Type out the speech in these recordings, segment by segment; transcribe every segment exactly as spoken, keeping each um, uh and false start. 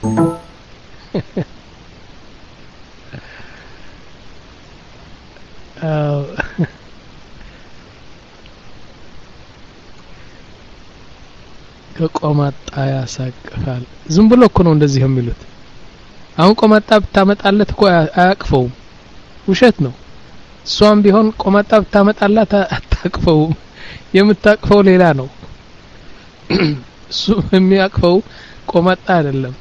ከቆማጣ ያሳቅፋል ዝም ብሎ እኮ ነው እንደዚህ የሚሉት አሁን ቆማጣ ብታመጣለት እኮ አያቅፈው ውሸት ነው እሷም ቢሆን ቆማጣ ብታመጣላት አታቅፈው የምታቅፈው ሌላ ነው እሱ የሚያቅፈው ቆማጣ አይደለም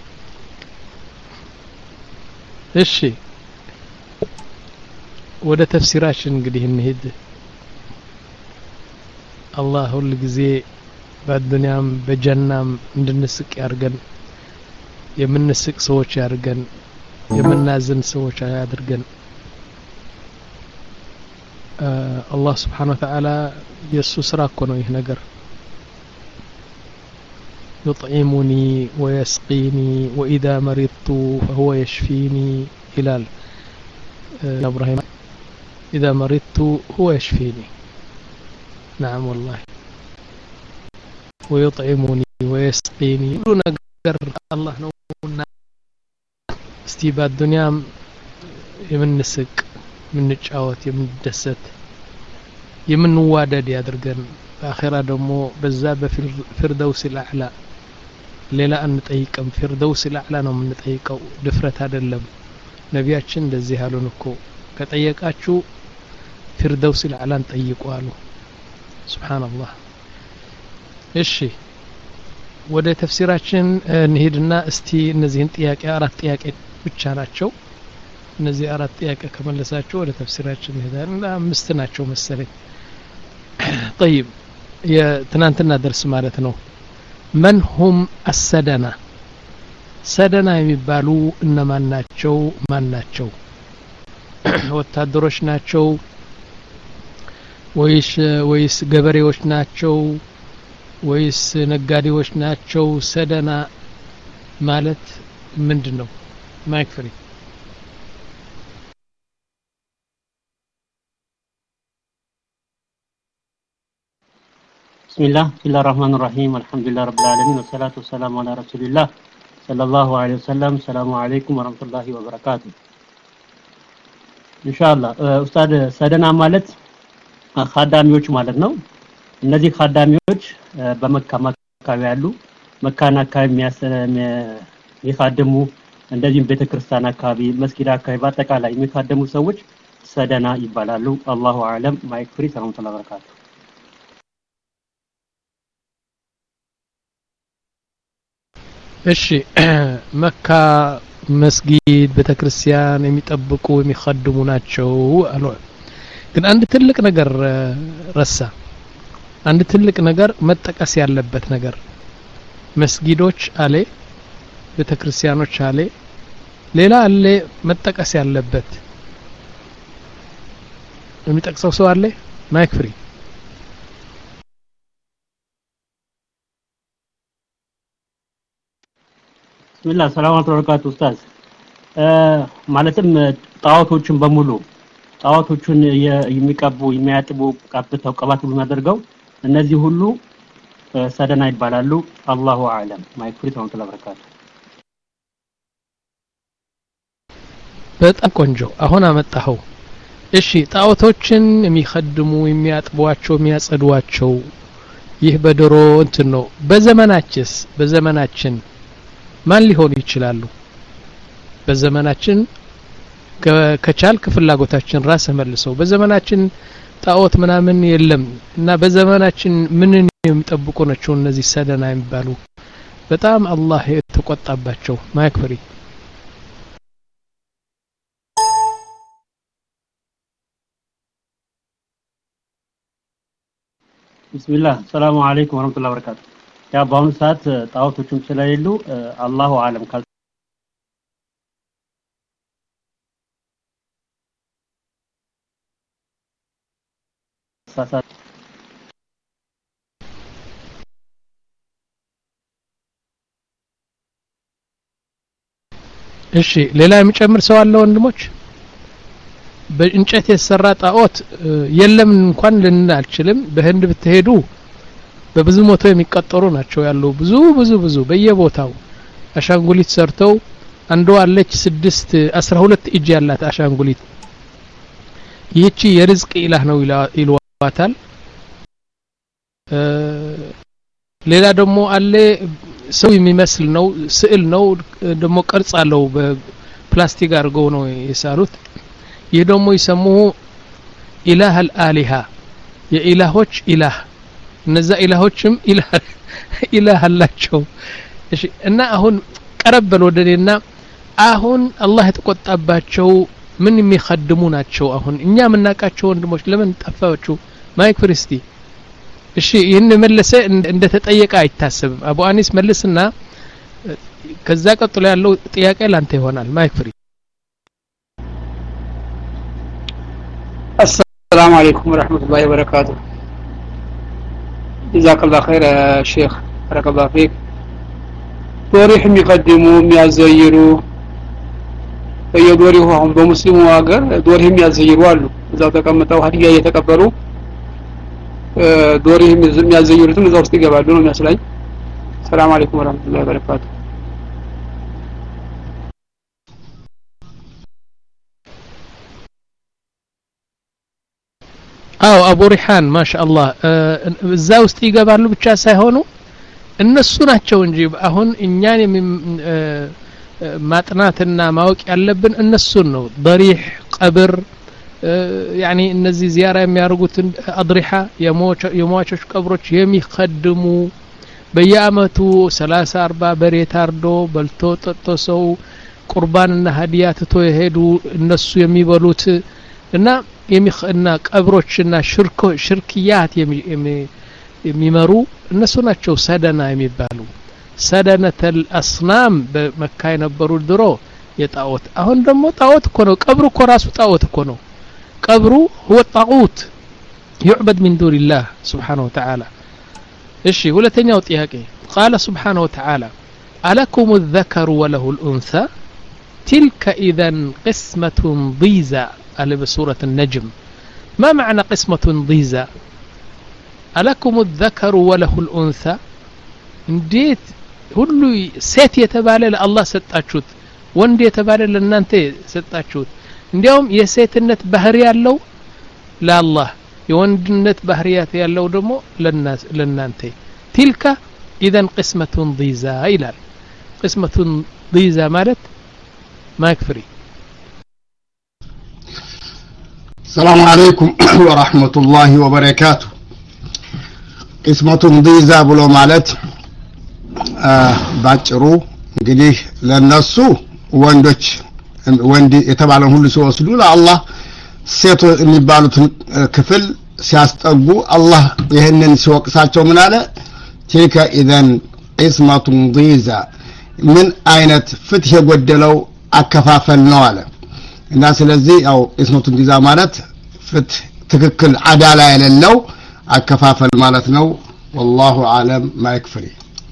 እሺ ወደ ተፍሲራችን እንግዲህ እንሄድ አላህ ሁሉ ጊዜ በዱንያም በጀናም እንድንስቅ ያርገን የምንስቅ ሰዎች ያርገን የምናዝን ሰዎች ያድርገን አላህ Subhanahu Wa Ta'ala የሱ ስራ እኮ ነው ይህ ነገር يطعمني ويسقيني وإذا مرضت فهو يشفيني هلال إبراهيم إذا مرضت هو يشفيني نعم والله ويطعمني ويسقيني كل نجر الله نونا استيباد الدنيا يمنسك من نتشاوت يمندست يمنوادد يادرجن بآخرة دمو بزاب في الفردوس الأعلى ليلا أن نتأيكم فردوس الأعلى نوم نتأيكو دفرة هذا اللب نبياتشن دزي هالونكو كتأيكاتشو فردوس الأعلى نتأيكو هالو سبحان الله እሺ ወደ ተፍሲራችን እንሄድና እስቲ እነዚህን ጥያቄ አራት ጥያቄ ብቻ ናቸው እነዚህ አራት ጥያቄ ከመለሳችሁ ወደ ተፍሲራችን እንሄዳለን አምስት ናቸው መሰለኝ طيب የትናንትና درس ማለት ነው من هم السدنة ሰደና የሚባሉ እነማን ናቸው ማን ናቸው ወታደሮች ናቸው ወይስ ወይስ ገበሬዎች ናቸው ወይስ ነጋዴዎች ናቸው ሰደና ማለት ምንድነው ማይክ ፍሪ بسم الله بسم الله الرحمن الرحيم الحمد لله رب العالمين والصلاة والسلام على رسول الله صلى الله عليه وسلم السلام عليكم ورحمة الله وبركاته إن شاء الله أستاذ ሰደና ማለት ኻዳሚዎች ማለት ነው እነዚህ ኻዳሚዎች በመካ አካባቢ ያሉ መካና አካባቢ የሚያሰሚያድሙ እንደዚህም ቤተክርስቲያን አካባቢ መስጊድ አካባቢ በአጠቃላይ የሚካደሙ ሰዎች ሰደና ይባላሉ አላሁ አለም ማይክ ፍሪ ሰላም ተላበረካቱ እሺ መካ መስጊድ ቤተክርስቲያን የሚጠብቁ የሚካደሙ ናቸው አሉ ግን አንድ ትልቅ ነገር ረሳ አንድ ትልቅ ነገር መጠቀስ ያለበት ነገር መስጊዶች አለ ቤተክርስቲያኖች አለ ሌላ አለ መጠቀስ ያለበት የሚጠቅሰው ሰው አለ ማይክ ፍሪ بسم الله السلام عليكم ورحمة الله ኡስታዝ ማለትም ጣዖቶችን በሙሉ ጣዖቶችን የሚቀቡ የሚያጥቡ ቀብተው ቀባት የሚያደርገው እነዚህ ሁሉ ሰደና ይባላሉ አላሁ አለም ማይክ ፍሪ ሰላም ተላበረካቱ በጣም ቆንጆ አሁን አመጣኸው እሺ ጣዖቶችን የሚخدሙ የሚያጥቧቸው የሚያጸዱዋቸው ይህ በድሮ እንትን ነው በዘመናችስ በዘመናችን ማን ሊሆን ይችላሉ በዘመናችን ከቻልክ ፍላጎታችን ራስ መልሰው በዘመናችን ጣዖት ምናምን የለም እና በዘመናችን ምን የሚጠብቁ ናቸው እነዚህ ሰደና የሚባሉ በጣም አላህ የተቆጣባቸው ማይክ ፍሪ بسم الله السلام عليكم ورحمة الله وبركاته يا بون سات ጣዖቶችም ስለሌሉ አላሁ አለም ካል ሳሳት እሺ ሌላ የሚጨምር ሰው አለ ወንድሞች በእንጨት የተሰራ ጣዖት የለም እንኳን ልንል አልችልም በህንድ ብትሄዱ በብዙ ሞቶ የሚቀጠሩ ናቸው ያለው ብዙ ብዙ ብዙ በየቦታው አሻንጉሊት ሰርተው አንዷ አለች ስድስት አስራ ሁለት እጅ ያላት አሻንጉሊት ይህቺ የርዝቅ ኢላህ ነው ይሏታል ሌላ ደግሞ አለ ሰው የሚመስል ነው ስዕል ነው ደግሞ ቅርጽ አለው በፕላስቲክ አድርገው ነው የሳሉት ይህ ደግሞ ይሰሙሁ ኢላህ አልአሊሃ የኢላሆች ኢላህ እነዛ ኢላሆችም ኢላህ ኢላህ አላቸው እሺ እና አሁን ቀረበል ወደኔና አሁን አላህ የተቆጣባቸው ምን የሚخدሙ ናቸው አሁን እኛ ምናቃቸው ወንድሞች ለምን ጠፋችሁ ማይክ ፍሪስቲ እሺ ይሄን መለሰ እንደ ተጠየቀ አይታሰብም አቡ አኒስ መልስና ከዛ ቀጥሎ ያለው ጥያቄ ላንተ ይሆናል ማይክ ፍሪ السلام عليكم ورحمة الله وبركاته جزاك الله خير يا شيخ بارك الله فيك ضريح يقدموا يزيروا በየዶሪው አሁን በሙስሊሙ ሀገር ዶሪህም ያዘይሩ አሉ እዛው ተቀምጠው ሀዲያ እየተቀበሉ ዶሪህም ያዘይሩትም እዛው ውስጥ ይገባሉ ነው የሚያስላኝ ሰላም አለይኩም ወራህመቱላሂ ወበረካቱ አው አቡ ሪሃን ማሻአላህ እዛ ውስጥ ይገባሉ ብቻ ሳይሆኑ እነሱ ናቸው እንጂ አሁን እኛን ማጥናትና ማወቅ ያለብን እነሱን ነው ضريح ቀብር ያኒ እነዚህ ዚያራ የሚያርጉት አድሪሃ የሟቾች ቀብሮች የሚخدሙ በየአመቱ ሰላሳ አርባ በሬ ታርዶ በልቶ ጠጥቶ ሰው ቁርባንና ሀዲያ ትቶ የሄዱ እነሱ የሚበሉት እና የሚخና ቀብሮችና ሽርኮ ሽርክያት የሚመሩ እነሱ ናቸው ሰደና የሚባሉ ሰደነተ الأصنام በመካ የነበሩ ድሮ የጣዖት አሁን ደግሞ ጣዖት እኮ ነው ቀብሩ እኮ ራሱ ጣዖት እኮ ነው ቀብሩ هو الطاغوت يعبد من دون الله سبحانه وتعالى እሺ ሁለተኛው ጥያቄ قال سبحانه وتعالى ألكم الذكر وله الأنثى تلك إذا قسمة ضيزى على بسورة النجم ما معنى قسمة ضيزى ألكم الذكر وله الأنثى እንዴት ሁሉ ሴት የተባለ ለአላህ ሰጣችሁት ወንድ የተባለ ለእናንተ ሰጣችሁት እንዲያውም የሴትነት ባህሪ ያለው ለአላህ የወንድነት ባህሪያት ያለው ደግሞ ለእናንተ تلك اذا قسمة ضيزى ይላል قسمة ضيزى ማለት ማክፍሪ السلام عليكم ورحمة الله وبركاته قسمة ضيزى ብሎ ማለት ባጭሩ እንግዲህ ለነሱ ወንዶች ወንድ የተባለው ሁሉ ሲወስዱ ለአላህ ሴት የሚባሉት ክፍል ሲያስጠጉ አላህ ይሄንን ሲወቅሳቸው ምን አለ تلك اذا قسمة ضيزى ምን አይነት ፍትህ የጎደለው አከፋፈል ነው አለ እና ስለዚህ ያው قسمة ضيزى ማለት ፍትህ ትክክል አዳላ የሌለው አከፋፈል ማለት ነው والله اعلم ما يكفي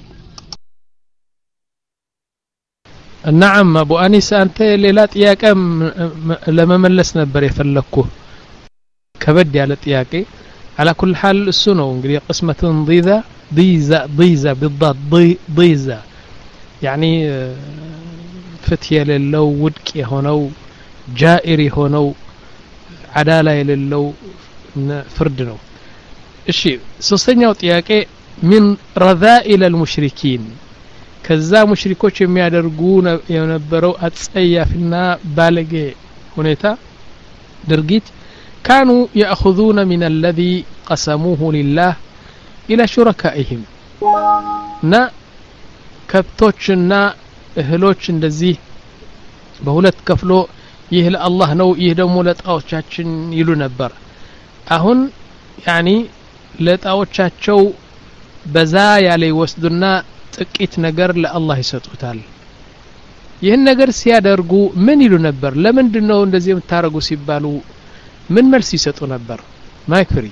نعم ابو انيس انت ሌላ ጥያቄ ለመመለስ ነበር የፈለኩ ከበድ ያለ ጥያቄ على كل حال እሱ ነው እንግዲህ قسمة ضيزى ضيزى ضيزى بالضاد ضيزى يعني ፍትህ የሌለው ውድቅ የሆነው ጃኢር የሆነው አዳላ የሌለው ፍርድ ነው እሺ ሶስተኛው ጥያቄ من رذائل المشركين ከዛ ሙሽሪኮች የሚያደርጉ የነበረው አጸያፍና ባለጌ ሁኔታ ድርጊት كانوا يأخذون من الذي قسموه لله إلى شركائهم نا ከብቶችና እህሎች እንደዚህ በሁለት ከፍሎ ይህ ለአላህ ነው ይህ ደግሞ ለጣዖቻችን ይሉ ነበር አሁን يعني ለጣዖቻቸው በዛ ያለ ይወስዱና ጥቂት ነገር ለአላህ ይሰጡታል ይህን ነገር ሲያደርጉ ምን ይሉ ነበር ለምንድነው እንደዚህ የምታረጉ ሲባሉ ምን መልስ ይሰጡ ነበር ማይክፍሪ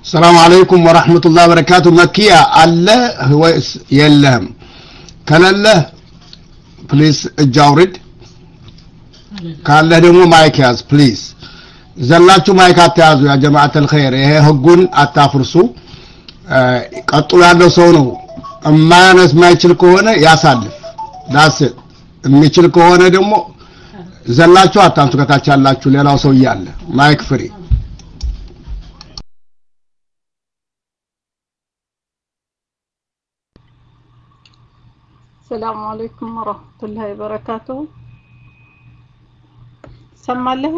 السلام عليكم ورحمة الله وبركاته. مكية الله هو يلهم كان الله بليز الجاورد كان الله دمو مايك ياز بليز زلاችሁ ማይክ አትያዙ ያ ጀማዓት الخير ይሄ ህጉን አታፍርሱ ቀጥሎ ያለው ሰው ነው እማነስ ማይችል ከሆነ ያሳልፍ ዳስ የሚችል ከሆነ ደግሞ ዘላችሁ አታንሱ ከታች ያላችሁ ሌላው ሰው ይያለ ማይክ ፍሪ السلام عليكم ورحمة الله وبركاته سمع له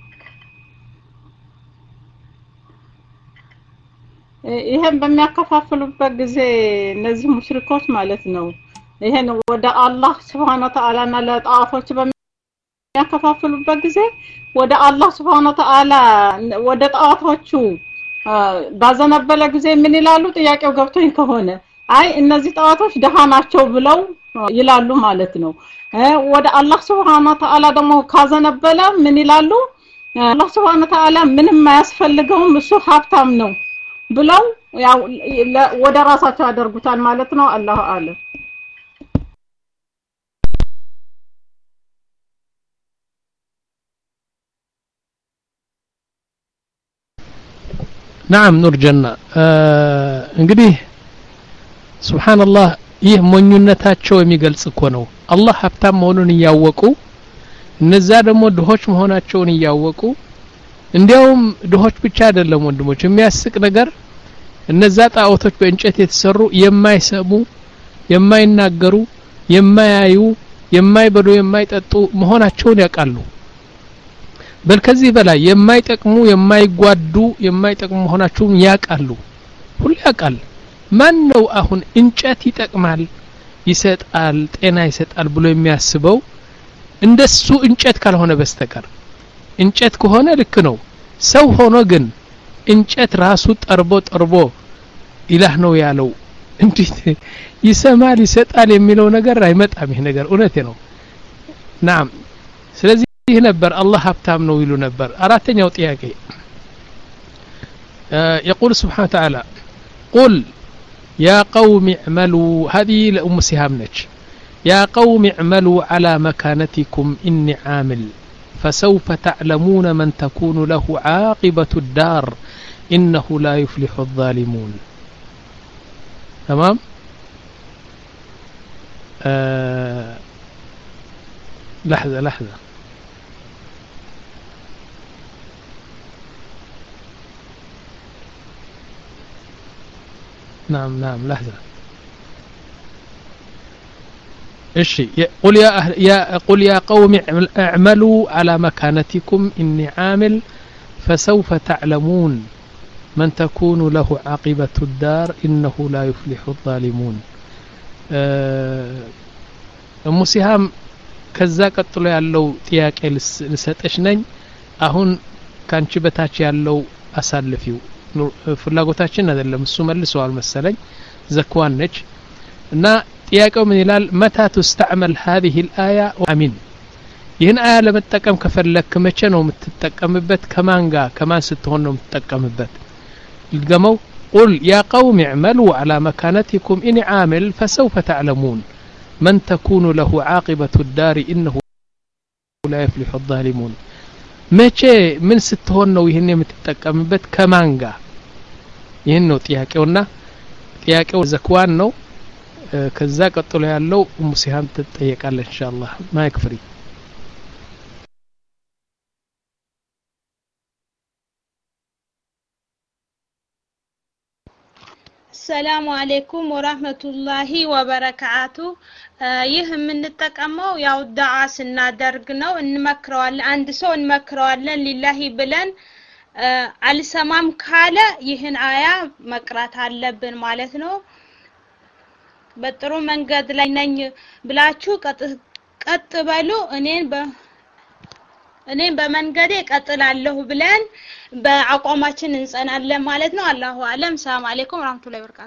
ይሄን በሚያከፋፍሉበት ጊዜ እነዚህ ሙሽሪኮች ማለት ነው ይሄን ወደ አላህ Subhanahu Wa Ta'ala እና ለጣዖቶች በሚያከፋፍሉበት ጊዜ ወደ አላህ Subhanahu Wa Ta'ala ወደ ጣዖቶቹ ባዘነበለ ጊዜ ምን ይላሉ ጥያቄው ገብቶኝ ከሆነ አይ እነዚህ ጣዖቶች ደሃ ናቸው ብለው ይላሉ ማለት ነው ወደ አላህ Subhanahu Wa Ta'ala ደግሞ ካዘነበለ ምን ይላሉ አላህ Subhanahu Wa Ta'ala ምንም ማያስፈልገውም እሱ ሀብታም ነው ብለው ያው ወደ ራሳቸው ያደርጉታል ማለት ነው አላሁ አለም نعم نور جنة እንግዲህ ሱብሃንአላህ ይህ ሞኙነታቸው የሚገልጽ እኮ ነው አላህ ሀብታም መሆኑን ያወቁ እነዛ ደግሞ ድሆች መሆናቸውን ያወቁ እንዲያውም ድሆች ብቻ አይደለም ወንድሞች የሚያስቅ ነገር እነዛ ጣዖቶች በእንጨት የተሰሩ የማይሰሙ የማይናገሩ የማያዩ የማይበሉ የማይጠጡ መሆናቸውን ያውቃሉ በልከዚህ በላይ የማይጠቅሙ የማይጓዱ የማይጠቅሙ መሆናቸውን ያውቃሉ ሁሉ ያውቃል ማን ነው አሁን እንጨት ይጠቅማል ይሰጣል ጤና ይሰጣል ብሎ የሚያስበው እንደሱ እንጨት ካልሆነ በስተቀር እንጨት ከሆነ ልክ ነው ሰው ሆኖ ግን እንጨት ራሱ ጠርቦ ጠርቦ ኢላህ ነው ያለው እንዴት ይሰማል ይሰጣል የሚለው ነገር አይመጣም ይሄ ነገር እውነቴ ነው نعم ስለዚህ ይሄ ነበር አላህ ሀብታም ነው ይሉ ነበር አራተኛው ጥያቄ يقول سبحانه وتعالى قل يا قوم اعملوا هذه لأم سهام نج يا قوم اعملوا على مكانتكم إني عامل فسوف تعلمون من تكون له عاقبة الدار إنه لا يفلح الظالمون تمام آه لحظة لحظة نعم نعم لحظة ايش قل يا أهل يا قل يا قوم اعملوا على مكانتكم إني عامل فسوف تعلمون من تكون له عاقبة الدار إنه لا يفلح الظالمون ام سهام كذا ቀጥሎ ያለው ጥያቄ ልሰጥሽ ነኝ አሁን ካንቺ በታች ያለው አሳልፊው ፍላጎታችን አይደለም እሱ መልሰዋል መሰለኝ ዘክዋን ነች እና ጥያቄው ምን ይላል متى تستعمل هذه الآية አሚን ይህን አያ ለመጠቀም ከፈለክ መቼ ነው የምትጠቀምበት ከማን ጋር ከማን ስትሆን ነው የምትጠቀምበት ልገመው قل يا قوم اعملوا على مكانتكم إني عامل فسوف تعلمون من تكون له عاقبة الدار إنه لا يفلح الظالمون መቼ ምን ስትሆን ነው ይሄን የምትጠቀምበት ከማን ጋር ይሄን ነው ጥያቄውና ጥያቄው ዘክዋን ነው ከዛ ቀጥሎ ያለው ሙሲሃም ትጠየቃለች ኢንሻአላህ ማይክ ፍሪ السلام عليكم ورحمة الله وبركاته ይህ የምንጠቀመው ያው ዱዓ ስናደርግ ነው እንመክረዋለን አንድ ሰው እንመክረዋለን ሊላሂ ብለን አልሰማም ካለ ይህን አያ መቅራት አለብን ማለት ነው በጥሩ መንገድ ላይ ነኝ ብላችሁ ቀጥ በሉ እኔን በ እኔን በመንገዴ ቀጥላለሁ ብለን በአቋማችን እንጸናለን ማለት ነው አላሁ አለም ሰላም አለይኩም ወራህመቱላሂ ወበረካቱ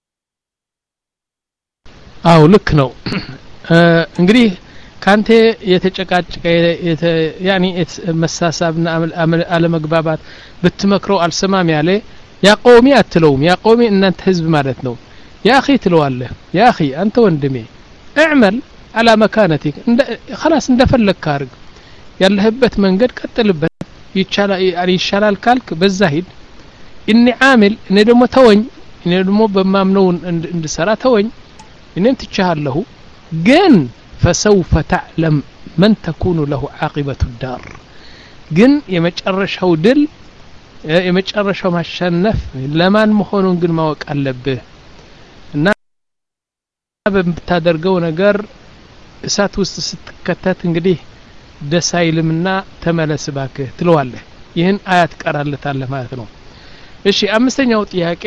አው ልክ ነው እንግዲህ ካንተ የተጨቃጨቀ ያኒ መሳሳብና አለመግባባት ብትመክረው አልሰማም ያለ ያ ቆሚ አትለውም ያ ቆሚ እናንተ ህዝብ ማለት ነው ያ اخي ትለዋለህ ያ اخي አንተ ወንድሜ اعمل على مكانتك خلاص እንደፈለክ አርግ ያለህበት መንገድ ቀጥልበት ይቻላል يعني ይሻላል ካልክ በዛ ሂድ እኔ عامل እኔ ደግሞ ተወኝ እኔ ደግሞ በማምነው እንድሰራ ተወኝ እኔም ትቻለሁ ግን فسوف تعلم من تكون له عاقبة الدار ግን የመጨረሻው ድል የመጨረሻው ማሸነፍ ለማን መሆኑን ግን ማወቅ አለብህ እና በምታደርገው ነገር እሳት ውስጥ ስትከተት እንግዲህ ደሳይልምና ተመለስ ባክህ ትለዋለህ ይህን አያት ቀራለታለህ ማለት ነው እሺ አምስተኛው ጥያቄ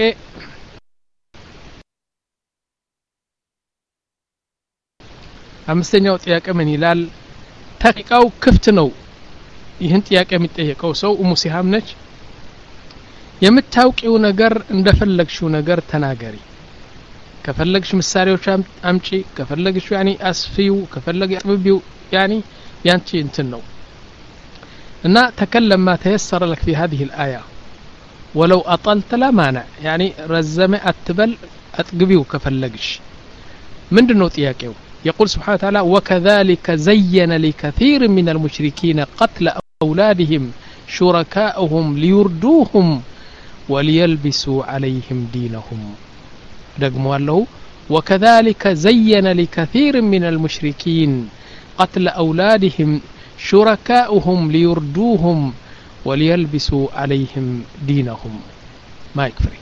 አምስተኛው ጥያቄ ምን ይላል ተቂቃው ክፍት ነው ይህን ጥያቄ የሚጠየቀው ሰው ኡሙ ሲሃም ነች የምታውቂው ነገር እንደፈለግሽው ነገር ተናገሪ ከፈለግሽ ምሳሌዎች አምጪ ከፈለግሽ يعني አስፊው ከፈለግ ጥብቢው يعني ያንቺ እንትን ነው እና تكلم ما تيسر لك في هذه الآية ولو أطلت لا مانع يعني رزم أتبل أتقبيو كفلقش من دنو تياكيو يقول سبحانه وتعالى وكذلك زين لكثير من المشركين قتل أولادهم شركاءهم ليردوهم وليلبسوا عليهم دينهم دقموا له وكذلك زين لكثير من المشركين قتل أولادهم شركاءهم ليردوهم وليلبسوا عليهم دينهم ما يكفي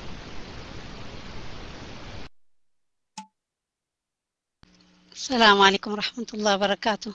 السلام عليكم ورحمة الله وبركاته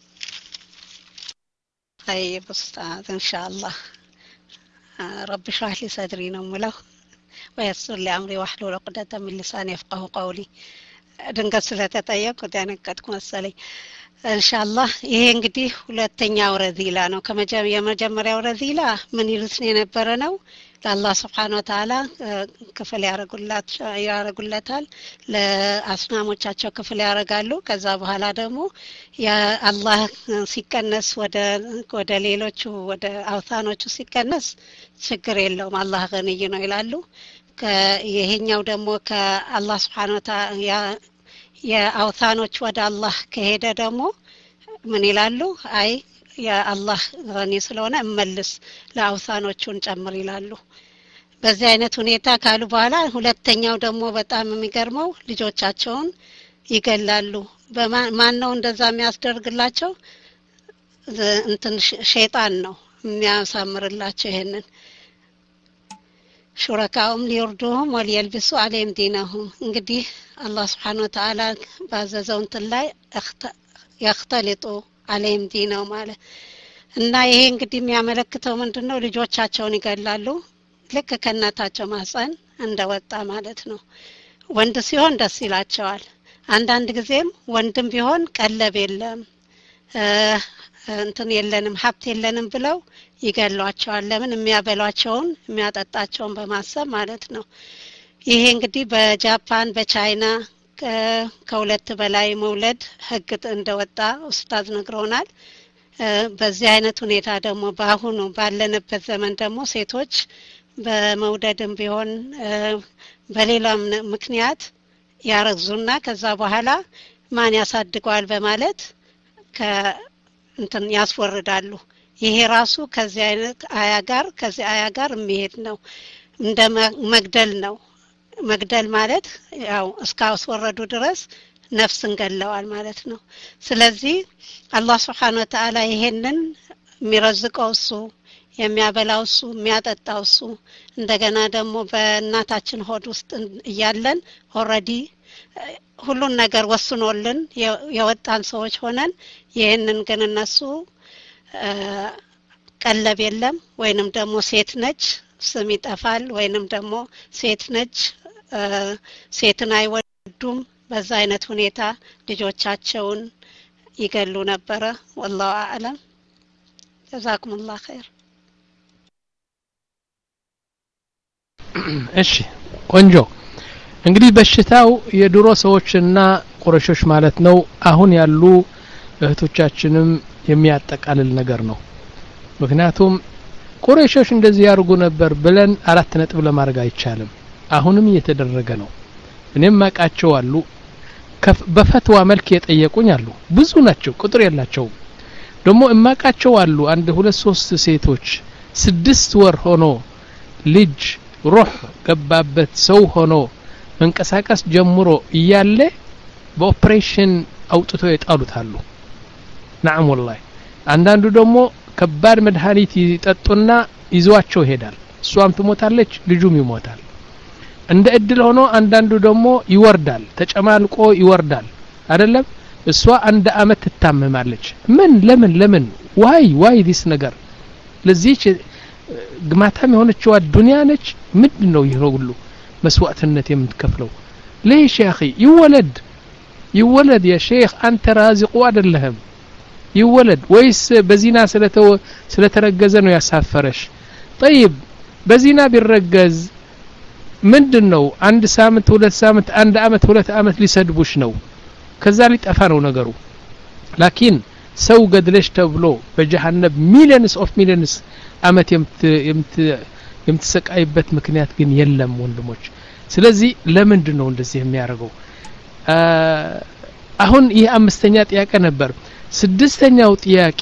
طيب أستاذ إن شاء الله رب اشرح لي صدري نمله ويسر لي أمري واحلل عقدة من لساني يفقه قولي ድንገት ስለተጠየቅኩት ያነቀጥኩ መሰለኝ ኢንሻአላህ ይሄ እንግዲህ ሁለተኛው ረዚላ ነው ከመጀመሪያው ረዚላ ምን ይሉት የነበረ ነው ለአላህ Subhanahu Wa Ta'ala ክፍል ያረጉላት ያረጉለታል ለአስናሞቻቸው ክፍል ያረጋሉ ከዛ በኋላ ደግሞ ያ አላህ ሲቀነስ ወደ ወደ ሌሎቹ ወደ አውታኖቹ ሲቀነስ ችግር የለውም አላህ ገንይ ነው ይላሉ ይሄኛው ደግሞ ከአላህ Subhanahu Wa Ta'ala የአውታኖች ወደ አላህ ከሄደ ደግሞ ምን ይላሉ አይ የአላህ ገኒ ስለሆነ እመልስ ለአውታኖቹን ጨምር ይላሉ በዚህ አይነት ሁኔታ ካሉ በኋላ ሁለተኛው ደግሞ በጣም የሚገርመው ልጆቻቸውን ይገላሉ በማን ነው እንደዛ የሚያስደርግላቸው እንትን ሸይጣን ነው የሚያሳምርላቸው ይሄንን شركاءهم ليردوهم وليلبسوا عليهم دينهم እንግዲህ አላህ Subhanahu Wa Ta'ala ባዘዘው እንትን ላይ يختلطوا عليهم دينهم ማለት እና ይሄ እንግዲህ የሚያመለክተው ምንድነው ልጆቻቸውን ይገላሉ ልክ ከናታቸው ማህፀን እንደወጣ ማለት ነው ወንድ ሲሆን ደስ ይላቸዋል አንዳንድ ጊዜም ወንድም ቢሆን ቀለብ የለም እንትን የለንም ሀብት የለንም ብለው ይገሏቸዋል ለምን የሚያበሏቸውን የሚያጠጣቸውን በማሰብ ማለት ነው ይሄ እንግዲህ በጃፓን በቻይና ከሁለት በላይ መውለድ ህግ እንደወጣ ኡስታዝ ነግሮናል በዚህ አይነት ሁኔታ ደግሞ ባሁኑ ባለንበት ዘመን ደግሞ ሴቶች በመውደድም ቢሆን በሌላም ምክንያት ያረግዙና ከዛ በኋላ ማን ያሳድገዋል በማለት ከ እንትን ያስወርዳሉ ይሄ ራሱ ከዚህ አይነት አያ ጋር ከዚህ አያ ጋር የሚሄድ ነው እንደ መግደል ነው መግደል ማለት ያው እስካስወረዱ ድረስ ነፍስን ገለዋል ማለት ነው ስለዚህ አላህ Subhanahu Wa Ta'ala ይሄንን የሚረዝቀው እሱ የሚያበላው እሱ የሚያጠጣው እሱ እንደገና ደግሞ በእናታችን ሆድ ውስጥ እያለን ኦሬዲ ሁሉን ነገር ወስኖልን የወጣን ሰዎች ሆነን ይሄንን ግን እነሱ ቀለብ የለም ወይንም ደግሞ ሴት ነች ስም ይጠፋል ወይንም ደግሞ ሴት ነች ሴትን አይወዱም በዛ አይነት ሁኔታ ልጆቻቸውን ይገሉ ነበር والله اعلم جزاكم الله خير እሺ ቆንጆ እንግዲህ በሽታው የድሮ ሰዎችና ቁረሾች ማለት ነው አሁን ያሉ እህቶቻችንም የሚያጠቃልል ነገር ነው ምክንያቱም ቁረይሾች እንደዚህ ያርጉ ነበር ብለን አራት ነጥብ ለማድረግ አይቻልም አሁንም እየተደረገ ነው እኔም ማቃቸው አሉ በፈትዋ መልክ የጠየቁኝ አሉ ብዙ ናቸው ቁጥር ያላቸው ደሞ እማቃቸው አሉ አንድ ሁለት ሶስት ሴቶች ስድስት ወር ሆኖ ልጅ ሩህ ገባበት ሰው ሆኖ መንቀሳቀስ ጀምሮ እያለ በኦፕሬሽን አውጥቶ ይጣሉታሉ نعم والله አንዳንዱ ደሞ ከባድ መድኃኒት ይጠጡና ይዟቸው ይሄዳል እሷም ትሞታለች ልጁም ይሞታል እንደ እድል ሆኖ አንዳንዱ ደሞ ይወርዳል ተጨማልቆ ይወርዳል አይደለም እሷ አንድ አመት ትታመማለች ምን ለምን ለምን ዋይ ዋይ ዲስ ነገር ለዚች ግማታም የሆነችው ዱንያ ነች ምንድነው ይሄ ሁሉ መስዋዕትነት የምትከፍለው ليش يا اخي يولد يولد يا شيخ انت رازق አይደለህም يولد ወይስ በዚና ስለተው ስለተረገዘ ነው ያሳፈረሽ طيب በዚና ቢረገዝ ምንድነው አንድ ሳምንት ሁለት ሳምንት አንድ አመት ሁለት አመት ሊሰድቡሽ ነው ከዛ ሊጠፋ ነው ነገሩ ላኪን ሰው ገድለሽ ተብሎ በጀሃነም ሚሊየንስ ኦፍ ሚሊየንስ አመት የምት የምት የምትሰቃይበት ምክንያት ግን የለም ወንድሞች ስለዚህ ለምንድን ነው እንደዚህ የሚያደርገው አሁን ይሄ አምስተኛ ጥያቄ ነበር ስድስተኛው ጥያቄ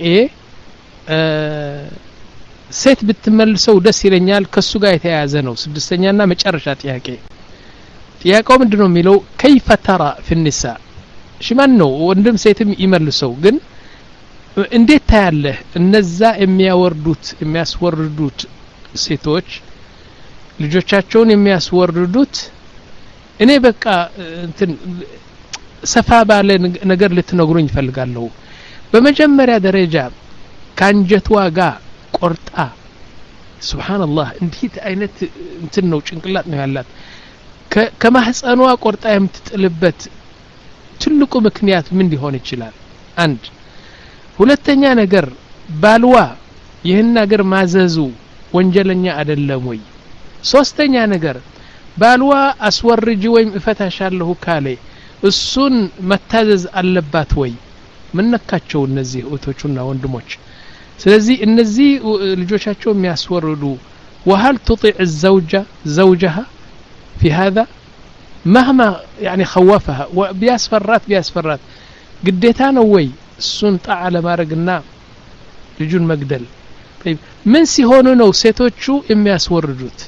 ሴት ብትመልሰው ደስ ይለኛል ከሱ ጋር የተያያዘ ነው ስድስተኛና መጨረሻ ጥያቄ ጥያቄው ምንድነው የሚለው كيف ترى في النساء ሽማን ነው ወንድም ሴትም ይመልሰው ግን እንዴት ታያለህ እነዛ የሚያወርዱት የሚያስወርዱት ሴቶች ልጆቻቸውን የሚያስወርዱት እኔ በቃ እንትን ሰፋ ባለ ነገር ልትነግሩኝ ይፈልጋለሁ በመጀመሪያ ደረጃ ካንጀቷ ጋር ቆርጣ ሱብሃንአላህ እንዴት አይነት እንትን ነው ጭንቅላት ነው ያላት ከማህፀኗ ቆርጣ የምትጥልበት ትልቁ ምክንያት ምን ሊሆን ይችላል አንድ ሁለተኛ ነገር ባልዋ ይህን ነገር ማዘዙ ወንጀለኛ አይደለም ወይ ሶስተኛ ነገር ባልዋ አስወርጂ ወይም እፈታሻለሁ ካለ እሱን መታዘዝ አለባት ወይ ምን ነካቸው እነዚህ እህቶችና ወንድሞች ስለዚህ እነዚህ ልጆቻቸው የሚያስወርዱ وهل تطيع الزوجة زوجها في هذا مهما يعني خوفها وبياسفرات بياسفرات قديتها ነው ወይ እሱን ጣዓ ለማድረግና ልጁን መግደል طيب ምን ሲሆኑ ነው ሴቶቹ የሚያስወርዱት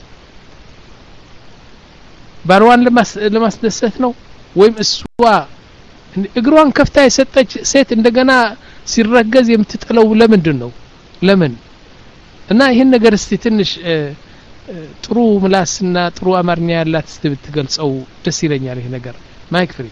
ባርዋን ለማስደሰት ነው ወይም እሷ እግሯን ከፍታ የሰጠች ሴት እንደገና ሲረገዝ የምትጥለው ለምንድን ነው ለምን እና ይሄን ነገር እስቲ ትንሽ ጥሩ ምላስና ጥሩ አማርኛ ያላት እስቲ ብትገልጸው ደስ ይለኛል ይሄ ነገር ማይክ ፍሪ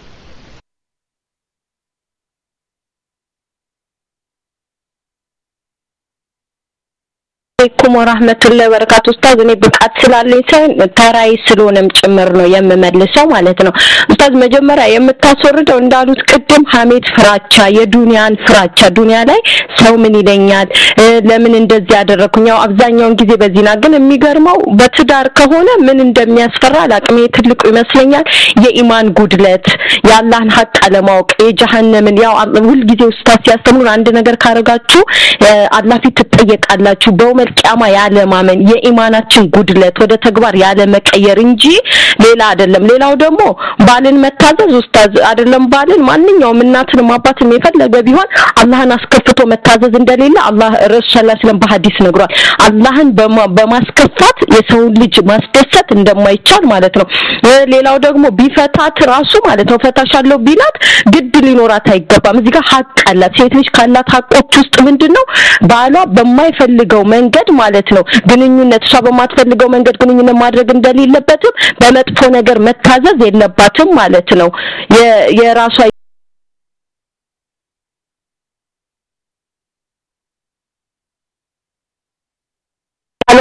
አለይኩም ወራህመቱላሂ ወበረካቱ ኡስታዝ እኔ ብቃት ስላለኝ ሳይሆን ተራይ ስለሆነም ጭምር ነው የምመልሰው ማለት ነው ኡስታዝ መጀመሪያ የምታስወርደው እንዳሉት ቅድም ሐሜት ፍራቻ የዱንያን ፍራቻ ዱንያ ላይ ሰው ምን ይለኛል ለምን እንደዚህ ያደረኩኝ ያው አብዛኛውን ጊዜ በዚና ግን የሚገርመው በትዳር ከሆነ ምን እንደሚያስፈራ አላቅም ትልቁ ይመስለኛል የኢማን ጉድለት ያላህን ሐቅ አለማወቅ የጀሃነምን ያው ሁሉ ጊዜ ኡስታዝ ሲያስተምሩን አንድ ነገር ካረጋችሁ አላህ ፊት ትጠየቃላችሁ በመል ቂያማ ያለ ማመን የኢማናችን ጉድለት ወደ ተግባር ያለ መቀየር እንጂ ሌላ አይደለም ሌላው ደግሞ ባልን መታዘዝ ኡስታዝ አይደለም ባልን ማንኛውም እናትንም አባትንም የፈለገ ቢሆን አላህን አስከፍቶ መታዘዝ እንደሌለ አላህ ረሱል ሰለላሁ ዐለይሂ ወሰለም በሐዲስ ነግሯል አላህን በማስከፋት የሰው ልጅ ማስደሰት እንደማይቻል ማለት ነው ሌላው ደግሞ ቢፈታት ራሱ ማለት ነው ፈታሻለው ቢላት ግድ ሊኖራት አይገባም እዚህ ጋር ሐቅ አላት ሴት ልጅ ካላት ሐቆች ውስጥ ምንድነው ባሏ በማይፈልገው መንገድ ማለት ነው ግንኙነት እሷ በማትፈልገው መንገድ ግንኙነት ማድረግ እንደሌለበትም በመጥፎ ነገር መታዘዝ የለባትም ማለት ነው የራሷ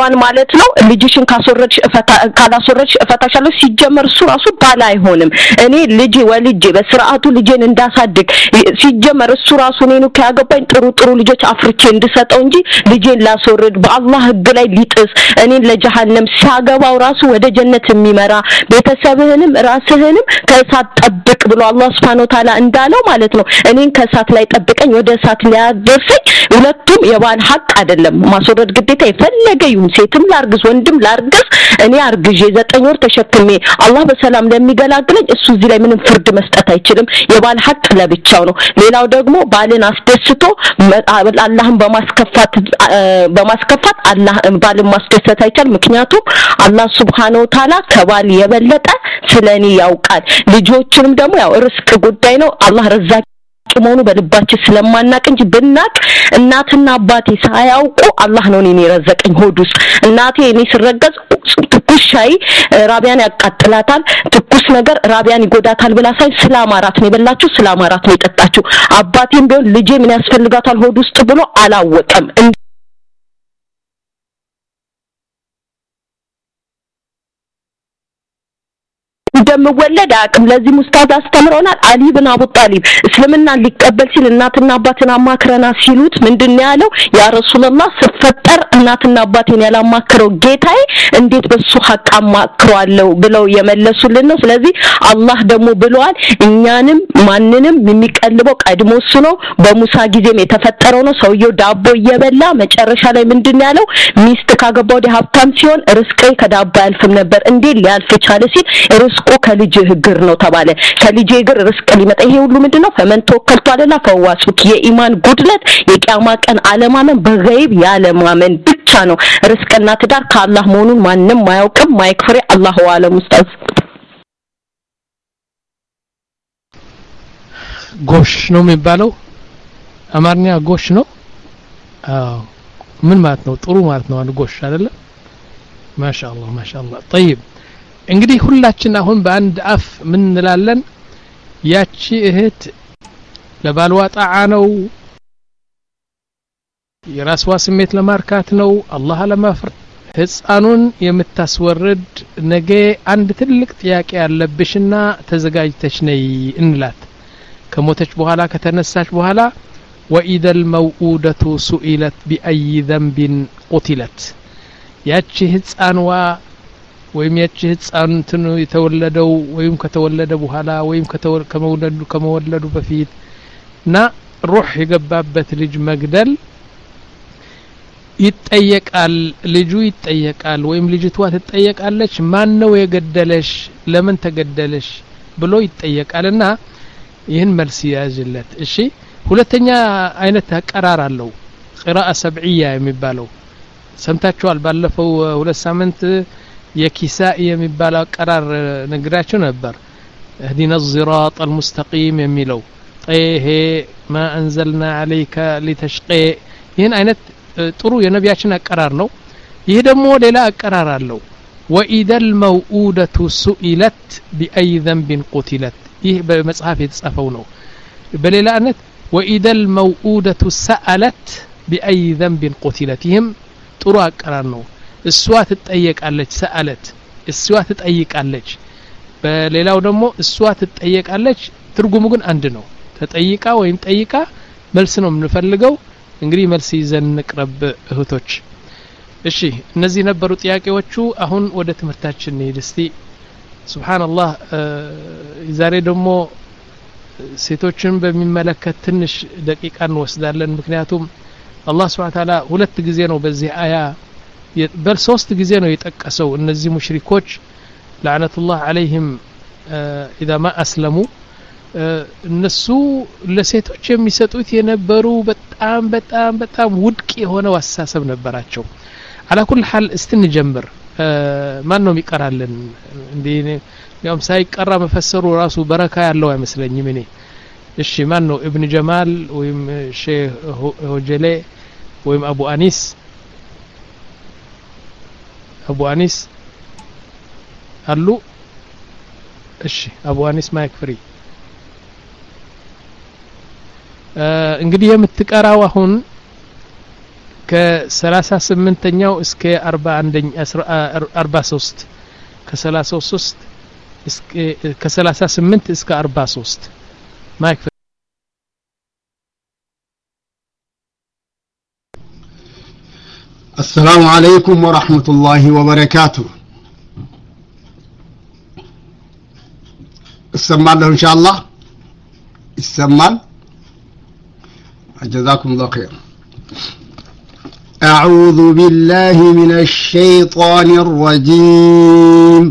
ባሏን ማለት ነው ልጅሽን ካስወረድሽ እፈታ ካላስወረድሽ እፈታሻለሁ ሲጀመር እሱ ራሱ ባላ አይሆንም እኔ ልጅ ወልጄ በስርዓቱ ልጄን እንዳሳድግ ሲጀመር እሱ ራሱ እኔን ካገባኝ ጥሩ ጥሩ ልጆች አፍርቼ እንድሰጠው እንጂ ልጄን ላስወርድ በአላህ ህግ ላይ ሊጥስ እኔን ለጀሃነም ሲያገባው ራሱ ወደ ጀነት የሚመራ ቤተሰብህንም ራስህንም ከእሳት ጠብቅ ብሎ አላህ Subhanahu Ta'ala እንዳለው ማለት ነው እኔን ከእሳት ላይ ጠብቀኝ ወደ እሳት ሊያደርሰኝ ሁለቱም የባል ሐቅ አይደለም ማስወረድ ግዴታ የፈለገ ይሁን ሴትም ላርግዝ ወንድም ላርግዝ እኔ አርግዤ ዘጠኝ ወር ተሸክሜ አላህ በሰላም ለሚገላግለኝ እሱ እዚህ ላይ ምንም ፍርድ መስጠት አይችልም የባል ሐቅ ለብቻው ነው ሌላው ደግሞ ባልን አስደስቶ አላህን በማስከፋት በማስከፋት አላህ ባልን ማስደሰት አይቻል ምክንያቱም አላህ Subhanahu Ta'ala ከባል የበለጠ ስለኔ ያውቃል ልጆችንም ደግሞ ያው ርስቅ ጉዳይ ነው አላህ ረዛቅ መሆኑ በልባችን ስለማናቅ እንጂ ብናቅ እናትና አባቴ ሳያውቁ አላህ ነው እኔን የረዘቀኝ ሆዱስ እናቴ እኔ ስረገዝ ትኩስ ሻይ ራቢያን ያቃጥላታል ትኩስ ነገር ራቢያን ይጎዳታል ብላ ሳይ ስላማራት ነው የበላችሁ ስላማራት ነው የጠጣችሁ አባቴም ቢሆን ልጄ ምን ያስፈልጋታል ሆድ ውስጥ ብሎ አላወቀም እንደምወለድ አቅም ለዚህ ሙስታዝ አስተምሮናል አሊ ኢብኑ አቡ ጣሊብ እስልምና ሊቀበል ሲል እናትና አባትን አማክረና ሲሉት ምንድነው ያለው ያ ረሱላህ ስፈጠር እናትና አባቴን ያላማከረው ጌታዬ እንዴት በሱ ሐቅ አማክሯለሁ ብለው የመለሱልን ነው ስለዚህ አላህ ደግሞ ብሏል እኛንም ማንንም የሚቀልበው ቀድሞ እሱ ነው በሙሳ ጊዜም የተፈጠረው ነው ሰውየው ዳቦ እየበላ መጨረሻ ላይ ምንድነው ያለው ሚስት ካገባው ወደ ሀብታም ሲሆን ርስቄ ከዳቦ ያልፍም ነበር እንዴ ሊያልፍ ቻለ ሲል ርስቁ ከልጅ እግር ነው ተባለ ከልጅ እግር ርስቅ ሊመጣ ይሄ ሁሉ ምንድነው ፈመን ተወከልቱ አለና ፈዋሱክ የኢማን ጉድለት የቂያማ ቀን አለማመን በገይብ ያለማመን ብቻ ነው ርስቅና ትዳር ከአላህ መሆኑን ማንንም ማያውቅም ማይክፍሪ አላሁ አለም ኡስታዝ ጎሽ ነው የሚባለው አማርኛ ጎሽ ነው አዎ ምን ማለት ነው ጥሩ ማለት ነው አንድ ጎሽ አይደለ ማሻአላህ ማሻአላህ طيب እንግዲህ ሁላችን አሁን በአንድ አፍ ምን እንላለን ያቺ እህት ለባልዋ ጣዓ ነው የራስዋ ስሜት ለማርካት ነው አላህ ለማፍር ህፃኑን የምታስወርድ ነገ አንድ ትልቅ ጥያቄ ያለብሽና ተዘጋጅተሽ ነይ እንላት ከሞተች በኋላ ከተነሳች በኋላ وإذا الموءودة سئلت بأي ذنب قتلت ያቺ ህፃንዋ ወይም ያቺ ህፃን እንትኑ የተወለደው ወይም ከተወለደ በኋላ ወይም ከመወለዱ ከመወለዱ በፊት ና ሩህ የገባበት ልጅ መግደል ይጠየቃል ልጁ ይጠየቃል ወይም ልጅቷ ትጠየቃለች ማን ነው የገደለሽ ለምን ተገደለሽ ብሎ ይጠየቃልና ይህን መልስ ያዝለት እሺ ሁለተኛ አይነት አቀራር አለው ቂራአ ሰብዕያ የሚባለው ሰምታችኋል ባለፈው ሁለት ሳምንት የኪሳኢ የሚባለው አቀራር ነግራችሁ ነበር اهدنا الصراط المستقيم የሚለው طه ما انزلنا عليك لتشقي ይህን አይነት ጥሩ የነቢያችን አቀራር ነው ይሄ ደግሞ ሌላ አቀራር አለው واذا الموءودة سئلت باي ذنب قتلت ይህ በመጽሐፍ የተጻፈው ነው በሌላ አይነት واذا الموءودة سألت باي ذنب قتلت ይህም ጥሩ አቀራር ነው እሷ ትጠየቃለች ሰአለት እሷ ትጠይቃለች በሌላው ደግሞ እሷ ትጠየቃለች ትርጉሙ ግን አንድ ነው ተጠይቃ ወይም ጠይቃ መልስ ነው የምንፈልገው እንግዲህ መልስ ይዘን እንቅረብ እህቶች እሺ እነዚህ ነበሩ ጥያቄዎቹ አሁን ወደ ትምህርታችን እንሂድ እስቲ ሱብሃንአላህ ዛሬ ደግሞ ሴቶችን በሚመለከት ትንሽ ደቂቃ እንወስዳለን ምክንያቱም አላህ Subhanahu Wa Ta'ala ሁለት ጊዜ ነው በዚህ አያ በል ሶስት ጊዜ ነው የጠቀሰው እነዚህ ሙሽሪኮች ለعنቱላህ عليهم اذا ما اسلموا እነሱ ለሴቶች የሚሰጡት የነበሩ በጣም በጣም በጣም ውድቅ የሆነ አስተሳሰብ ነበራቸው على كل حال استنجمر ማን ነው የሚቀራልን እንዴ ያም ሳይቀራ መፈሰሩ ራሱ በረካ ያለው አይመስለኝም እኔ እሺ ማን ነው ኢብኑ ጀማል ወይም ሼህ ሆጀሌ ወይም አቡ አኒስ አቡ አኒስ አሉ እሺ አቡ አኒስ ማይክ ፍሪ እንግዲህ የምትቀራው አሁን ከ38 ኛው እስከ أربعة أربعة وثلاثين ከ33 እስከ ከ38 እስከ أربعة وثلاثين ማይክ السلام عليكم ورحمة الله وبركاته. السمع له إن شاء الله السمع. جزاكم الله خير. أعوذ بالله من الشيطان الرجيم.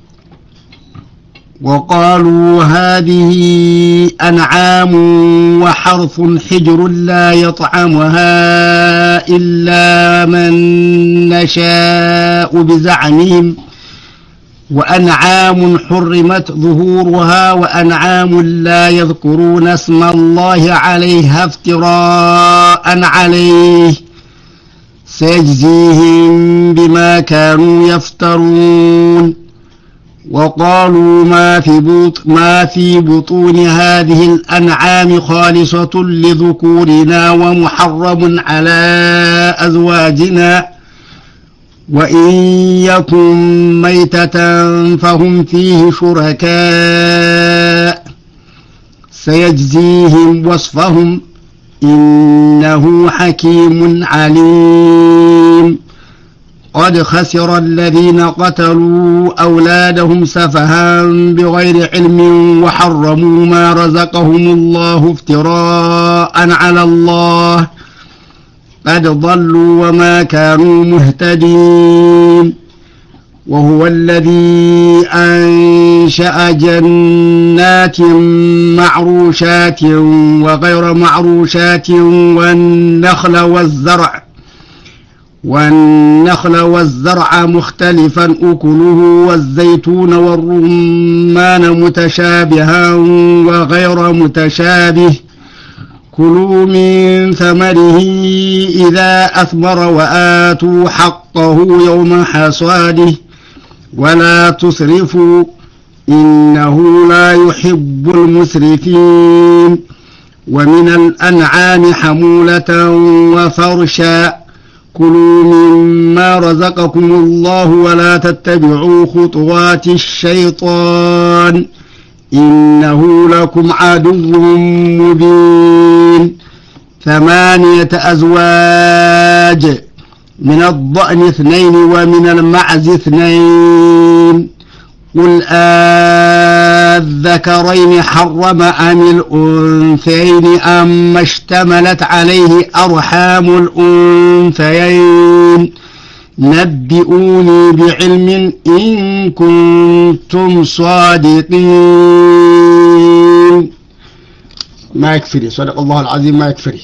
وقالوا هذه أنعام وحرث حجر لا يطعمها إلا من نشاء بزعمهم وأنعام حرمت ظهورها وأنعام لا يذكرون اسم الله عليها افتراء عليه سيجزيهم بما كانوا يفترون. وقالوا ما في بط ما في بطون هذه الأنعام خالصة لذكورنا ومحرم على أزواجنا وإن يكن ميتة فهم فيه شركاء سيجزيهم وصفهم إنه حكيم عليم. قد خسر الذين قتلوا أولادهم سفها بغير علم وحرموا ما رزقهم الله افتراء على الله قد ضلوا وما كانوا مهتدين. وهو الذي أنشأ جنات معروشات وغير معروشات والنخل والزرع والنخل والزرع مختلفا أكله والزيتون والرمان متشابها وغير متشابه كلوا من ثمره إذا أثمر وآتوا حقه يوم حصاده ولا تسرفوا إنه لا يحب المسرفين. ومن الأنعام حمولة وفرشا كلوا مما رزقكم الله ولا تتبعوا خطوات الشيطان إنه لكم عدو مبين. ثمانية أزواج من الضأن اثنين ومن المعز اثنين قل الذكرين حرم أم الأنثيين أما اشتملت عليه أرحام الأنثيين نبئوني بعلم إن كنتم صادقين. ما يكفري. صدق الله العظيم. ما يكفري.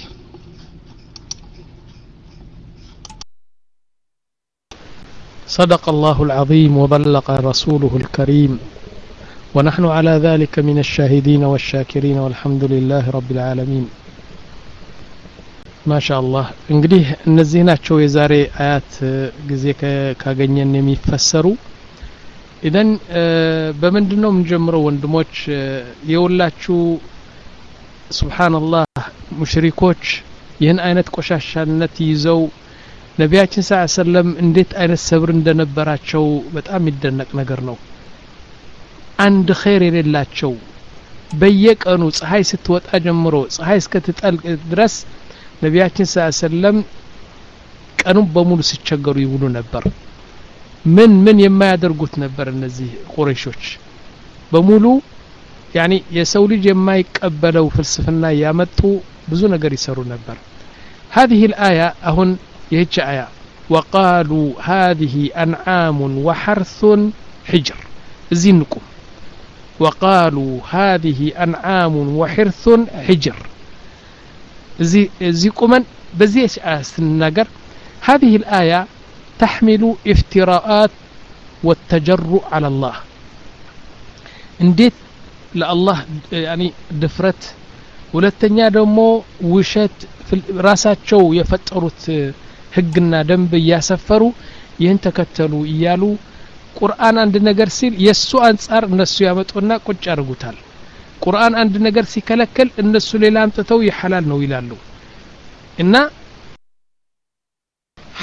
صدق الله العظيم وبلغ رسوله الكريم ونحن على ذلك من الشاهدين والشاكرين والحمد لله رب العالمين. ما شاء الله. እንግዲህ እነዚህ ናቸው የዛሬ አያት ጊዜ ካገኘን የሚፈሰሩ። ኢደን በመንድነው የምንጀምረው ወንድሞች? የውላችሁ ሱብሃንአላህ ሙሽሪኮች ይህን አይነት ቆሻሻነት ይዘው ነቢያችን ሰለላሁ ዐለይሂ ወሰለም እንዴት አይነት ሰብር እንደነበራቸው በጣም ይደነቅ ነገር ነው። አንድ ኸይር የሌላቸው በየቀኑ ፀሐይ ስትወጣ ጀምሮ ፀሐይ እስከትጠልቅ ድረስ ነቢያችን ሰለላሁ ዐለይሂ ወሰለም ቀኑን በሙሉ ሲቸገሩ ይውሉ ነበር። ምን ምን የማያደርጉት ነበር? እነዚህ ቁረይሾች በሙሉ ያኒ የሰው ልጅ የማይቀበለው ፍልስፍና ያመጡ ብዙ ነገር ይሰሩ ነበር። هذه الآية أهون يهج آية وقالوا هذه أنعام وحرث حجر زينكم وقالوا هذه أنعام وحرث حجر زي زيكم بزيش النجر. هذه الآية تحمل افتراءات والتجرؤ على الله. انديت لله يعني دفرت ولتنيا دمو وشت في راساتشو يفتروت ህግና ደንብ ያሰፈሩ ይህን ተከተሉ እያሉ ቁርአን አንድ ነገር ሲል የሱ አንፃር እነሱ ያመጡና ቁጭ ያርጉታል። ቁርአን አንድ ነገር ሲከለከል እነሱ ሌላ አምጥተው ይሐላል ነው ይላሉ። እና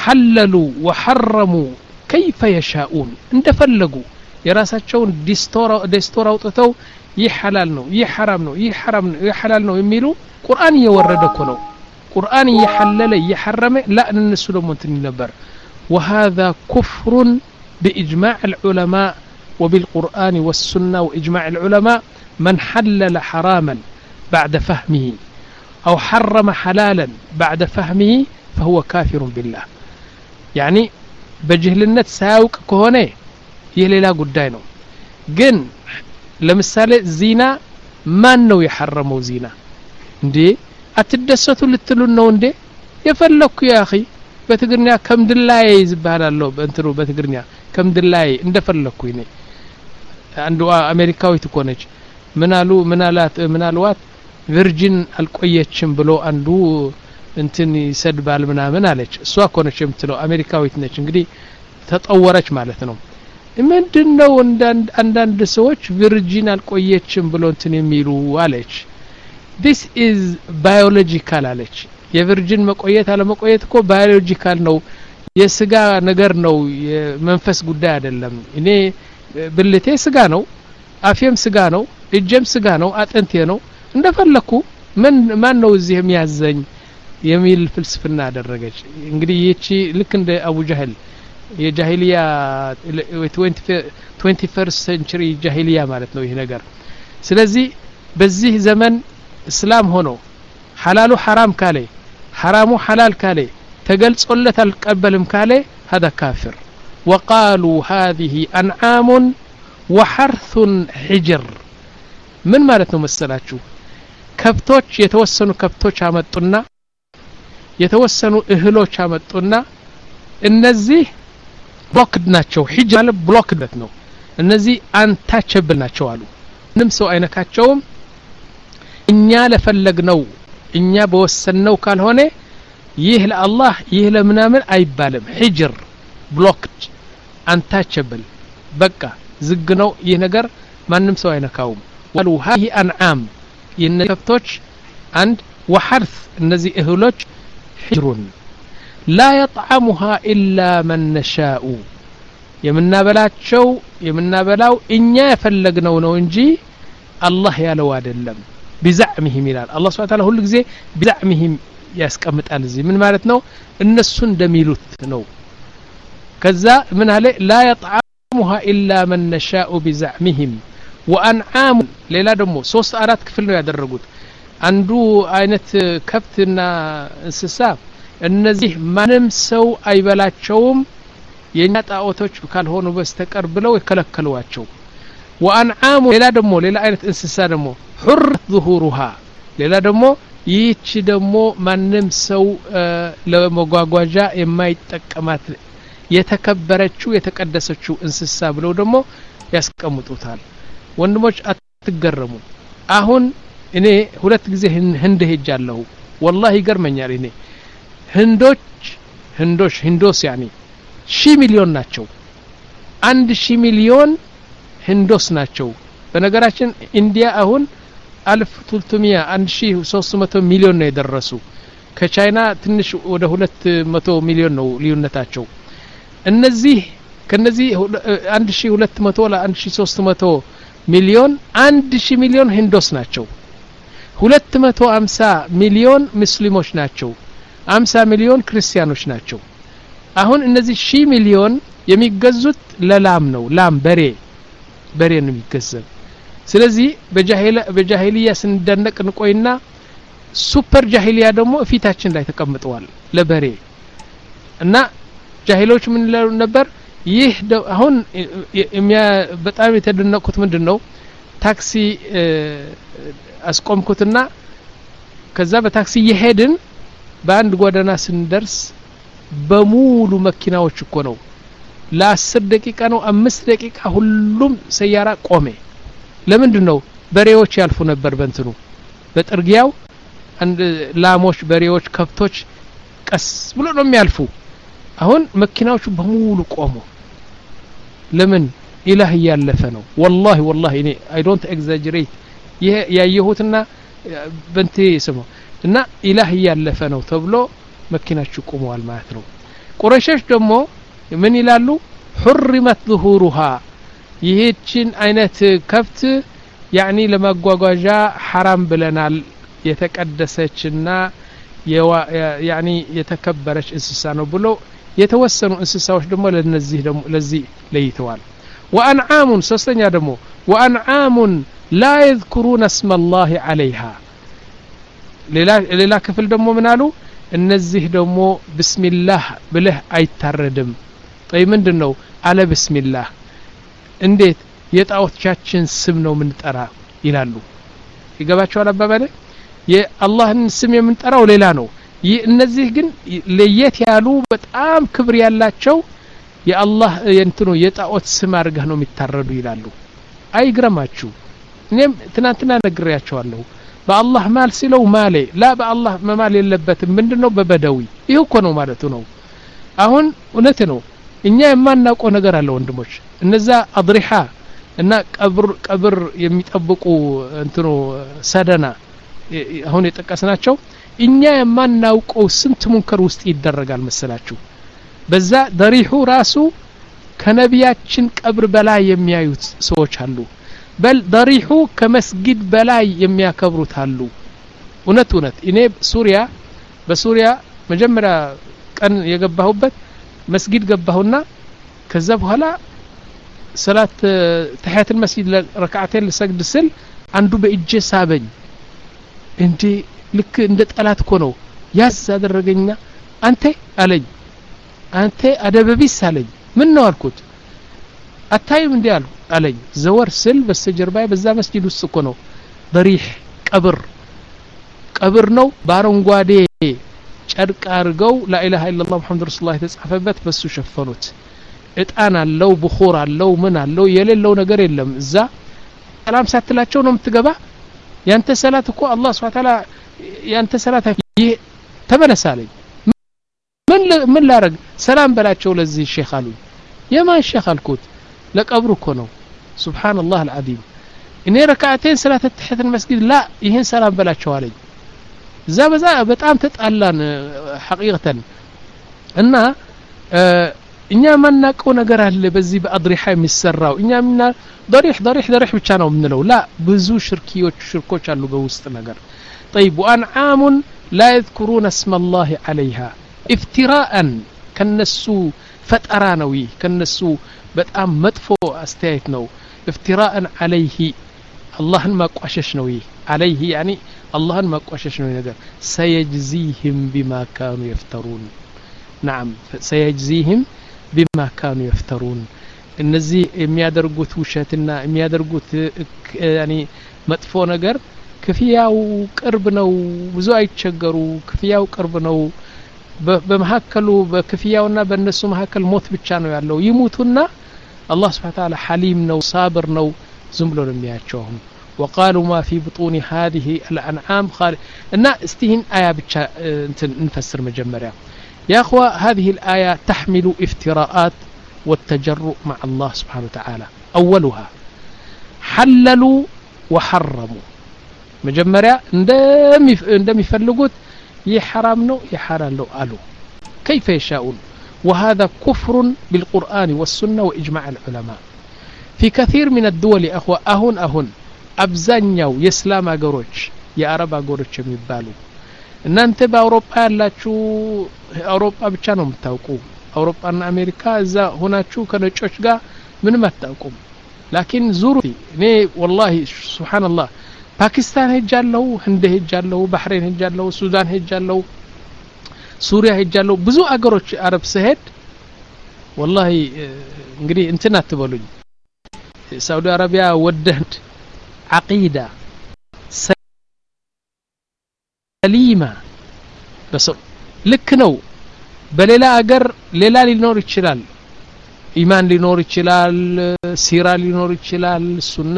حللوا وحرموا كيف يشاءون እንደፈለጉ የራሳቸውን ዲስቶራ ዲስቶራ አውጥተው ይህ ሐላል ነው ይህ ሐራም ነው ይህ ሐራም ነው ይህ ሐላል ነው የሚሉ ቁርአን እየወረደ እኮ ነው ቁርአን እየሐለለ እየሐረመ لا እነሱ ደግሞ እንትን ነበር وهذا كفر بإجماع العلماء وبالقرآن والسنة وإجماع العلماء من حلل حراما بعد فهمه أو حرم حلالا بعد فهمه فهو كافر بالله يعني بجهلነት ሳያውቅ ከሆነ ይህ ሌላ ጉዳይ ነው ግን ለምሳሌ ዚና ማን ነው የሐረመው ዚና እንዴ አትደሰቱ ልትሉ ነው እንዴ የፈለኩ ያ اخي በትግርኛ ከምድላይ ይዝባላለው በእንትሩ በትግርኛ ከምድላይ እንደፈለኩ ይኔ አንዱ አሜሪካዊት ኮነች ምናሉ ምናላት ምናልዋት ቨርጂን አልቆየችም ብሎ አንዱ እንትን ይሰድባል ምናምን አለች እሷ ኮነች የምትለው አሜሪካዊት ነች እንግዲህ ተጠወረች ማለት ነው ምንድነው አንዳንድ አንዳንድ ሰዎች ቨርጂን አልቆየችም ብሎ እንትን የሚሉ አለች this is biological አለች የቨርጂን መቆየት አለ መቆየት እኮ biological ነው የስጋ ነገር ነው የመንፈስ ጉዳይ አይደለም እኔ ብልቴ ስጋ ነው አፌም ስጋ ነው እጄም ስጋ ነው አጥንቴ ነው እንደፈለኩ ምን ማን ነው እዚህ የሚያዘኝ የሚል ፍልስፍና አደረገች እንግዲህ ይቺ ልክ እንደ አቡ ጀህል የጃሂሊያ twenty-first century ጃሂሊያ ማለት ነው ይሄ ነገር ስለዚህ በዚህ ዘመን እስላም ሆኖ ሐላሉ ሐራም ካለ ሐራሙ ሐላል ካለ ተገልጾለት አልቀበልም ካለ هذا كافر وقالوا هذه أنعام وحرث حجر ምን ማለት ነው መሰላችሁ ከብቶች የተወሰኑ ከብቶች አመጡና የተወሰኑ እህሎች አመጡና እነዚህ ብሎክድ ናቸው حجر ማለት ብሎክድ ነው እነዚህ አንታቸብል ናቸው አሉ ምንም ሰው አይነካቸውም እኛ ለፈለግነው እኛ በወሰነው ካልሆነ ይህ ለአላህ ይህ ለምናምን አይባልም حجر ብሎክድ አንታቸብል በቃ ዝግ ነው ይህ ነገር ማንም ሰው አይነካውም قالوا هذه أنعام የነከብቶች አንድ وحرث እነዚህ እህሎች حجر لا يطعمها إلا من نشاء የምናበላቸው የምናበላው እኛ የፈለግነው ነው እንጂ አላህ ያለው አይደለም بزعمهم ይላል አላህ Subhanahu Ta'ala ሁሉ ጊዜ بزعمهم ያስቀምጣል እዚህ ምን ማለት ነው እነሱ እንደሚሉት ነው ከዛ ምን አለ لا يطعمها إلا من نشاء بزعمهم وأنعام ሌላ ደግሞ ሶስት አራት ክፍል ነው ያደረጉት አንዱ አይነት ከብትና እንስሳ እነዚህ ማንም ሰው አይበላቸውም የኛ ጣዖቶች ካልሆኑ በስተቀር ብለው ይከለከሉዋቸው وأنعام ሌላ ደግሞ ሌላ አይነት እንስሳ ደግሞ حر ظهورها ሌላ ደግሞ ይህች ደግሞ ማንም ሰው ለመጓጓዣ የማይጠቀማት የተከበረችው የተቀደሰችው እንስሳ ብለው ደግሞ ያስቀምጡታል ወንድሞች አትገረሙ አሁን እኔ ሁለት ጊዜ ህንድ ሄጃለሁ والله ይገርመኛል እኔ ህንዶች ህንዶች ህንዶስ يعني ሺህ ሚሊዮን ናቸው አንድ ሺህ ሚሊዮን ህንዶስ ናቸው በነገራችን ኢንዲያ አሁን አልፍ ቱልቱሚያ አንድ ሺህ ሶስት መቶ ሚሊዮን ነው የደረሱ ከቻይና ትንሽ ወደ ሁለት መቶ ሚሊዮን ነው ልዩነታቸው እነዚህ ከነዚህ አንድ ሺህ ሁለት መቶ ላ አንድ ሺህ ሶስት መቶ ሚሊዮን አንድ ሺህ ሚሊዮን ህንዶስ ናቸው ሁለት መቶ ሃምሳ ሚሊዮን ሙስሊሞች ናቸው ሃምሳ ሚሊዮን ክርስቲያኖች ናቸው አሁን እነዚህ ሺህ ሚሊዮን የሚገዙት ለላም ነው ላም በሬ በሬ ነው የሚገዛው ስለዚህ በጃሂላ በጃሂሊያ ስንደነቅ እንቆይና ሱፐር ጃሂሊያ ደግሞ ፊታችን ላይ ተቀምጠዋል ለበሬ እና ጃሂሎች ምን ይላሉ ነበር ይህ አሁን በጣም የተደነቁት ምንድነው ታክሲ አስቆምኩትና ከዛ በታክሲ እየሄድን በአንድ ጎዳና ስንደርስ በሙሉ መኪናዎች እኮ ነው ለአስር ደቂቃ ነው አምስት ደቂቃ ሁሉም ሰያራ ቆመ ለምንድነው በሬዎች ያልፉ ነበር በእንትኑ በጥርጊያው አንድ ላሞች በሬዎች ከብቶች ቀስ ብሎ ነው የሚያልፉ አሁን መኪናዎቹ በሙሉ ቆሙ ለምን ኢላህ ያለፈ ነው والله والله እኔ I don't exaggerate ይሄ ያየሁትና በእንቴ ስሙ እና ኢላህ ያለፈ ነው ተብሎ መኪናዎቹ ቆመዋል ማለት ነው ቁረይሾች ደግሞ ምን ይላሉ حرمت ظهورها ይህችን አይነት ከብት ያኒ ለማጓጓዣ حرام ብለናል የተቀደሰችና ያኒ የተከበረች እንስሳ ነው ብሎ የተወሰኑ እንስሳዎች ደግሞ ለነዚህ ደግሞ ለዚህ ለይተዋል وانعام ሶስተኛ ደግሞ وانعام لا يذكرون اسم الله عليها ሌላ ሌላ ክፍል ደግሞ ምን አሉ እነዚህ ደግሞ ቢስሚላህ ብለህ አይታረድም طيب ምንድነው አለ ቢስሚላህ እንዴት የጣዖቻችን ስም ነው ምንጠራ ይላሉ ይገባቸዋል አባባለ የአላህን ስም የምንጠራው ሌላ ነው እነዚህ ግን ለየት ያሉ በጣም ክብር ያላቸው የአላህ የእንትኑ የጣዖት ስም አድርገህ ነው የሚታረዱ ይላሉ አይግረማችሁ እኔም ትናንትና ነግሬያቸዋለሁ በአላህ ማል ሲለው ማሌ ላ በአላህ መማል የለበትም ምንድነው በበደዊ ይሄ እኮ ነው ማለቱ ነው አሁን እውነት ነው እኛ የማናውቀው ነገር አለ ወንድሞች እነዛ አድሪሃ እና ቀብር ቀብር የሚጠብቁ እንትኑ ሰደና አሁን የጠቀስናቸው እኛ የማናውቀው ስንት ሙንከር ውስጥ ይደረጋል መሰላችሁ በዛ ደሪሁ ራሱ ከነቢያችን ቀብር በላይ የሚያዩት ሰዎች አሉ በል ደሪሁ ከመስጊድ በላይ የሚያከብሩት አሉ እውነት እውነት እኔ ሱሪያ በሱሪያ መጀመሪያ ቀን የገባሁበት መስጊድ ገባሁና ከዛ በኋላ ሰላት ተህያት المسجد ረካዓተን ለሰግድ ስል አንዱ በእጄ ሳበኝ እንዴ ልክ እንደ ጠላት እኮ ነው ያዝ አደረገኛ አንተ አለኝ አንተ አደበቢስ አለኝ ምን ነው አልኩት አታይም እንዴ አሉ አለኝ ዘወር ስል በስተጀርባዬ በዛ መስጊድ ውስጥ እኮ ነው በሪህ ቀብር ቀብር ነው ባረንጓዴ ጨርቅ አርገው ላኢላሃ ኢላላህ ሙሐመድ ረሱላህ የተጻፈበት በሱ ሸፈኑት እጣን አለው ቡኹር አለው ምን አለው የሌለው ነገር የለም እዛ ሰላም ሳትላቸው ነው የምትገባ ያንተ ሰላት እኮ አላህ Subhanahu Wa Ta'ala ያንተ ሰላት ይሄ ተመለሳለኝ ምን ምን ላረግ ሰላም በላቸው ለዚህ ሼኽ አሉኝ የማን ሼኽ አልኩት ለቀብሩ እኮ ነው ሱብሃንአላህ አልዓዚም እኔ ረካዓተን ሰላት ተህያት المسجد لا ይሄን ሰላም በላቸው አለኝ እዛ በዛ በጣም ተጣላን ሐቂቀተን እና እኛ ማናቀው ነገር አለ በዚህ በአድሪሃ የሚሰራው እኛ ምና ضريح ضريح ضريح ብቻ ነው ምንለው لا ብዙ ሽርኪዮች ሽርኮች አሉ በውስጥ ነገር طيب وانعام لا يذكرون اسم الله عليها افتراء ከነሱ ፈጠራ ነው ከነሱ በጣም መጥፎ አስተያየት ነው افتراء عليه አላህን ማቋሸሽ ነው عليه يعني አላህን ማቋሸሽ ነው ነገር سيجزيهم بما كانوا يفترون نعم سيجزيهم بما كانوا يفترون እነዚህ የሚያደርጉት ውሸትና የሚያደርጉት ያኒ መጥፎ ነገር ክፍያው ቅርብ ነው ብዙ አይቸገሩ ክፍያው ቅርብ ነው በመሐከሉ በክፍያውና በእነሱ መሐከል ሞት ብቻ ነው ያለው ይሙቱና አላህ Subhanahu Wa Ta'ala ሐሊም ነው ሳብር ነው ዝም ብሎ ነው የሚያቸው وقالوا ما في بطون هذه الانعام خالق እና استهين آية ብቻ እንትን እንፈስር መጀመሪያ يا اخوة هذه الآية تحمل افتراءات والتجرؤ مع الله سبحانه وتعالى أولها حللوا وحرموا مجمريا اندم اندم يفلقوت يحرام نو يحرام لو قالوا كيف يشاءون وهذا كفر بالقرآن والسنة وإجماع العلماء في كثير من الدول أخوة أهون أهون أبزانيو يسلام أقروش يا عرب أقروش يميبالو إن أنت بأوروبا ያላችሁ አውሮፓ ብቻ ነው የምታውቁ አውሮፓና አሜሪካ እዛ ሆናችሁ ከነጮች ጋር ምንም አታውቁም لكن ዙሩ እኔ والله سبحان الله ፓኪስታን ሄጃለሁ ህንድ ሄጃለሁ ባህሬን ሄጃለሁ ሱዳን ሄጃለሁ ሱሪያ ሄጃለሁ ብዙ አገሮች አረብ ሰሄድ والله እንግዲህ እንትን አትበሉኝ ሳውዲ አረቢያ ወደህት عقيدة سليمة بس ልክ ነው በሌላ አገር ሌላ ሊኖር ይችላል ኢማን ሊኖር ይችላል ሲራ ሊኖር ይችላል ሱና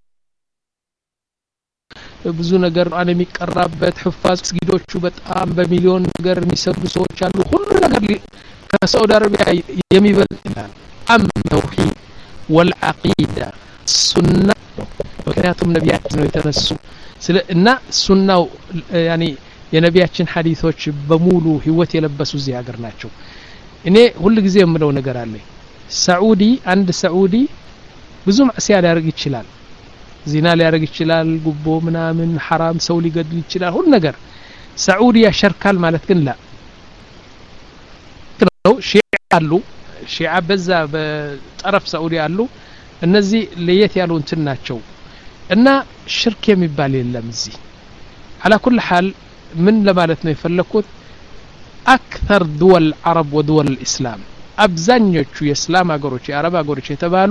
ብዙ ነገር አነ የሚቀራበት حفاظ መስጊዶቹ በጣም በሚሊዮን ነገር የሚሰሩ ሰዎች አሉ ሁሉ ነገር ከሳውዲ አረቢያ የሚበልጣል አም ተውሂድ والعقيدة ሱና ምክንያቱም ነቢያችን ነው የተነሱ እና ሱናው ያኒ የነቢያችን ሐዲሶች በሙሉ ህይወት የለበሱ እዚህ ሀገር ናቸው እኔ ሁሉ ጊዜ የምለው ነገር አለ ሳዑዲ አንድ ሳዑዲ ብዙ ማዕሲያ ሊያደርግ ይችላል ዚና ሊያደርግ ይችላል ጉቦ ምናምን حرام ሰው ሊገድል ይችላል ሁሉ ነገር ሳዑዲ ያሸርካል ማለት ግን ላ ነው ሺዓ አሉ ሺዓ በዛ በጠረፍ ሳዑዲ አሉ እነዚህ ለየት ያሉ እንትን ናቸው እና ሽርክ የሚባል የለም እዚህ على كل حال من ለማለት ነው የፈለኩት أكثر دول العرب ودول الإسلام አብዛኞቹ የእስላም ሀገሮች የአረብ ሀገሮች የተባሉ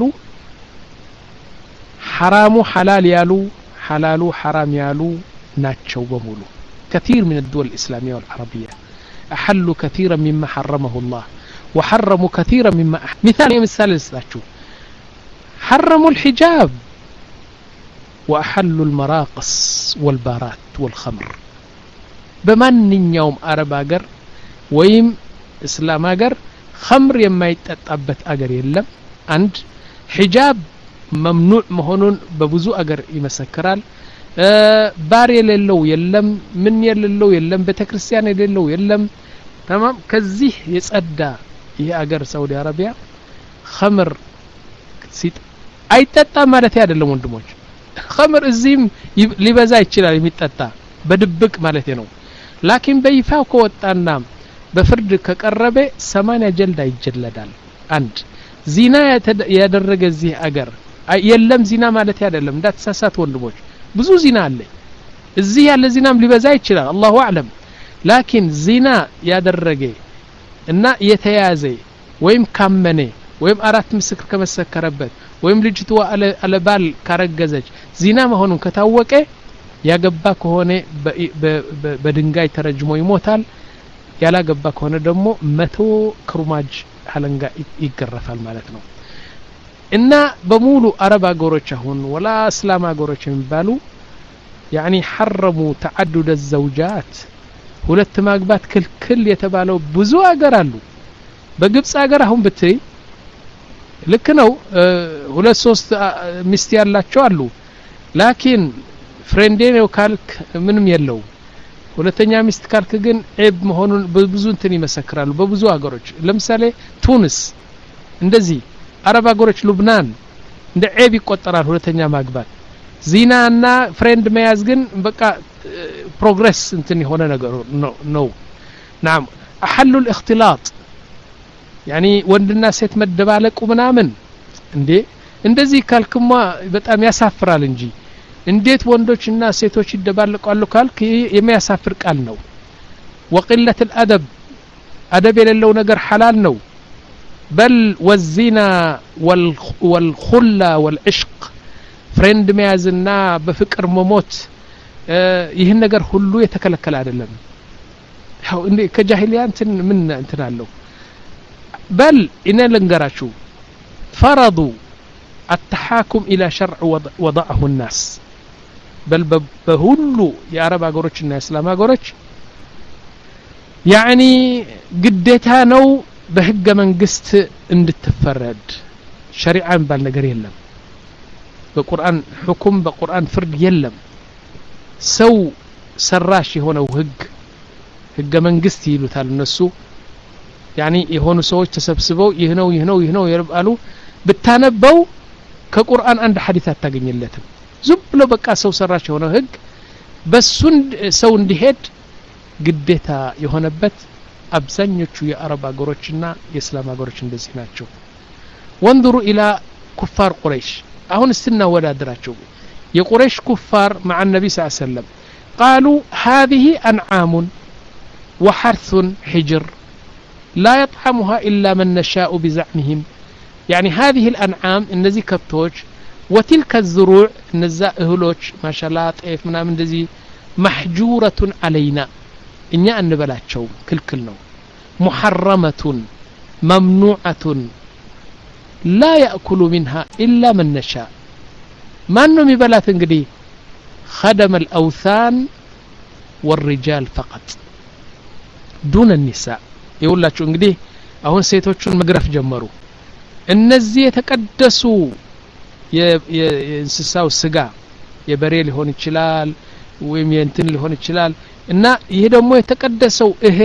حرامو حلال يالو حلالو حرام يالو ناتشو بمولو كثير من الدول الإسلامية والعربية أحلوا كثيرا مما حرمه الله وحرموا كثيرا مما أح... مثال مثال استاتشو حرموا الحجاب وأحلوا المراقص والبارات والخمر بمن يوم عرب أجر ويم إسلام أجر خمر يما يتطبت أجر يلم عند حجاب ممنوع مهونون ببزو أجر يمسكرال أه بار يللو يلم من يللو يلم بتكريستيان يللو يلم تمام كزيه يصدى ይሄ አገር ሳውዲ አረቢያ خمر ሲጥ አይጠጣ ማለት አይደለም ወንድሞች خمر እዚህም ሊበዛ ይችላል የሚጠጣ በድብቅ ማለት ነው ላኪን በይፋ ከወጣና በፍርድ ከቀረበ ሰማንያ ጀልዳ ይጀለዳል አንድ ዚና ያደረገ እዚህ አገር የለም ዚና ማለት አይደለም እንዳትሳሳት ወንድሞች ብዙ ዚና አለ እዚህ ያለ ዚናም ሊበዛ ይችላል አላሁ አዕለም ላኪን ዚና ያደረገ እና የተያዘ ወይም ካመነ ወይም አራት ምስክር ከመሰከረበት ወይም ልጅቷ አለ ባል ካረገዘች ዚና መሆኑን ከታወቀ ያገባ ከሆነ በድንጋይ ተረጅሞ ይሞታል ያላገባ ከሆነ ደግሞ መቶ ክሩማጅ ሐለንጋ ይገረፋል ማለት ነው እና በሙሉ አረብ አገሮች አሁን ወላ እስላም አገሮች የሚባሉ يعني حرموا تعدد الزوجات ሁለት ማግባት ክልክል የተባለው ብዙ አገር አሉ በግብጽ አገር አሁን ብትይ ልክ ነው ሁለት ሶስት ሚስት ያላቸው አሉ ላኪን ፍሬንዴ ነው ካልክ ምንም የለው ሁለተኛ ሚስት ካልክ ግን ዒብ መሆኑን በብዙ እንትን ይመሰክራሉ በብዙ አገሮች ለምሳሌ ቱኒስ እንደዚህ አረብ አገሮች ሉብናን እንደ ዒብ ይቆጠራል ሁለተኛ ማግባት ዚናና ፍሬንድ መያዝ ግን በቃ ፕሮግሬስ እንትን የሆነ ነገር ነው نعم احلوا الاختلاط يعني ወንድና ሴት መደባለቁ ምናምን እንዴ እንደዚህ ካልክማ በጣም ያሳፍራል እንጂ እንዴት ወንዶችና ሴቶች ይደባለቃሉ ካልክ የሚያሳፍር ቃል ነው وقله الادب ادب የሌለው ነገር حلال ነው بل والزنا والخله والعشق ፍሬንድ መያዝና በፍቅር መሞት ይህን ነገር ሁሉ የተከለከለ አይደለም ያው እንዴ ከጃሂሊያ እንትን ምን እንትን አለው بل ان لنغراچو فرضوا التحاكم الى شرع وضعه الناس بل بهولو يا عرب አገሮችና እስላም አገሮች يعني ግዴታ ነው በህገ መንግስት እንድትፈረድ ሸሪዓን ባል ነገር የለም በቁርአን ሁክም በቁርአን ፍርድ የለም ሰው ሰራሽ የሆነው ህግ ህገ መንግስት ይሉታል እነሱ يعني የሆኑ ሰዎች ተሰብስበው ይህ ነው ይህ ነው ይህ ነው ይርባሉ ብታነበው ከቁርአን አንድ ሐዲስ አታገኝለትም ዝም ብሎ በቃ ሰው ሰራሽ የሆነው ህግ በሱን ሰው እንዲሄድ ግዴታ የሆነበት አብዛኞቹ የአረብ አገሮችና የእስላም አገሮች እንደዚህ ናቸው ወንድሩ ኢላ ኩፋር ቁረይሽ አሁን ስናወዳድራቸው የቁረይሽ ኩፋር مع النبي صلى الله عليه وسلم قالوا هذه انعام وحرث حجر لا يطعمها الا من نشاء بزعمهم يعني هذه الانعام النزي كبتوج وتلك الزروع نزا اهلوች ማሻላ ጤፍ ምናምን እንደዚህ محجورة علينا እኛ እንበላቸው ክልክል ነው محرمة ممنوعة لا يأكل منها إلا من نشاء ما أنهم يبلات انقدي خدم الأوثان والرجال فقط دون النساء يقول لك انقدي أهون سيتوچون مقرف جمرو النزي يتقدسوا ينسساو السقا يبري لهون الشلال ويم ينتن لهون الشلال إن يهدمو يتقدسوا إهل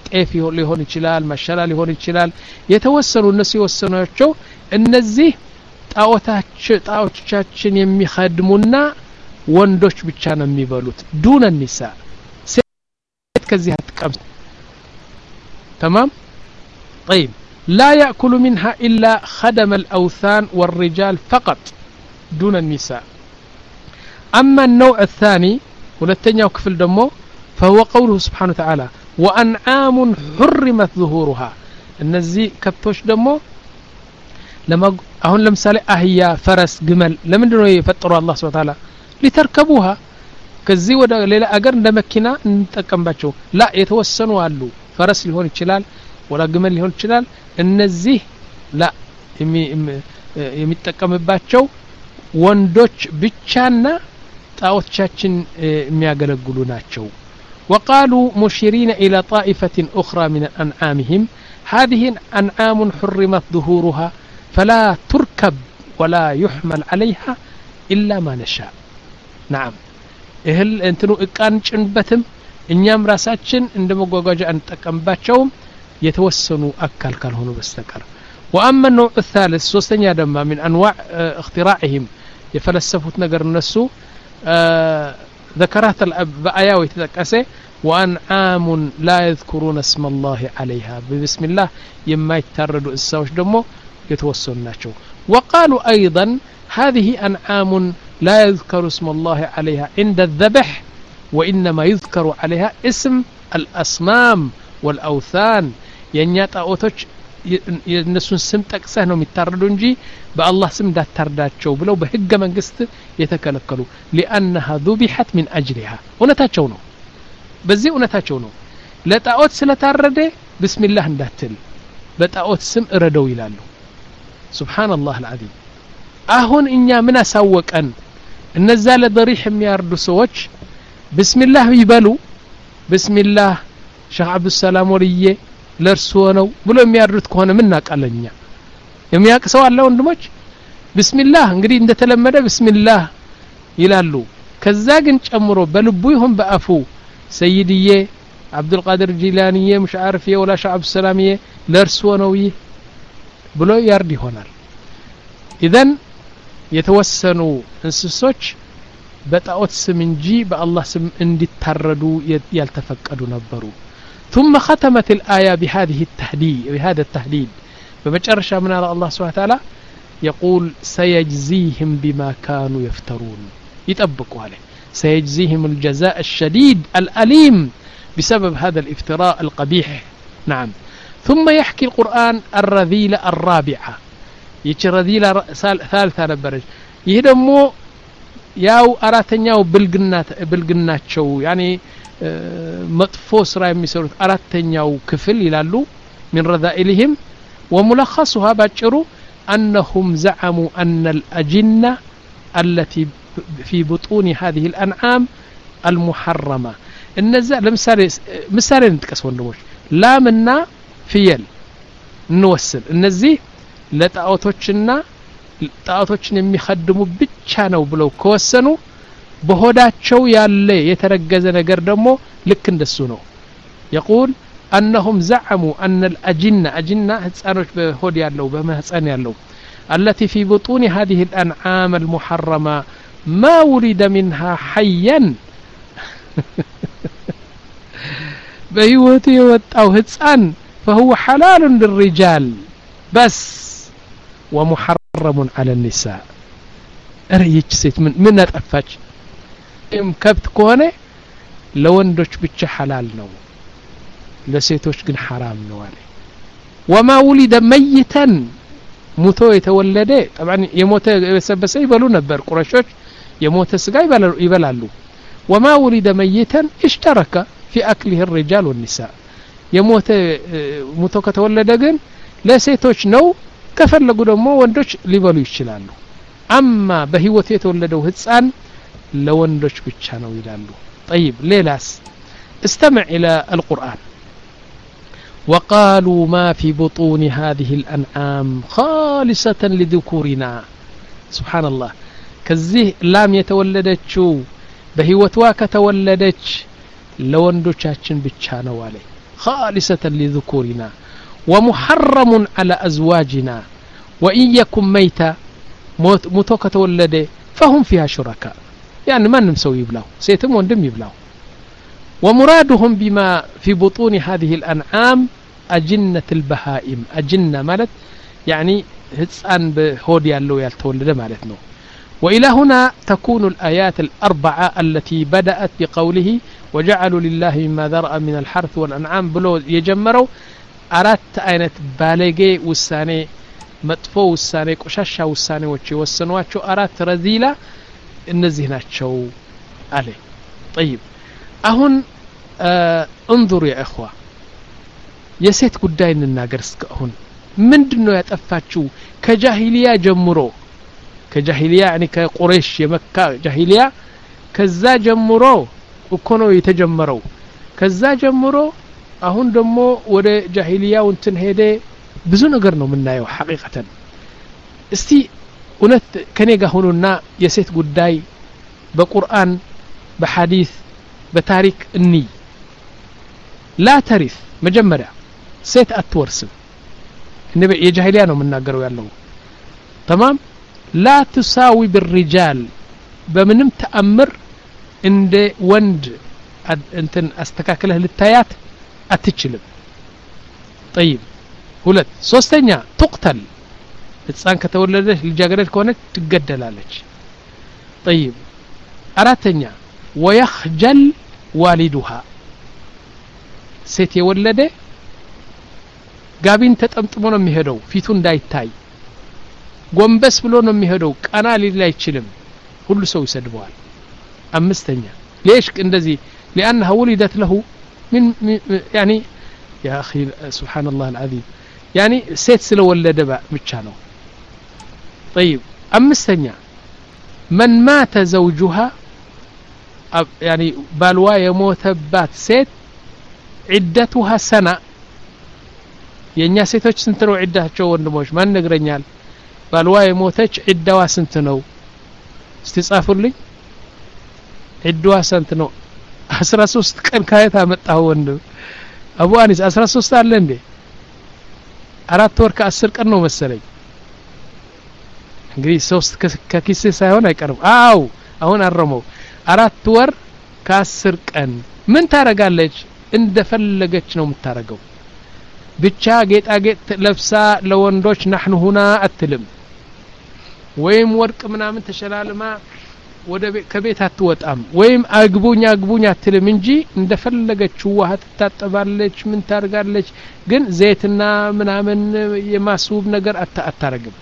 ጤፍ ሊሆን ይችላል ማሻላ ሊሆን ይችላል የተወሰኑ እነሱ የወሰኗቸው እነዚህ ጣዖታችን ጣዖቶቻችን የሚخدሙና ወንዶች ብቻ ነው የሚበሉት ዱነ النساء ሴት ከዚህ አትቀምስ تمام طيب لا يأكل منها إلا خدم الأوثان والرجال فقط دون النساء أما النوع الثاني ولتنيا كفل دمو فهو قوله سبحانه وتعالى وأنعام حرمت ظهورها النزي كبتوش دمو لما هون لمثال أهيا فرس جمل لمن دنو يفطروا الله سبحانه وتعالى لتركبوها كزي ودا ليلا أجر نمكنا نتكمباتشو لا يتوسنوا علو فرس اللي هون يشلال ولا جمل اللي هون يشلال النزي لا يمي يمتكمباتشو وندوش بتشانا طاوتشاتشن የሚያገለግሉ ናቸው وقالوا مشيرين إلى طائفة أخرى من أنعامهم هذه أنعام حرمت ظهورها فلا تركب ولا يحمل عليها إلا ما نشاء نعم إهل أنتنو إقان ጭንበትም እኛም ራሳችን እንደመጓጓዣ እንጠቀምባቸውም የተወሰኑ አካል ካልሆኑ በስተቀር وأما النوع الثالث ሶስተኛ ደማ من أنواع اختراعهم የፈለሰፉት ነገር እነሱ ذكرت بآية ويتذكسه وأنعام لا يذكرون اسم الله عليها بسم الله يما يتردوا الساوش دمو يتوسلون ناتشو وقالوا أيضا هذه أنعام لا يذكر اسم الله عليها عند الذبح وإنما يذكر عليها اسم الأصنام والأوثان ينيات أوتوش የነሱን ስም ጠቅሰህ ነው የሚታረዱ እንጂ በአላህ ስም እንዳታርዳቸው ብለው በህገ መንግስት የተከለከሉ لانها ذبحت من اجلها እውነታቸው ነው በዚህ እውነታቸው ነው ለጣዖት ስለታረደ ቢስሚላህ እንዳትል በጣዖት ስም እረደው ይላሉ ሱብሃንአላህ العظيم አሁን እኛ ምን አሳወቀን እነዛ ለበሪህ የሚያርዱ ሰዎች ቢስሚላህ ይበሉ ቢስሚላህ ሼህ አብዱ ሰላም ወልዬ ለርሶ ነው ብሎ የሚያርዱት ከሆነ ምን ናቃለኛ የሚያቅሰው አለ ወንድሞች ቢስሚላህ እንግዲህ እንደተለመደ ቢስሚላህ ይላሉ ከዛ ግን ጨምሮ በልቡ ይሁን በአፉ ሰይድዬ አብዱል ቃድር ጂላኒዬ مش عارف የወላ ሻዕብ ሰላምዬ ለርሶ ነው ይህ ብሎ ያርድ ይሆናል ኢዘን የተወሰኑ እንስሶች በጣዖት ስም እንጂ በአላህ ስም እንዲታረዱ ያልተፈቀዱ ነበሩ ثم ختمت الآية بهذه التهديد بهذا التهديد فمجرشا من الله سبحانه وتعالى يقول سيجزيهم بما كانوا يفترون يطبقوا عليه سيجزيهم الجزاء الشديد الأليم بسبب هذا الافتراء القبيح نعم ثم يحكي القرآن الرذيلة الرابعة يجي رذيلة ثالثة نبرج يهدمو ياو أراتنياو بالقنات بالقنات شو يعني መጥፎ ስራ የሚሰሩት አራተኛው ክፍል ይላሉ من رذائلهم وملخصها ባጭሩ أنهم زعموا أن الأجنة التي في بطون هذه الأنعام المحرمة እነዛ ለምሳሌ ምሳሌ እንጥቀስ ወንድሞች ላምና ፍየል እንወስል እነዚህ ለጣዖቶችና ጣዖቶችን የሚخدሙ ብቻ ነው ብለው ከወሰኑ በሆዳቸው ያለ የተረገዘ ነገር ደግሞ ልክ እንደሱ ነው يقول أنهم زعموا أن الأجنة أجنة ህፃኖች በሆድ ያለው በማህፀን ያለው التي في بطون هذه الأنعام المحرمة ما ولد منها حيا بهيوت يوጣው ህፃን فهو حلال للرجال بس ومحرم على النساء أريج ست من من أطفاش ام كبت كونه لوندوش ብቻ حلال ነው ለሴቶች ግን حرام ነው አለ وما ولد ميتا ሙቶ የተወለደ طبعا የሞተ የበሰበሰ ይበሉ ነበር ቁረሾች የሞተ ስጋ ይበላሉ وما ولد ميتا اشترك في اكله الرجال والنساء የሞተ ሙቶ ከተወለደ ግን ለሴቶች ነው ከፈለጉ ደግሞ ወንዶች ሊበሉ ይችላሉ اما በህይወት የተወለደው ህፃን لوندوش ብቻ ነው ይላሉ طيب ليلاس استمع الى القرآن وقالوا ما في بطون هذه الأنعام خالصة لذكورنا سبحان الله كزيه لام يتولدتشو بهيوتوا كتولدتش لوندوشاتشن ብቻ ነው አለ خالصة لذكورنا ومحرم على أزواجنا وإن يكن ميتا موتو كتولده فهم فيها شركاء يعني ما نمسوي يبلاو سيتم وندم يبلاو ومرادهم بما في بطون هذه الأنعام أجنة البهائم أجنة مالت يعني هتسان بهود يالو يالتولد مالتنا وإلى هنا تكون الآيات الأربعة التي بدأت بقوله وجعلوا لله مما ذرأ من الحرث والأنعام بلو يجمروا أردت أينة بالغي والساني مطفو والساني قشاشا والساني وچي والسنواتشو أردت رذيلة النزهناتشو عليه طيب أهون آه انظروا يا إخوة يسيت قدائن الناقرسك أهون من دنو يتأفاتشو كجاهلية جمرو كجاهلية يعني كقريش يمكة جاهلية كذا جمرو وكونوا يتجمروا كذا جمرو أهون دمو وده جاهلية وانتن هيدي بزو نقر ነው የምናየው حقيقة እስቲ እውነት ከኔ ጋር ሆኖና የሴት ጉዳይ በቁርአን በሐዲስ በታሪክ እኒ ላ ተሪፍ መጀመሪያ ሴት አትወርስም እኔ የጃሂሊያ ነው የምናገረው ያለው تمام لا تساوي بالرجال በምንም ተአምር እንደ ወንድ እንትን አስተካክለህ ልታያት አትችልም طيب ሁለት ሶስተኛ تقتل ህፃን ከተወለደች ልጃገረድ ከሆነች ትገደላለች طيب አራተኛ ويخجل والدها ሴት የወለደ ጋቢን ተጠምጥሞ ነው የሚሄደው ፊቱ እንዳይታይ ጎንበስ ብሎ ነው የሚሄደው ቀና ሊል አይችልም ሁሉ ሰው ይሰድበዋል አምስተኛ ليش እንደዚህ لانها ولدت له من يعني يا اخي سبحان الله العظيم يعني ሴት ስለወለደ ብቻ ነው طيب አምስተኛ من مات زوجها يعني بالوا የሞተባት ሴት عدتها سنة የኛ ሴቶች ስንት ነው عدታቸው ወንድሞች ማን ነግረኛል بالوا የሞተች عدዋ ስንት ነው እስቲ ጻፉልኝ عدዋ ስንት ነው አስራ ሶስት ቀን ካየት አመጣው ወንድም አቡ አኒስ አስራ ሶስት አለ እንዴ አራት ወር ከአስር ቀን ነው መሰለኝ እንግዲህ ሶስት ከኪስ ሳይሆን አይቀርም አው አሁን አረመው አራት ወር ከአስር ቀን ምን ታረጋለች እንደፈለገች ነው የምታረገው ብቻ ጌጣጌጥ ለብሳ ለወንዶች نحن هنا አትልም ወይም ወርቅ ምናምን ተሸላልማ ወደ ከቤት አትወጣም ወይም አግቡኛ አግቡኛ አትልም እንጂ እንደፈለገች ውሃ ትታጠባለች ምን ታርጋለች ግን ዘይትና ምናምን የማስውብ ነገር አታረግም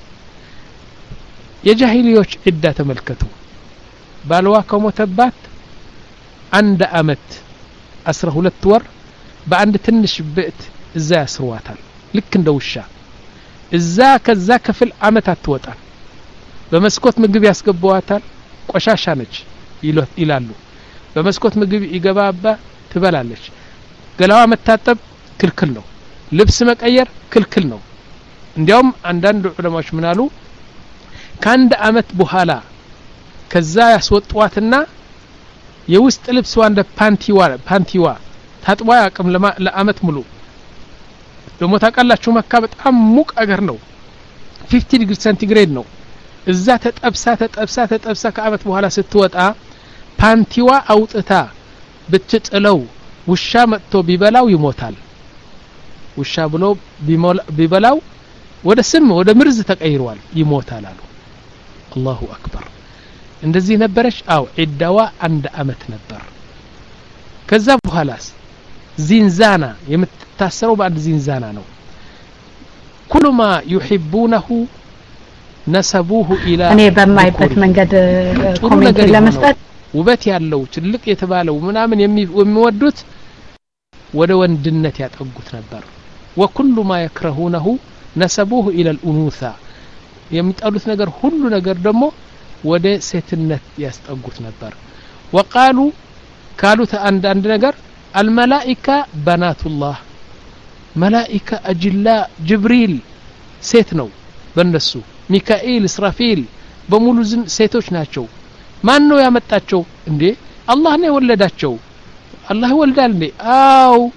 የጃሂሊዮች ዕዳ ተመልከቱ ባልዋ ከሞተባት አንድ አመት አስራ ሁለት ወር በአንድ ትንሽ ቤት እዛ ያስሩዋታል ልክ እንደ ውሻ እዛ ከዛ ክፍል አመት አትወጣም በመስኮት ምግብ ያስገባዋታል ቆሻሻ ነች ይላሉ በመስኮት ምግብ ይገባባ ትበላለች ገላዋ መታጠብ ክልክል ነው ልብስ መቀየር ክልክል ነው እንዲያውም አንዳንድ ዑለማዎች ምናሉ ከአንድ አመት በኋላ ከዛ ያስወጣዋትና የውስጥ ልብስዋ እንደ ፓንቲዋ ፓንቲዋ ታጥባ ያቅም ለአመት ሙሉ ደሞ ታቃላችሁ መካ በጣም ሙቅ አገር ነው ፊፍቲ ዲግሪ ሴንቲግሬድ ነው እዛ ተጠብሳ ተጠብሳ ተጠብሳ ከአመት በኋላ ስትወጣ ፓንቲዋ አውጥታ ብትጥለው ውሻ መጥቶ ቢበላው ይሞታል ውሻ ብሎ ቢበላው ወደ ስም ወደ ምርዝ ተቀይሯል ይሞታል አሉ አላሁ አክበር እንደዚህ ነበረች አው ዒዳዋ አንድ አመት ነበር ከዛ በኋላስ ዚንዛና የምትታሰረው በአንድ ዚንዛና ነው كل ما يحبونه نسبوه الى እኔ በማይበት መንገድ ኮሜንት ለመስጠት ውበት ያለው ትልቅ የተባለው ምናምን የሚወዱት ወደ ወንድነት ያጠጉት ነበር وكل ما يكرهونه نسبوه الى الانوثه የሚጠሉት ነገር ሁሉ ነገር ደግሞ ወደ ሴትነት ያስጠጉት ነበር وقالوا قالوا አንድ አንድ ነገር الملائكه بنات الله ملائكه اجلاء جبريل ሴት ነው በእነሱ ሚካኤል እስራፊል በሙሉ ሴቶች ናቸው ማን ነው ያመጣቸው እንዴ አላህ ነው የወለዳቸው አላህ ይወልዳል እንዴ አው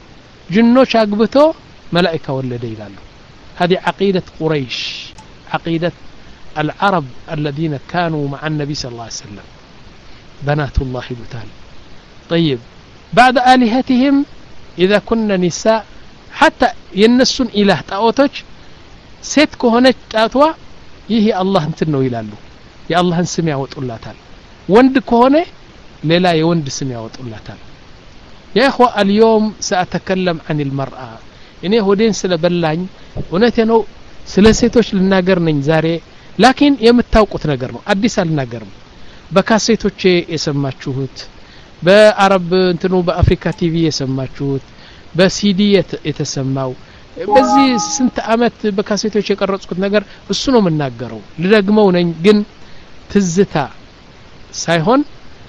ጅኖች አግብቶ መላእክት ወለደ ይላሉ هذه عقيدة قريش عقيدة العرب الذين كانوا مع النبي صلى الله عليه وسلم بنات الله بتال طيب بعد آلهتهم إذا كنا نساء حتى ينسون إله تأوتج ست كهنة تأتوا يهي الله انتنو يلالو يا الله انسمع وتقولاتال وند كهنة للا يوند سمع وتقولاتال يا إخوة اليوم سأتكلم عن المرأة إني هودين سلبلاኝ እውነቴ ነው ስለ ሴቶች ልናገር ነኝ ዛሬ ላኪን የምታውቁት ነገር ነው አዲስ አልናገርም በካሴቶቼ የሰማችሁት በአረብ እንትኑ በአፍሪካ ቲቪ የሰማችሁት በሲዲ የተሰማው በዚህ ስንት አመት በካሴቶች የቀረጽኩት ነገር እሱ ነው የምናገረው ልደግመው ነኝ ግን ትዝታ ሳይሆን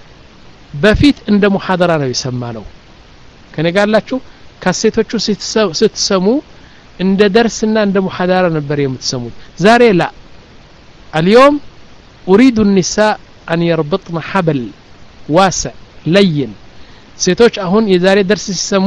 በፊት እንደ ሙሐደራ ነው የሰማነው ከነጋላችሁ ካሴቶቹ ስትሰሙ እንደ ደርስና እንደ ሙሐደራ ነበር የምትሰሙት ዛሬ ላ اليوم أريد النساء أن يربطن حبل واسع لين ሴቶች አሁን የዛሬ ደርስ ሲሰሙ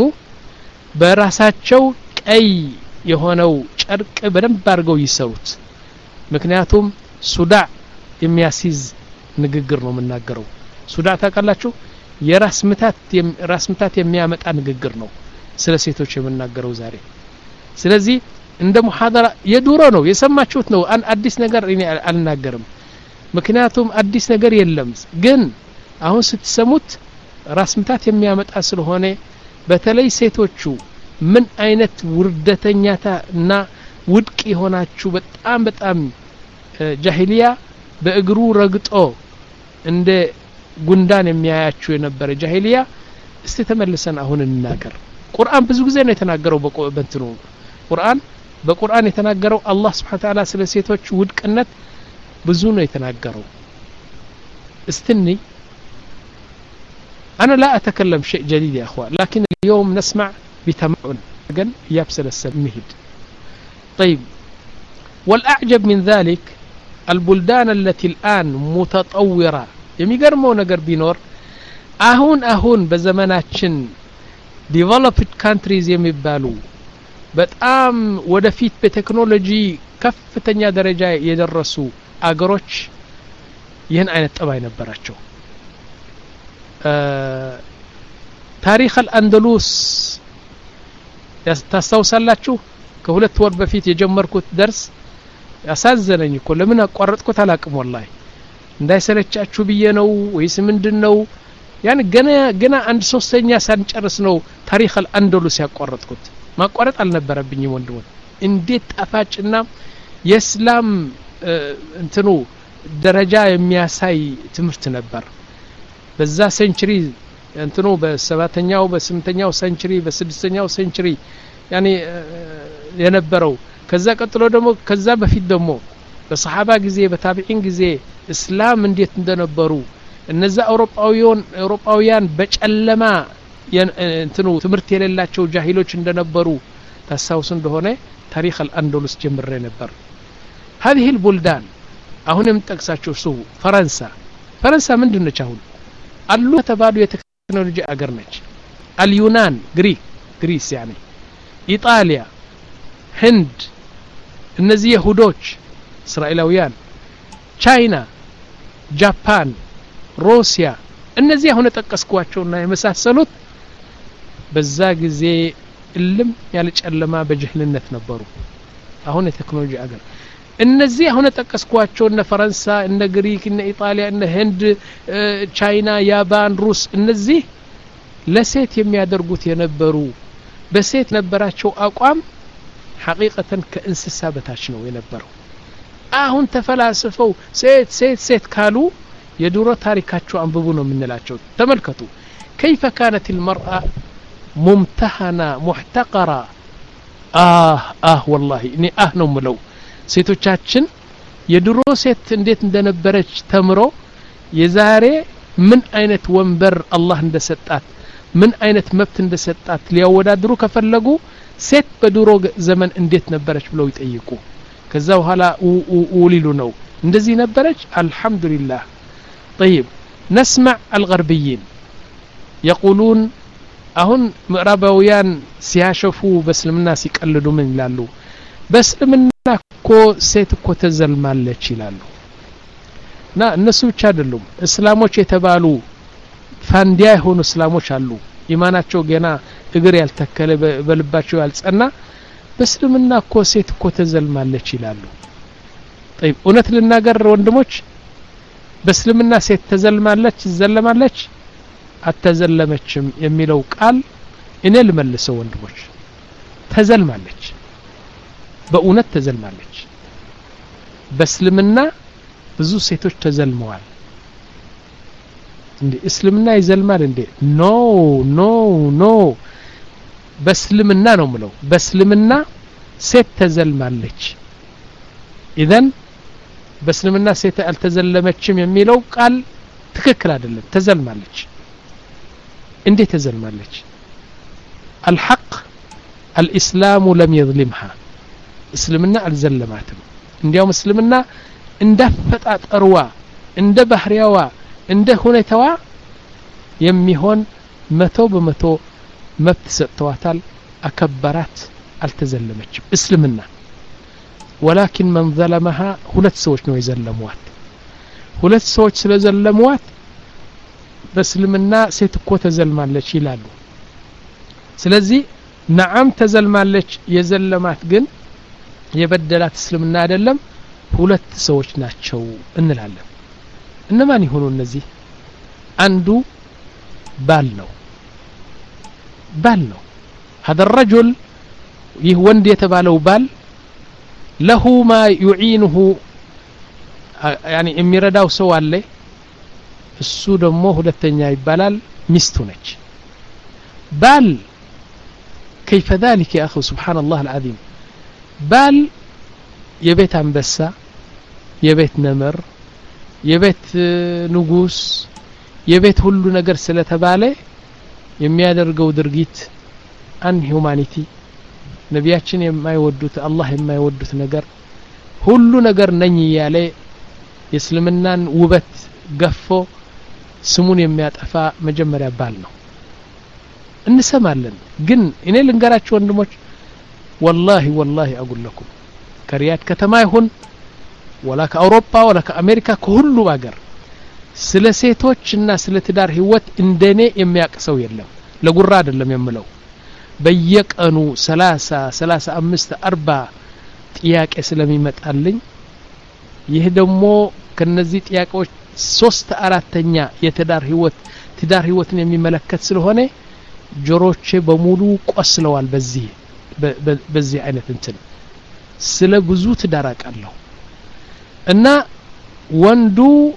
በራሳቸው ቀይ የሆነው ጨርቅ በደንብ አድርገው ይሰሩት ምክንያቱም ሱዳዕ የሚያሲዝ ንግግር ነው የምናገረው ሱዳዕ ታውቃላችሁ የራስ ምታት ራስ ምታት የሚያመጣ ንግግር ነው ስለ ሴቶች የምናገረው ዛሬ ስለዚህ እንደ ሙሐደራ የዱሮ ነው የሰማችሁት ነው አን አዲስ ነገር እኔ አልናገርም ምክንያቱም አዲስ ነገር የለም ግን አሁን ስትሰሙት ራስ ምታት የሚያመጣ ስለሆነ በተለይ ሴቶቹ ምን አይነት ውርደተኛታና ውድቅ የሆናችሁ በጣም በጣም ጃሂሊያ በእግሩ ረግጦ እንደ ጉንዳን የሚያያችሁ የነበረ ጃሂሊያ እስቲ ተመልሰን አሁን እንናገር ቁርአን ብዙ ጊዜ ነው የተናገረው በእንትኑ ቁርአን በቁርአን የተናገረው አላህ Subhanahu Wa Ta'ala ስለ ሴቶች ውድቅነት ብዙ ነው የተናገረው استني انا لا اتكلم شيء جديد يا اخوان لكن اليوم نسمع بتمعن جن يبسل السمهد طيب والاعجب من ذلك البلدان التي الان متطوره የሚገርመው ነገር ቢኖር አሁን አሁን በዘመናችን developed countries የሚባሉ በጣም ወደፊት በቴክኖሎጂ ከፍተኛ ደረጃ የደረሱ አገሮች ይህን አይነት ጠባይ ነበራቸው ታሪክ አልአንደሉስ ያስታውሳላችሁ ከሁለት ወር በፊት የጀመርኩት ደርስ ያሳዘነኝ እኮ ለምን አቋረጥኩት አላቅም ወላሂ እንዳይሰለቻችሁ ብዬ ነው ወይስ ምንድነው ያን ገና ገና አንድ ሶስተኛ ሳንጨርስ ነው ታሪክ አልአንደሉስ ያቋረጥኩት ማቋረጥ አልነበረብኝም ወንድሞች እንዴት ጣፋጭና የእስላም እንትኑ ደረጃ የሚያሳይ ትምህርት ነበር በዛ ሴንቸሪ እንትኑ በሰባተኛው በስምንተኛው ሴንቸሪ በስድስተኛው ሴንቸሪ ያኒ የነበረው ከዛ ቀጥሎ ደግሞ ከዛ በፊት ደግሞ በሰሃባ ጊዜ በታቢዒን ጊዜ እስላም እንዴት እንደነበሩ እነዛ አውሮፓውያን አውሮፓውያን በጨለማ እንትኑ ትምህርት የሌላቸው ጃሂሎች እንደነበሩ ታሳውሱ እንደሆነ ታሪክ አልአንደሉስ ጀምሬ ነበር هذه البلدان አሁን የምጠቅሳቸው ሱ ፈረንሳ ፈረንሳ ምንድነች አሁን አሉ ተባሉ የቴክኖሎጂ አገር ነች አልዩናን ግሪክ ግሪስ يعني ኢጣሊያ ህንድ እነዚህ ይሁዶች እስራኤላውያን ቻይና ጃፓን ሩሲያ እነዚህ አሁን ተጠቀስኳቸውና የመሳሰሉት በዛ ጊዜ እልም ያለ ጨለማ በጅህልነት ነበሩ አሁን የቴክኖሎጂ አገር እነዚህ አሁን ተጠቀስኳቸው እነ ፈረንሳ እነ ግሪክ እነ ኢጣሊያ እነ ህንድ ቻይና ያባን ሩስ እነዚህ ለሴት የሚያደርጉት የነበሩ በሴት ነበራቸው አቋም ሐቂቀተን ከእንስሳ በታች ነው የነበረው አሁን ተፈላስፈው ሴት ሴት ሴት ካሉ የዱሮ ታሪካቸው አንብቡ ነው የምንላቸው ተመልከቱ كيف كانت المرأة ممتهنة محتقرة آه آه والله إني آه نملو ሴቶቻችን የድሮ ሴት እንዴት እንደነበረች ተምሮ የዛሬ ምን አይነት ወንበር አላህ እንደሰጣት ምን አይነት መብት እንደሰጣት ሊያወዳድሩ ከፈለጉ ሴት በድሮ ዘመን እንዴት ነበረች ብለው ይጠይቁ ከዛ በኋላ ኡሊሉ ነው እንደዚህ ነበረች አልহামዱሊላህ طيب نسمع الغربيين يقولون አሁን ምዕራባውያን ሲያሸፉ በእስልምና ሲቀልዱ ምን ይላሉ? በእስልምና እኮ ሴት እኮ ተዘልማለች ይላሉ። እና እነሱ ብቻ አይደሉም እስላሞች የተባሉ ፋንዲያ የሆኑ እስላሞች አሉ ኢማናቸው ገና እግር ያልተከለ በልባቸው ያልጸና በእስልምና እኮ ሴት እኮ ተዘልማለች ይላሉ። طيب እውነት ልናገር ወንድሞች በእስልምና ሴት ተዘልማለች ዘለማለች አተዘለመችም የሚለው ቃል እኔ ልመልሰው ወንድሞች ተዘልማለች በእውነት ተዘልማለች። በእስልምና ብዙ ሴቶች ተዘልመዋል። እንዴ እስልምና ይዘልማል እንዴ? ኖ ኖ ኖ በእስልምና ነው ምለው በእስልምና ሴት ተዘልማለች። ኢዘን በእስልምና ሴት አልተዘለመችም የሚለው ቃል ትክክል አይደለም። ተዘልማለች። እንዴት ተዘልማለች? الحق الإسلام لم يظلمها እስልምና አልዘለማትም። እንዲያው እስልምና እንደፈጣጠርዋ እንደ ባህሪያዋ እንደ ሁኔታዋ የሚሆን መቶ በመቶ መብት ሰጥቷታል። አከበራት። አልተዘለመችም እስልምና። ولكن من ظلمها ሁለት ሰዎች ነው የዘለሟት። ሁለት ሰዎች ስለዘለሟት በእስልምና ሴት እኮ ተዘልማለች ይላሉ። ስለዚህ ነዓም ተዘልማለች የዘለማት ግን የበደላት እስልምና አይደለም ሁለት ሰዎች ናቸው እንላለን። እነማን ይሆኑ እነዚህ? አንዱ ባል ነው ባል ነው هذا الرجل ይህ ወንድ የተባለው ባል له ما يعينه يعني የሚረዳው ሰው አለ። እሱ ደግሞ ሁለተኛ ይባላል ሚስቱ ነች። ባል كيف ذلك يا أخي سبحان الله العظيم ባል የቤት አንበሳ የቤት ነመር የቤት ንጉስ የቤት ሁሉ ነገር ስለተባለ የሚያደርገው ድርጊት አን ሂዩማኒቲ ነቢያችን የማይወዱት አላህ የማይወዱት ነገር ሁሉ ነገር ነኝ ያለ የእስልምናን ውበት ገፎ ስሙን የሚያጠፋ መጀመሪያ ባል ነው። እንሰማለን ግን እኔ ልንገራችሁ ወንድሞች والله والله اقول لكم ከሪያድ ከተማ ይሁን ወላ ከአውሮፓ ወላ ከአሜሪካ ከሁሉ አገር ስለ ሴቶችና ስለ ትዳር ህይወት እንደኔ የሚያቀሰው የለም። ለጉራ አይደለም የምለው በየቀኑ ሰላሳ ሰላሳ አምስት አርባ ጥያቄ ስለሚመጣልኝ ይህ ደግሞ ከነዚህ ጥያቄዎች ሶስት አራተኛ የትዳር ህይወት ትዳር ህይወትን የሚመለከት ስለሆነ ጆሮቼ በሙሉ ቆስለዋል። በዚህ በዚህ አይነት እንትን ስለ ብዙ ትዳር አቃለሁ እና ወንዱ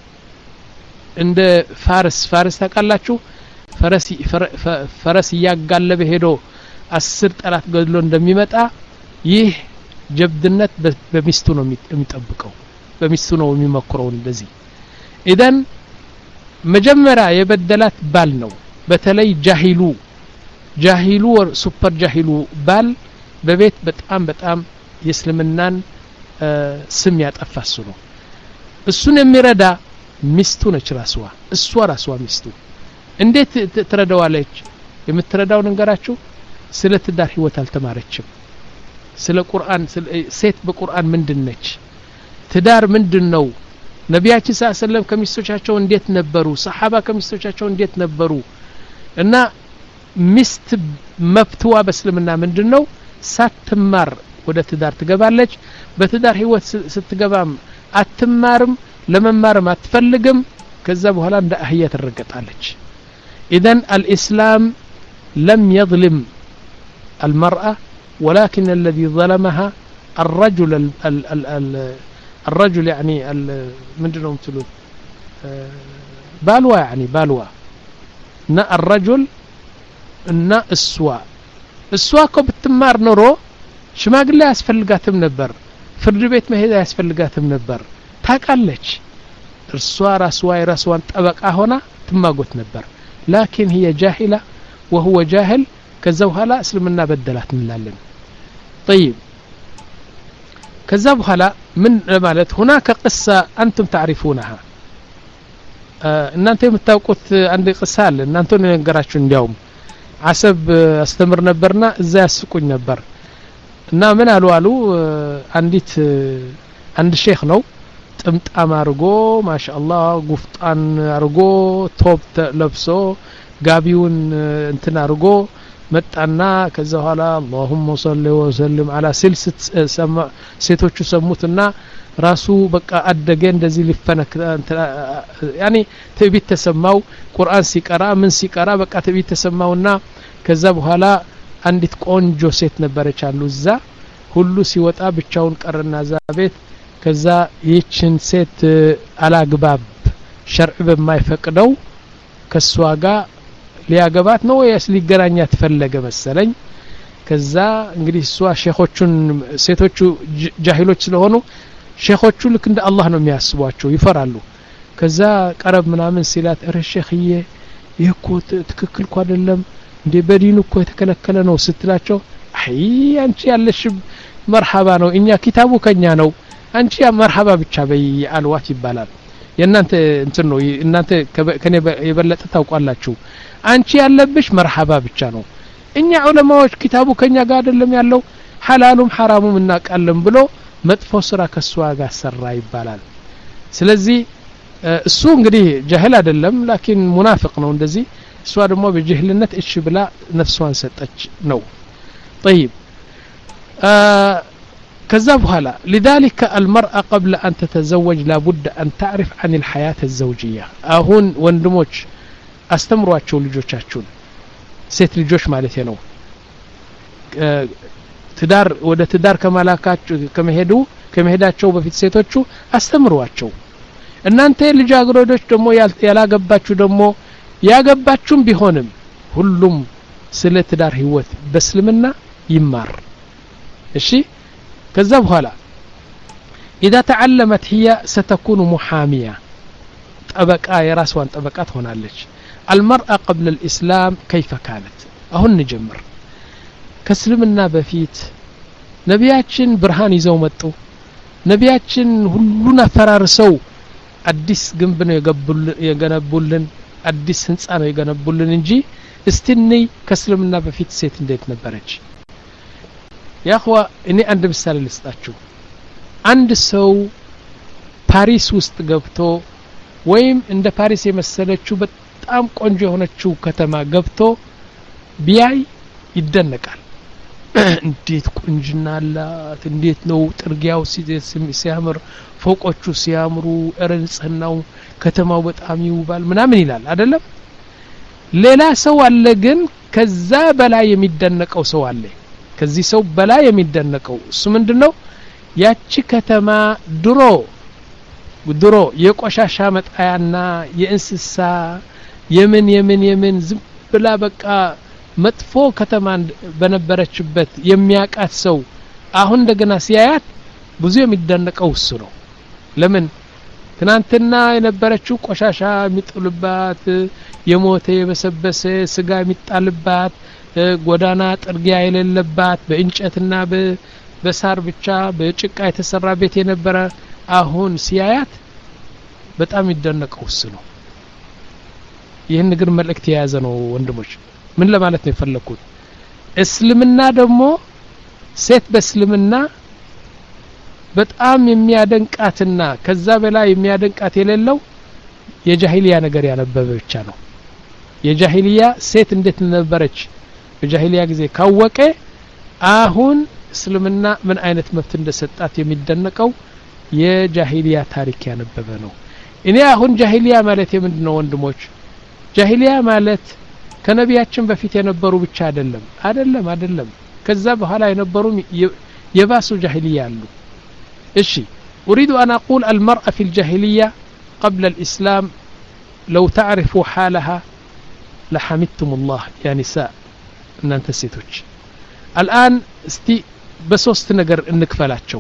እንደ ፋርስ ፋርስ ታቃላችሁ ፈረስ ፈረስ ያጋለበ ሄዶ አስር ጠላት ገድሎ እንደሚመጣ ይህ ጀብድነት በሚስቱ ነው የሚጠብቀው በሚስቱ ነው የሚመክረው እንደዚህ። ኢደን መጀመሪያ የበደላት ባል ነው። በተለይ ጃሂሉ ጃሂሉ ሱፐር ጃሂሉ ባል በቤት በጣም በጣም የእስልምናን ስም ያጠፋሱ ነው። እሱን የሚረዳ ሚስቱ ነች ራስዋ እሷ ራስዋ ሚስቱ እንዴት ትረዳዋለች? የምትረዳው ነገራችሁ ስለ ትዳር ህይወት አልተማረችም። ስለ ቁርአን ሴት በቁርአን ምንድነች? ትዳር ምንድነው? ነቢያችን ሰለላሁ ዐለይሂ ወሰለም ከሚስቶቻቸው እንዴት ነበሩ? ሰሃባ ከሚስቶቻቸው እንዴት ነበሩ? እና ሚስት መብትዋ በእስልምና ምንድነው? ሳትማር ወደ ትዳር ትገባለች። በትዳር ህይወት ስትገባም አትማርም፣ ለመማርም አትፈልግም። ከዛ በኋላ እንደ አህያ ትረገጣለች። اذا الاسلام لم يظلم المرأة ولكن الذي ظلمها الرجل ال ال ال ال الرجل يعني ምንድነው የምትሉት ባልዋ يعني ባልዋ እና الرجل እና እሷ እሷ እኮ ብትማር ኖሮ ሽማግሌ ያስፈልጋትም ነበር፣ ፍርድ ቤት መሄድ ያስፈልጋትም ነበር። ታቃለች እርሷ ራስዋ የራስዋን ጠበቃ ሆና ትማጎት ነበር። لكن هي جاهلة وهو جاهل كذا وهلا اسلمنا بدلات እንላለን። طيب كذا وهلا من ማለት هناك قصة أنتم تعرفونها እናንተ የምታውቁት አንድ قصة አለ እናንተ ነገራችሁ እንዲያውም አሰብ አስተምር ነበርና እዛ ያስቁኝ ነበር እና ምን አሉ አሉ አንዲት አንድ ሼክ ነው ጥምጣም አርጎ ማሻአላህ ጉፍጣን አርጎ ቶፕ ለብሶ ጋቢውን እንትን አርጎ መጣና ከዛ ኋላ اللهم صل وسلم على سلسة ሴቶቹ ሰሙትና ራሱ በቃ አደገ እንደዚህ ሊፈነክ ያኒ ትዕቢት ተሰማው ቁርአን ሲቀራ ምን ሲቀራ በቃ ትዕቢት ተሰማውና ከዛ በኋላ አንዲት ቆንጆ ሴት ነበረች አሉ እዛ ሁሉ ሲወጣ ብቻውን ቀረና ዛ ቤት ከዛ ይህችን ሴት አላግባብ ሸርዕ በማይፈቅደው ከሷ ጋር ሊያገባት ነው ወይስ ሊገናኛት ፈለገ መሰለኝ ከዛ እንግዲህ እሷ ሼኾቹን ሴቶቹ ጃሂሎች ስለሆኑ ሼኾቹ ልክ እንደ አላህ ነው የሚያስቧቸው ይፈራሉ ከዛ ቀረብ ምናምን ሲላት እረ ሼኽዬ ይሄኮ ትክክል እኮ አይደለም እንደ በዲኑ እኮ የተከለከለ ነው ስትላቸው አይ አንቺ ያለሽ መርሐባ ነው እኛ ኪታቡ ከኛ ነው አንቺ ያ መርሐባ ብቻ በይ አልዋት ይባላል የናንተ እንትን ነው እናንተ ከኔ የበለጠ ታውቃላችሁ አንቺ ያለብሽ መርሐባ ብቻ ነው እኛ ዑለማዎች ኪታቡ ከኛ ጋር አይደለም ያለው ሐላሉም ሐራሙም እናቃለን ብሎ መጥፎ ስራ ከሷ ጋር ሰራ ይባላል ስለዚህ እሱ እንግዲህ ጃሂል አይደለም ላኪን ሙናፊቅ ነው እንደዚህ እሷ ደግሞ በጅህልነት እሺ ብላ ነፍሷን ሰጠች ነው طيب كذا بحالا لذلك المرأة قبل أن تتزوج لابد أن تعرف عن الحياة الزوجية أهون وندموش أستمروا ልጆቻችሁን ሴት ልጆች ማለት ነው ትዳር ወደ ትዳር ከማላካቸው ከመሄዱ ከመሄዳቸው በፊት ሴቶቹ አስተምሯቸው እናንተ ልጃገረዶች ደግሞ ያላገባችሁ ደግሞ ያገባችሁም ቢሆንም ሁሉም ስለ ትዳር ህይወት በእስልምና ይማር እሺ كذا بحالا إذا تعلمت هي ستكون محامية طبقة يراسوان طبقات هنا ليش المرأة قبل الإسلام كيف كانت أهون نجمر كسلمنا بفيت نبياتشن برهان يزو متو نبياتشن هلونا فرارسو أديس جنبنا يجنبولن أديس هنسانا يجنبولن نجي استني كسلمنا بفيت سيت نديت نبرج يا أخوة إني عند مثال لستاتشو عند سو باريس وست قبتو ويم عند باريس يمثلتشو በጣም ቆንጆ የሆነችው ከተማ ገብቶ ቢያይ ይደነቃል እንዴት ቁንጅና አላት እንዴት ነው ጥርጊያው ሲያምር ፎቆቹ ሲያምሩ እረንጽናው ከተማው በጣም ይውባል ምናምን ይላል አይደለም ሌላ ሰው አለ ግን ከዛ በላይ የሚደነቀው ሰው አለ ከዚህ ሰው በላይ የሚደነቀው እሱ ምንድነው ያቺ ከተማ ድሮ ድሮ የቆሻሻ መጣያና የእንስሳ የምን የምን የምን ዝም ብላ በቃ መጥፎ ከተማ በነበረችበት የሚያቃት ሰው አሁን እንደገና ሲያያት ብዙ የሚደነቀው እሱ ነው ለምን ትናንትና የነበረችው ቆሻሻ የሚጥሉባት የሞተ የበሰበሰ ስጋ የሚጣልባት ጎዳና ጥርጊያ የሌለባት በእንጨትና በሳር ብቻ በጭቃ የተሰራ ቤት የነበረ አሁን ሲያያት በጣም ይደነቀው እሱ ነው ይሄን ነገር መልእክት የያዘ ነው ወንድሞች ምን ለማለት ነው የፈለኩት እስልምና ደግሞ ሴት በእስልምና በጣም የሚያደንቃትና ከዛ በላይ የሚያደንቃት የሌለው የጃሂሊያ ነገር ያነበበ ብቻ ነው የጃሂሊያ ሴት እንዴት ነበረች በጃሂሊያ ጊዜ ካወቀ አሁን እስልምና ምን አይነት መብት እንደሰጣት የሚደነቀው የጃሂሊያ ታሪክ ያነበበ ነው እኔ አሁን ጃሂሊያ ማለት የምንድነው ወንድሞች ጃሂሊያ ማለት ከነቢያችን በፊት የነበሩ ብቻ አይደለም አይደለም አይደለም ከዛ በኋላ የነበሩ የባሱ ጃሂሊያ አሉ እሺ اريد ان اقول المرأة في الجاهلية قبل الاسلام لو تعرفوا حالها لحمدتم الله يا نساء እናንተ ሴቶች الان እስቲ በሶስት ነገር እንክፈላቸው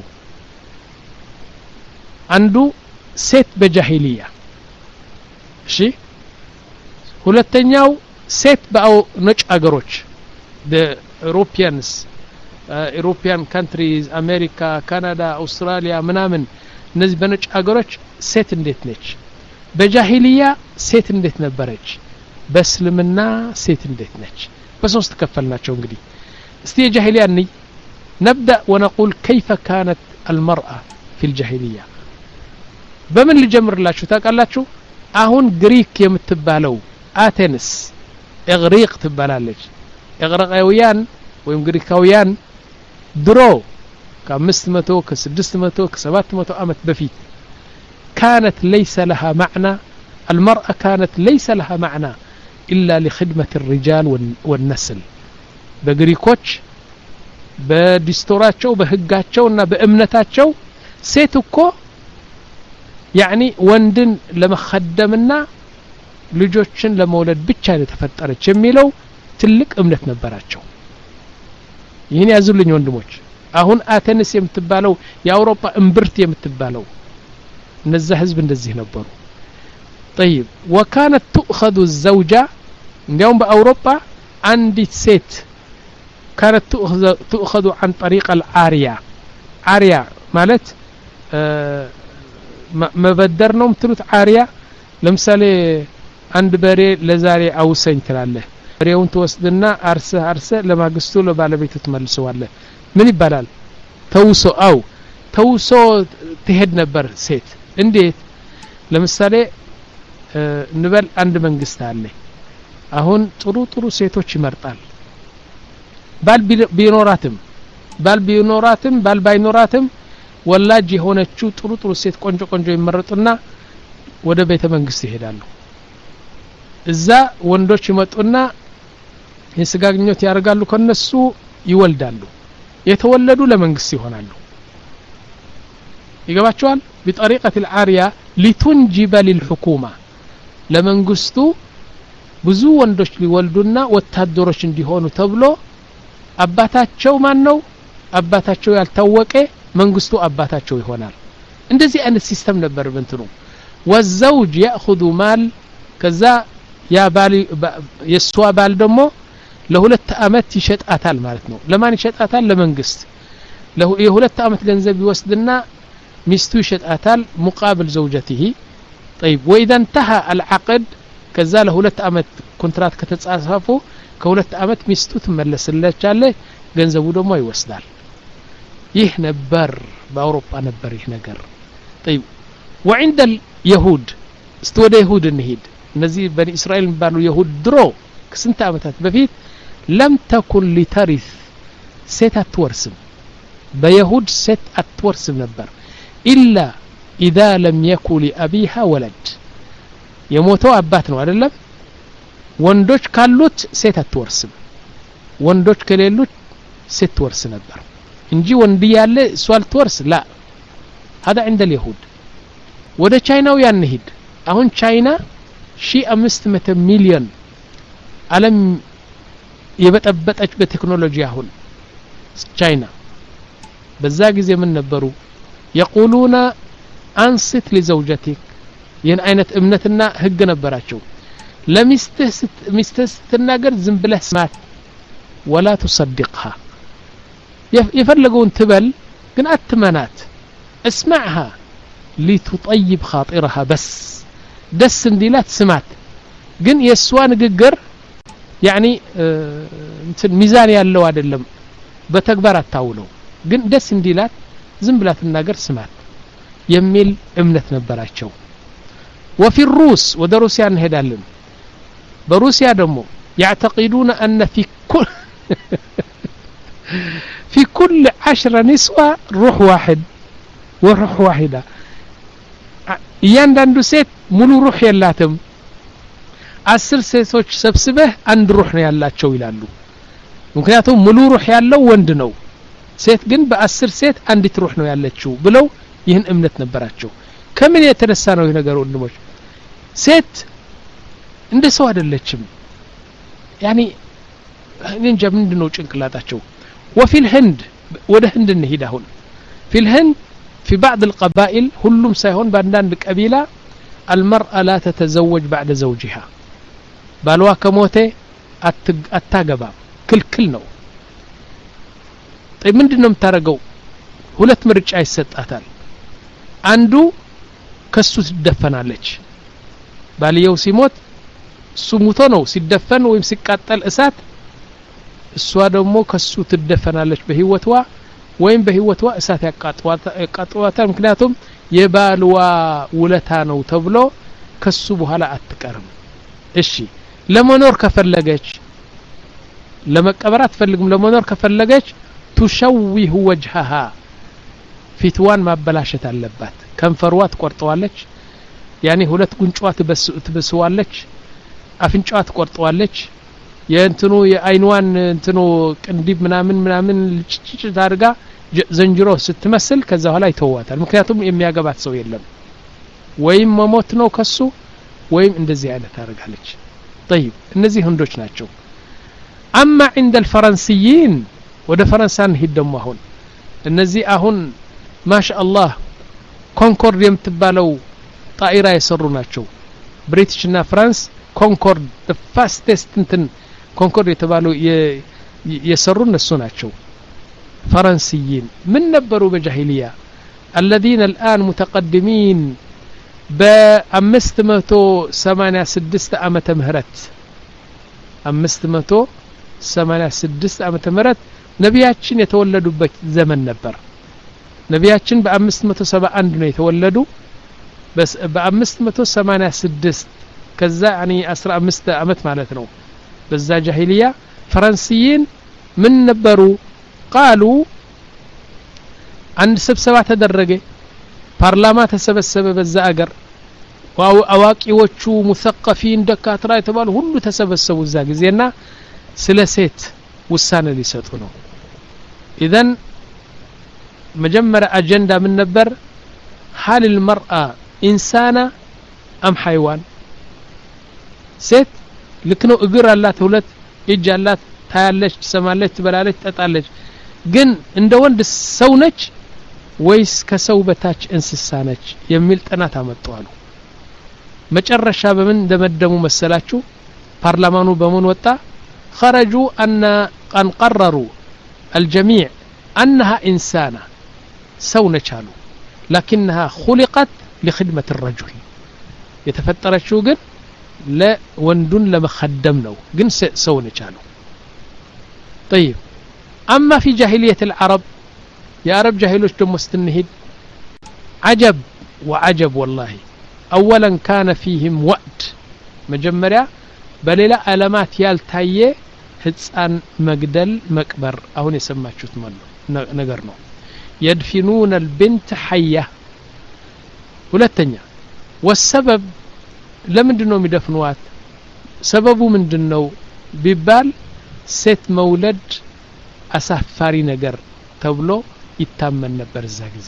አንዱ ሴት በጃሂሊያ እሺ ሁለተኛው ሴት በአው ነጭ አገሮች the Europeans uh, European countries አሜሪካ ካናዳ አውስትራሊያ ምናምን እነዚህ በነጭ አገሮች ሴት እንዴት ነች በጃሂሊያ ሴት እንዴት ነበረች በእስልምና ሴት እንዴት ነች በሶስት ከፈልናቸው እንግዲህ እስቲ የጃሂሊያ ነኝ نبدأ ونقول كيف كانت المرأة في الجاهلية በምን ልጀምርላችሁ ታውቃላችሁ አሁን ግሪክ የምትባለው አቴንስ እግሪቅ ትባላለች እግሪቃውያን ወይም ግሪካውያን ድሮ ከ500 ከ600 ከ700 ዓመት በፊት كانت ليس لها معنى المرأة كانت ليس لها معنى إلا لخدمة الرجال والنسل በግሪኮች በዲስቶራቸው በህጋቸውና በእምነታቸው ሴት እኮ يعني ወንድን ለመخدምና ልጆችን ለመውለድ ብቻ ነው ተፈጠረች የሚለው ትልቅ እምነት ነበራቸው ይሄን ያዙልኝ ወንድሞች አሁን አቴንስ የምትባለው የአውሮፓ እምብርት የምትባለው እነዛ ህዝብ እንደዚህ ነበሩ طيب وكانت تؤخذ الزوجة እንዲያውም በአውሮፓ አንዲት ሴት كانت تؤخذ تؤخذ عن طريق العارية عارية ማለት መበደር ነው ምትሉት عارية ለምሳሌ አንድ በሬ ለዛሬ አውሰኝ ትላለህ በሬውን ተወስድና አርሰ አርሰ ለማግስቱ ለባለቤቱ ትመልሰዋለህ ምን ይባላል ተውሶ አው ተውሶ ትሄድ ነበር ሴት እንዴት ለምሳሌ ንበል አንድ መንግስት አለ አሁን ጥሩ ጥሩ ሴቶች ይመርጣል ባል ቢኖራትም ባል ቢኖራትም ባል ባይኖራትም ወላጅ የሆነችው ጥሩ ጥሩ ሴት ቆንጆ ቆንጆ ይመረጡና ወደ ቤተ መንግስት ይሄዳሉ እዛ ወንዶች ይመጡና የስጋግኞት ያርጋሉ ከነሱ ይወልዳሉ የተወለዱ ለመንግስት ይሆናሉ ይገባቸዋል بطريقه العاريه لتنجب للحكومه ለመንግስቱ ብዙ ወንዶች ሊወልዱና ወታደሮች እንዲሆኑ ተብሎ አባታቸው ማን ነው አባታቸው ያልታወቀ መንግስቱ አባታቸው ይሆናል እንደዚህ አይነት ሲስተም ነበር በእንትኑ والزوج ياخذ مال ከዛ ያ ባል የሷ ባል ደግሞ ለሁለት አመት ይሸጣታል ማለት ነው ለማን ይሸጣታል ለመንግስት ለሁለት አመት ገንዘብ ይወስድና ሚስቱ ይሸጣታል مقابل زوجته طيب واذا انتهى العقد ከዛ ለሁለት አመት ኮንትራት ከተጻጻፉ ከሁለት አመት ሚስቱ ትመለስለታለች ገንዘቡ ደግሞ ይወስዳል ይህ ነበር በአውሮፓ ነበር ይህ ነገር طيب وعند اليهود استودى يهود النهيد እነዚህ በኒ እስራኤል ባሉ ይሁድ ድሮ ከስንት አመታት በፊት لم تكن لترث ሴት አትወርስም በይሁድ ሴት አትወርስም ነበር إلا إذا لم يكن لأبيها ولد የሞተው አባት ነው አይደለም ወንዶች ካሉት ሴት አትወርስም ወንዶች ከሌሉት ሴት ትወርስ ነበር እንጂ ወንድ ያለ እሷ አትወርስ لا هذا عند اليهود ወደ ቻይናው ያንሂድ አሁን ቻይና ሺህ አምስት መቶ ሚሊዮን ዓለም የበጠበጠች በቴክኖሎጂ አሁን ቻይና በዛ ጊዜ ምን ነበሩ يقولون انصت لزوجتك ይህን አይነት እምነትና ህግ ነበራቸው ለሚስትህ ሚስትህ ስትናገር ዝም ብለህ ስማት ولا تصدقها يفلقون تبل ግን አትመናት اسمعها لتطيب خاطرها بس ደስ እንዲላት ስማት ግን የሷ ንግግር يعني እንትን ሚዛን ያለው አይደለም በተግባር አታውለው ግን ደስ እንዲላት ዝም ብላ ትናገር ስማት የሚል እምነት ነበራቸው وفي الروس وده روسيا እንሄዳለን በሩሲያ ደግሞ يعتقدون أن في كل في كل عشرة نسوة روح واحد وروح واحدة እያንዳንዱ ሴት ሙሉ ሩህ የላትም አስር ሴቶች ሰብስበህ አንድ ሩህ ነው ያላቸው ይላሉ ምክንያቱም ሙሉ ሩህ ያለው ወንድ ነው ሴት ግን በአስር ሴት አንዲት ሩህ ነው ያለችው ብለው ይህን እምነት ነበራቸው ከምን የተነሳ ነው ይህ ነገር ወንድሞች ሴት እንደ ሰው አይደለችም يعني እንጃ ምንድነው ጭንቅላታቸው وفي الهند ወደ ህንድ እንሂድ አሁን في الهند في بعض القبائل ሁሉም ሳይሆን በአንዳንድ ቀቢላ المرأة لا تتزوج بعد زوجها ባልዋ ከሞተ አታገባ ክልክል ነው طيب ምንድነው የምታረገው ሁለት ምርጫ ይሰጣታል አንዱ ከሱ ትደፈናለች ባልየው ሲሞት ሱሙቶ ነው ሲደፈን ወይም ሲቃጠል እሳት እሷ ደግሞ ከሱ ትደፈናለች በህይወቷ ወይም በህይወቷ እሳት ያቃጥዋታል ምክንያቱም የባልዋ ውለታ ነው ተብሎ ከሱ በኋላ አትቀርም እሺ ለመኖር ከፈለገች ለመቀበር አትፈልግም ለመኖር ከፈለገች تشوه وجهها ፊትዋን ማበላሸት አለባት ከንፈሯ ትቆርጠዋለች ያኒ ሁለት ጉንጫዋ ትበስዋለች አፍንጫዋ ትቆርጠዋለች የእንትኑ የአይንዋን እንትኑ ቅንዲብ ምናምን ምናምን ልጭጭ ታርጋ ዘንጅሮ ስትመስል ከዛ በኋላ ይተዋታል ምክንያቱም የሚያገባት ሰው የለም ወይም መሞት ነው ከሱ ወይም እንደዚህ አይነት ታርጋለች طيب እነዚህ ህንዶች ናቸው اما عند الفرنسيين ወደ ፈረንሳን ሄደው አሁን እነዚህ አሁን ማሻአላህ ኮንኮርድ የምትባለው ጣይራ የሰሩ ናቸው ብሪቲሽ እና ፍራንስ ኮንኮርድ the fastest እንትን ኮንኮርድ የተባለው የሰሩ እነሱ ናቸው فرنسيين من ነበሩ በጃሂሊያ الذين الآن متقدمين በአምስት ሰማንያ ስድስት ዓመተ ምህረት አምስት ሰማንያ ስድስት ዓመተ ምህረት ነቢያችን የተወለዱበት ዘመን ነበር ነቢያችን በ571 ነው የተወለዱ በ586 ከዛ ያኒ አስራ አምስት ዓመት ማለት ነው በዛ ጃሂሊያ ፈረንሲይን ምን ነበሩ قالوا አንድ ስብሰባ ተደረገ ፓርላማ ተሰበሰበ በዛ አገር አዋቂዎቹ ሙሰቀፊን ደካትራ የተባሉ ሁሉ ተሰበሰቡ እዛ ጊዜና ስለ ሴት ውሳኔ ሊሰጡ ነው اذا መጀመሪያ አጀንዳ ምን ነበር هل المرأة انسانه ام حيوان ሴት ልክነው እግር አላት ሁለት እጅ አላት ታያለች ትሰማለች ትበላለች ትጠጣለች ግን እንደ ወንድ ሰው ነች ወይስ ከሰው በታች እንስሳ ነች የሚል ጥናት አመጣሉ መጨረሻ በምን እንደመደሙ መሰላችሁ ፓርላማኑ በመን ወጣ خرجوا ان ان قرروا الجميع انها انسانه سو نچالو لكنها خلقت لخدمه الرجل يتفطرچو ግን ለወንዱን ለመخدم ነው ግን ሰው ነቻሉ طيب اما في جاهليه العرب يا عرب جاهلوش دم مستنهد عجب وعجب والله اولا كان فيهم وقت مجمريا بليلا علامات يالتايه ህፃን መግደል መቅበር አሁን የሰማችሁት ነገር ነው يدفنون البنت حيه ሁለተኛ والسبب ለምንድነው የሚደፍኑዋት ሰበቡ ምንድነው ቢባል ሴት መውለድ አሳፋሪ ነገር ተብሎ ይታመን ነበር እዛ ጊዜ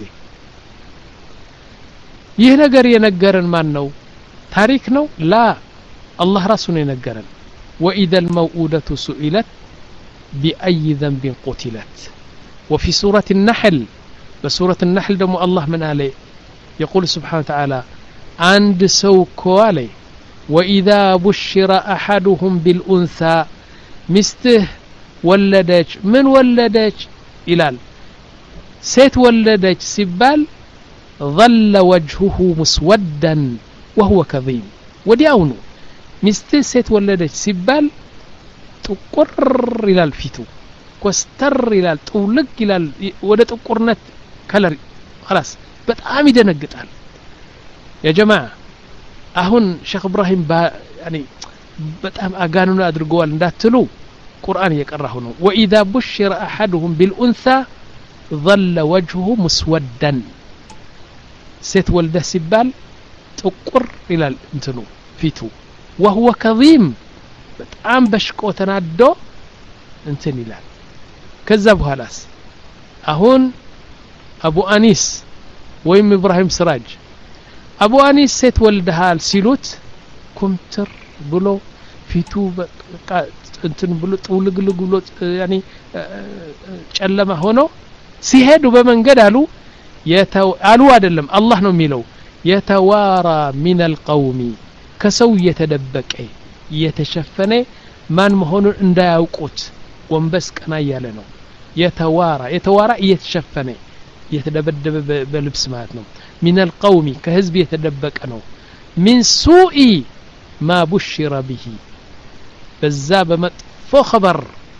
ይህ ነገር የነገረን ማን ነው ታሪክ ነው ላ አላህ ራሱ ነው የነገረን واذا الموءودة سئلت باي ذنب قتلت وفي سورة النحل بسورة النحل دم الله من عليه يقول سبحانه وتعالى عند سوكو عليه واذا بشر احدهم بالانثى مسته ولدت من ولدت إلال سيت ولدت سبال ظل وجهه مسودا وهو كظيم ودياونو مستي سيت ولدت سبال تقر إلى الفيتو كوستر إلى طولق إلى ودا تقرنت كلر خلاص بتعام يدنقطال يا جماعه አሁን ሼክ ኢብራሂም يعني በጣም አጋኑን አድርገዋል እንዳትሉ ቁርአን እየቀራሁ ነው واذا بشر احدهم بالانثى ظل وجهه مسودا ሴት ወልደ ሲባል ጥቁር ይላል እንትኑ ፊቱ وهو كظيم በጣም በሽቆ ተናዶ እንትን ይላል ከዛ በኋላስ አሁን አቡ አኒስ ወይም ኢብራሂም ስራጅ አቡ አኒስ ሴት ወልደሃል ሲሉት ኩምትር ብሎ ፊቱ በቃ እንትን ብሎ ጥውልግልግ ብሎ ያኒ ጨለማ ሆኖ ሲሄዱ በመንገድ አሉ የተው አሉ አይደለም አላህ ነው የሚለው የተዋራ من القوم ከሰው የተደበቀ የተሸፈነ ማን መሆኑን እንዳያውቁት ወንበስ ቀና ያለ ነው የተዋራ የተዋራ የተሸፈነ የተደበደበ በልብስ ማለት ነው من القوم كحزب يتدبق ነው من سوء ما بشر به በዛ በመጥፎ خبر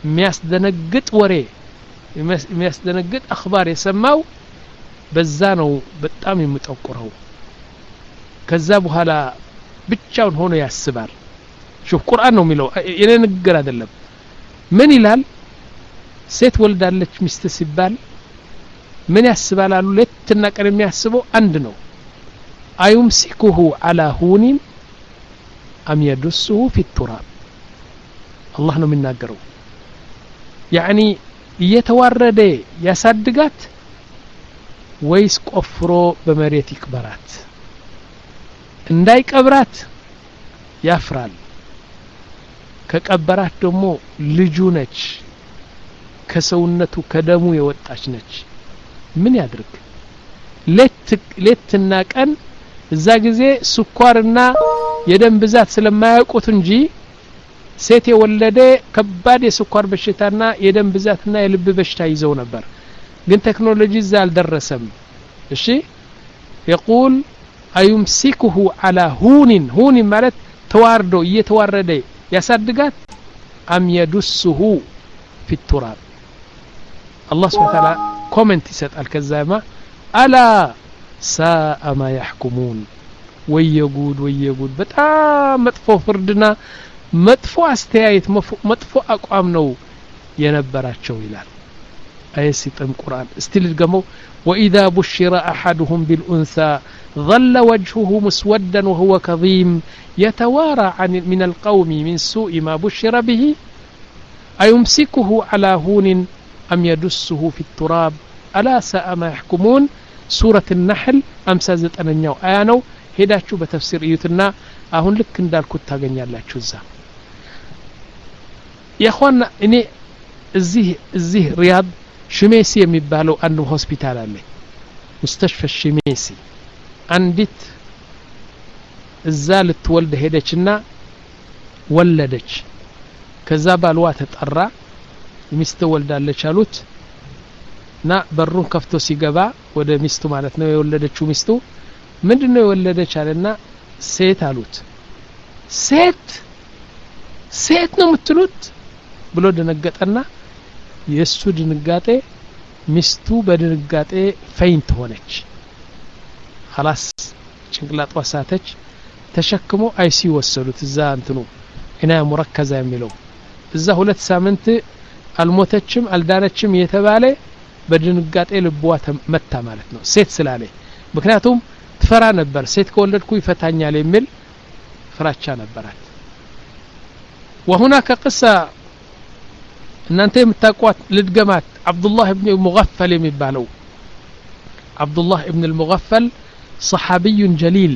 የሚያስደነግጥ ወሬ የሚያስደነግጥ አخبار የሰማው በዛ ነው በጣም የሚጠቁረው ከዛ በኋላ ብቻውን ሆኖ ያስባል شوف ቁርአን ነው የሚለው የኔ ንግግር አይደለም ምን ይላል ሴት ወልዳለች ሚስት ሲባል ምን ያስባል አሉ ለትና ቀን የሚያስበው አንድ ነው አዩምሲኩሁ على هون ام يدسه في التراب الله ነው የሚናገረው يعني እየተዋረደ ያሳድጋት ወይስ ቆፍሮ በመሬት ይቅበራት እንዳይቀብራት ያፍራል ከቀበራት ደግሞ ልጁ ነች ከሰውነቱ ከደሙ የወጣች ነች ምን ያድርግ ሌት ሌትና ቀን እዛ ጊዜ ስኳርና የደም ብዛት ስለማያውቁት እንጂ ሴት የወለደ ከባድ የስኳር በሽታና የደም ብዛትና የልብ በሽታ ይዘው ነበር ግን ቴክኖሎጂ እዛ አልደረሰም እሺ يقول ايمسكه على هون هون ማለት ተዋርዶ እየተዋረደ ያሳድጋት ام يدسه في التراب الله سبحانه وتعالى ኮሜንት ይሰጣል ከዛማ الا ساء ما يحكمون ወየጉድ ወየጉድ በጣም መጥፎ ፍርድና መጥፎ አስተያየት መጥፎ አቋም ነው የነበራቸው ይላል አይሲጥም ቁርአን እስቲል ገመው واذا بشر احدهم بالانثى ظل وجهه مسودا وهو كظيم يتوارى عن من القوم من سوء ما بشر به ايمسكه على هون ام يدسه في التراب الا ساء ما يحكمون سوره النحل خمسة وتسعين አያ ነው ሄዳችሁ በተፍሲር እዩትና አሁን ልክ እንዳልኩት ታገኛላችሁ እዛ ያኹና እኔ እዚህ እዚህ ሪያድ ሽሜሲ የሚባለው አንድ ሆስፒታል አለ مستشفى ሽሜሲ አንዲት እዛ ልትወልድ ሄደችና ወለደች ከዛ ባልዋ ተጠራ ሚስት ወልዳለች አሉት ና በሩን ከፍቶ ሲገባ ወደ ሚስቱ ማለት ነው የወለደችው ሚስቱ ምንድነው የወለደች አለና ሴት አሉት ሴት ሴት ነው የምትሉት ብሎ ደነገጠና የሱ ድንጋጤ ሚስቱ በድንጋጤ ፈይንት ሆነች خلاص ጭንቅላቷ ሳተች ተሸክሞ አይሲ ወሰዱት እዛ እንትኑ እና ሙረከዛ የሚለው እዛ ሁለት ሳምንት አልሞተችም አልዳነችም የተባለ በድንጋጤ ልቧ ተመታ ማለት ነው ሴት ስላለ ምክንያቱም ትፈራ ነበር ሴት ከወለድኩ ይፈታኛል የሚል ፍራቻ ነበራት وهناك قصه እናንተ የምታቋት ልድገማት አብዱላህ ኢብኑ ሙገፈል የሚባለው አብዱላህ ኢብኑ ሙገፈል صحابي جليل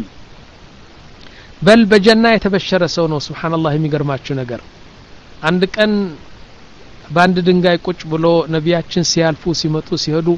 بل بجنة የተበሸረ ሰው ነው ሱብሃንአላህ የሚገርማችሁ ነገር አንድ ቀን ባንድ ድንጋይ ቁጭ ብሎ ነቢያችን ሲያልፉ ሲመጡ ሲሄዱ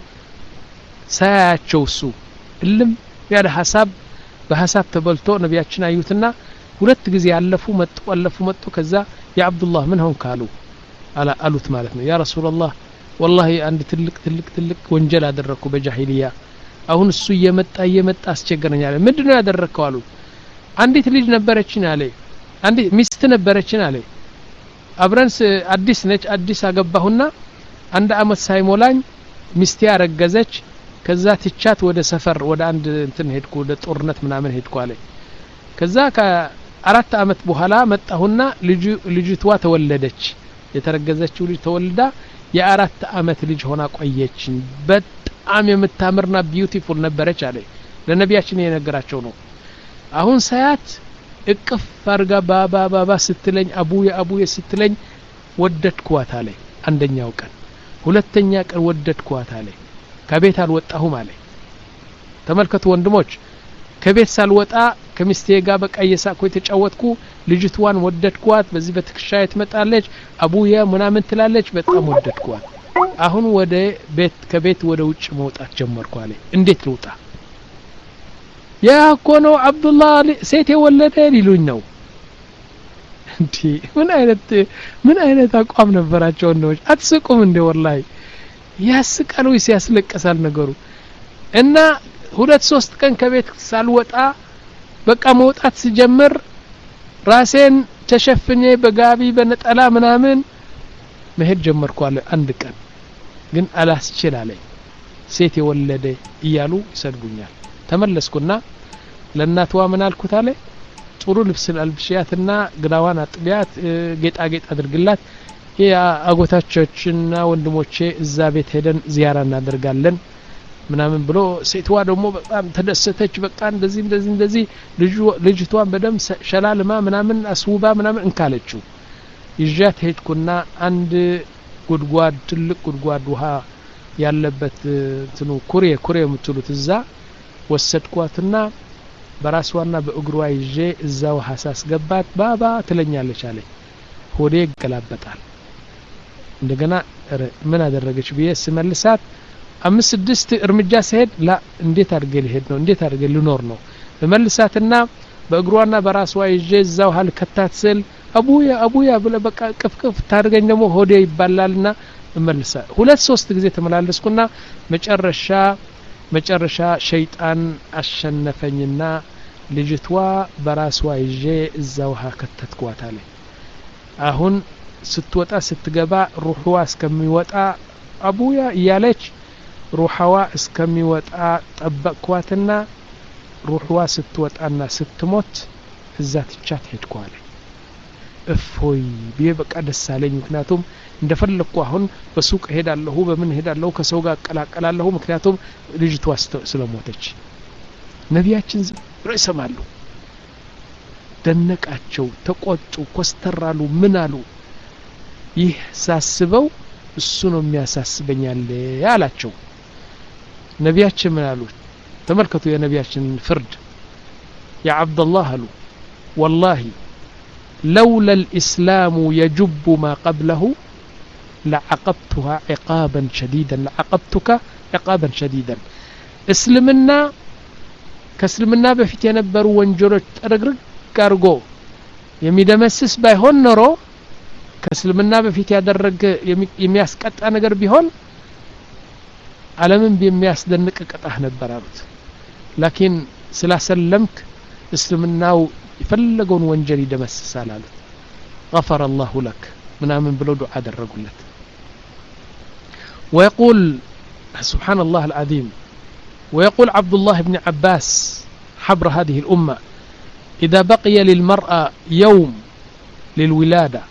ሳያቸው እሱ እልም ያለ ሐሳብ በሐሳብ ተበልቶ ነቢያችን አዩትና ሁለት ጊዜ ያለፉ መጡ አለፉ መጡ ከዛ ያ አብዱላህ ምን ሆንክ አሉ አላ አሉት ማለት ነው ያ ረሱላህ والله አንድ ትልቅ ትልቅ ትልቅ ወንጀል አደረኩ በጃሂሊያ አሁን እሱ እየመጣ እየመጣ አስቸገረኛል ምንድነው ያደረከው አሉ አንዲት ልጅ ነበረችን አለ አንዲት ሚስት ነበረችን አለ አብረን አዲስ ነች አዲስ አገባሁና አንድ አመት ሳይሞላኝ ሚስቴ አረገዘች ከዛ ትቻት ወደ ሰፈር ወደ አንድ እንትን ሄድኩ ወደ ጦርነት ምናምን ሄድኩ አለ ከዛ ከአራት አመት በኋላ መጣሁና ልጅ ልጅቷ ተወለደች የተረገዘችው ልጅ ተወልዳ የአራት አመት ልጅ ሆና ቆየች በጣም የምታምርና ቢዩቲፉል ነበረች አለ ለነቢያችን የነገራቸው ነው አሁን ሳያት እቅፍ አርጋ ባባ ባባ ስትለኝ አቡዬ አቡዬ ስትለኝ ወደድኳት አለ አንደኛው ቀን ሁለተኛ ቀን ወደድኳት አለ ከቤት አልወጣሁም አለ ተመልከቱ ወንድሞች ከቤት ሳልወጣ ከሚስቴ ጋር በቃ እየሳቅኩ የተጫወትኩ ልጅቷን ወደድኳት በዚህ በትክሻዬ ትመጣለች አቡዬ ምናምን ትላለች በጣም ወደድኳት አሁን ወደ ቤት ከቤት ወደ ውጭ መውጣት ጀመርኩ አለ እንዴት ልውጣ ያ ኮኖ አብዱላህ ሴት የወለደ ሊሉኝ ነው እንዴ ምን አይነት ምን አይነት አቋም ነበራቸው ነው አትስቁም እንደ ወላሂ ያስቃል ወይስ ያስለቀሳል ነገሩ እና ሁለት ሶስት ቀን ከቤት ሳልወጣ በቃ መውጣት ሲጀምር ራሴን ተሸፍኜ በጋቢ በነጠላ ምናምን መሄድ ጀመርኩ አለ አንድ ቀን ግን አላስችል አለኝ ሴት የወለደ እያሉ ይሰድቡኛል ተመለስኩና ለእናትዋ ምን አልኩት አለ ጥሩ ልብስ አልብሽያትና ግራዋን አጥቢያት ጌጣጌጥ አድርግላት የአጎታቾችና ወንድሞቼ እዛ ቤት ሄደን ዚያራ እናደርጋለን ምናምን ብሎ ሴትዋ ደግሞ በጣም ተደሰተች በቃ እንደዚህ እንደዚህ እንደዚህ ልጅ ልጅቷን በደም ሸላልማ ምናምን አስውባ ምናምን እንካለችው ይዣት ሄድኩና አንድ ጉድጓድ ትልቅ ጉድጓድ ውሃ ያለበት እንትኑ ኩሬ ኩሬ የምትሉት እዛ ወሰድኳትና በራስዋና በእግሯ ይዤ እዛው ሐሳስ ገባት ባባ ትለኛለች አለ ሆዴ ይገላበጣል እንደገና ምን አደረገች ብዬ ስመልሳት አምስት ስድስት እርምጃ ሲሄድ ላ እንዴት አድርጌ ልሄድ ነው እንዴት አድርጌ ልኖር ነው በመልሳትና በእግሯና በራስዋ ይዤ እዛው ሀል ከታትስል አቡያ አቡያ ብለ በቃ ቅፍቅፍ ታርገኝ ደግሞ ሆዴ ይባላልና እመልሳ ሁለት ሶስት ጊዜ ተመላለስኩና መጨረሻ መጨረሻ ሸይጣን አሸነፈኝና ልጅቷ በራስዋ ይዤ እዛው ሀ ከተትኳት አለ አሁን ስትወጣ ስትገባ ሩህዋ እስከሚወጣ አቡያ እያለች ሩህዋ እስከሚወጣ ጠበቅኳትና ሩህዋ ስትወጣና ስትሞት እዛ ትቻት ሄድኩ አለ እፎይ ቢየ በቃ ደሳለኝ ምክንያቱም እንደፈለኩ አሁን በሱቅ ሄዳለሁ በምን ሄዳለሁ ከሰው ጋር አቀላቀላለሁ ምክንያቱም ልጅቷ ስለሞተች ነቢያችን ዝም ይሰማሉ ደነቃቸው ተቆጡ ኮስተራሉ ምን አሉ ይህ ሳስበው እሱ ነው የሚያሳስበኛል ያላቸው ነቢያችን ምን አሉ ተመልከቱ የነቢያችን ፍርድ ያ አብዱላህ አሉ والله لولا الإسلام يجب ما قبله لعقبتها عقابا شديدا لعقبتك عقابا شديدا اسلمنا كسلمنا بفيت ينبروا ወንጀሎች ተረግርግ አርጎ የሚደመስስ ባይሆን ኖሮ ከስልምና በፊት ያደረገ የሚያስቀጣ ነገር ቢሆን ዓለምን በሚያስደንቅ ቅጣህ ነበር አሉት ላኪን ስላሰለምክ እስልምናው يفلقون وانجل يدمسسال አሉት غفر الله لك ምናምን ብለው ዱዓ አደረጉለት ويقول سبحان الله العظيم ويقول عبد الله بن عباس حبر هذه الأمة إذا بقي للمرأة يوم للولادة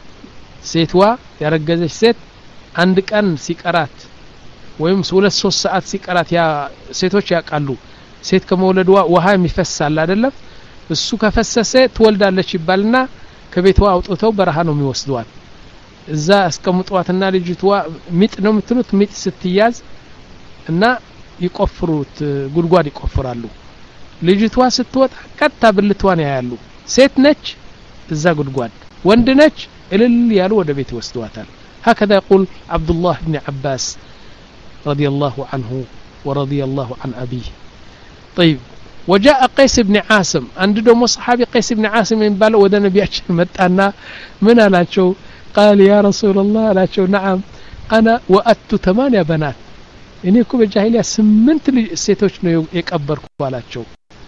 سيتوا يرجزش سيت عندك أن سيكرات ويم سولة ሶስት ሰዓት ሲቀራት ያ ሴቶች ያቃሉ ሴት ከመውለድዋ ውሃ የሚፈሳል አይደለም እሱ ከፈሰሰ ትወልዳለች ይባልና ከቤቷ አውጥተው በረሃ ነው የሚወስዷት እዛ አስቀምጧትና ልጅቷ ሚጥ ነው የምትሉት ሚጥ ስትያዝ እና ይቆፍሩት ጉድጓድ ይቆፍራሉ ልጅቷ ስትወጣ ቀጣ ብልቷን ያያሉ ሴት ነች እዛ ጉድጓድ ወንድ ነች እልል ያሉ ወደ ቤት ይወስዷታል هكذا يقول عبد الله بن عباس رضي الله عنه ورضي الله عن أبيه طيب وجاء قيس بن عاصم عند دوم صحابي قيس بن عاصم من باله وده نبياتش متانا من الاچو قال يا رسول الله الاچو نعم انا واتت ثمانية بنات እኔ እኮ በጃሂሊያ ስምንት ሴቶች ነው የቀበርኩ አላቸው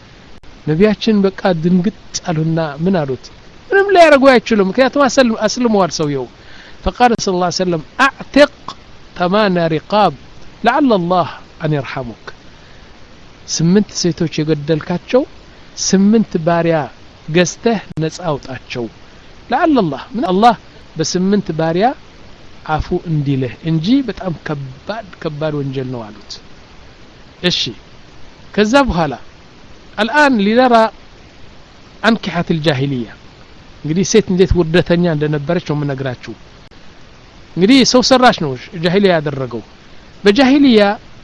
ነቢያችን በቃ ድንግጥ አሉና ምን አሉት ምንም ላይ ያረጉ አይችሉም ምክንያቱም አስልም አስልመዋል ሰውየው فقال صلى الله عليه وسلم اعتق ثمانية رقاب لعل الله ان يرحمك ስምንት ሴቶች የገደልካቸው ስምንት ባሪያ ገዝተህ ነፃ አውጣቸው لعل الله من الله በስምንት ባሪያ አፉ እንዲልህ እንጂ በጣም ከባድ ከባድ ወንጀል ነው አሉት እሺ ከዛ በኋላ الان لنرى انكحة الجاهلية እንግዲህ ሴት እንዴት ውርደተኛ እንደነበረች ነው የምነግራችሁ እንግዲህ ሰው ሰራሽ ነው ጃሂሊያ ያደረገው በጃሂሊያ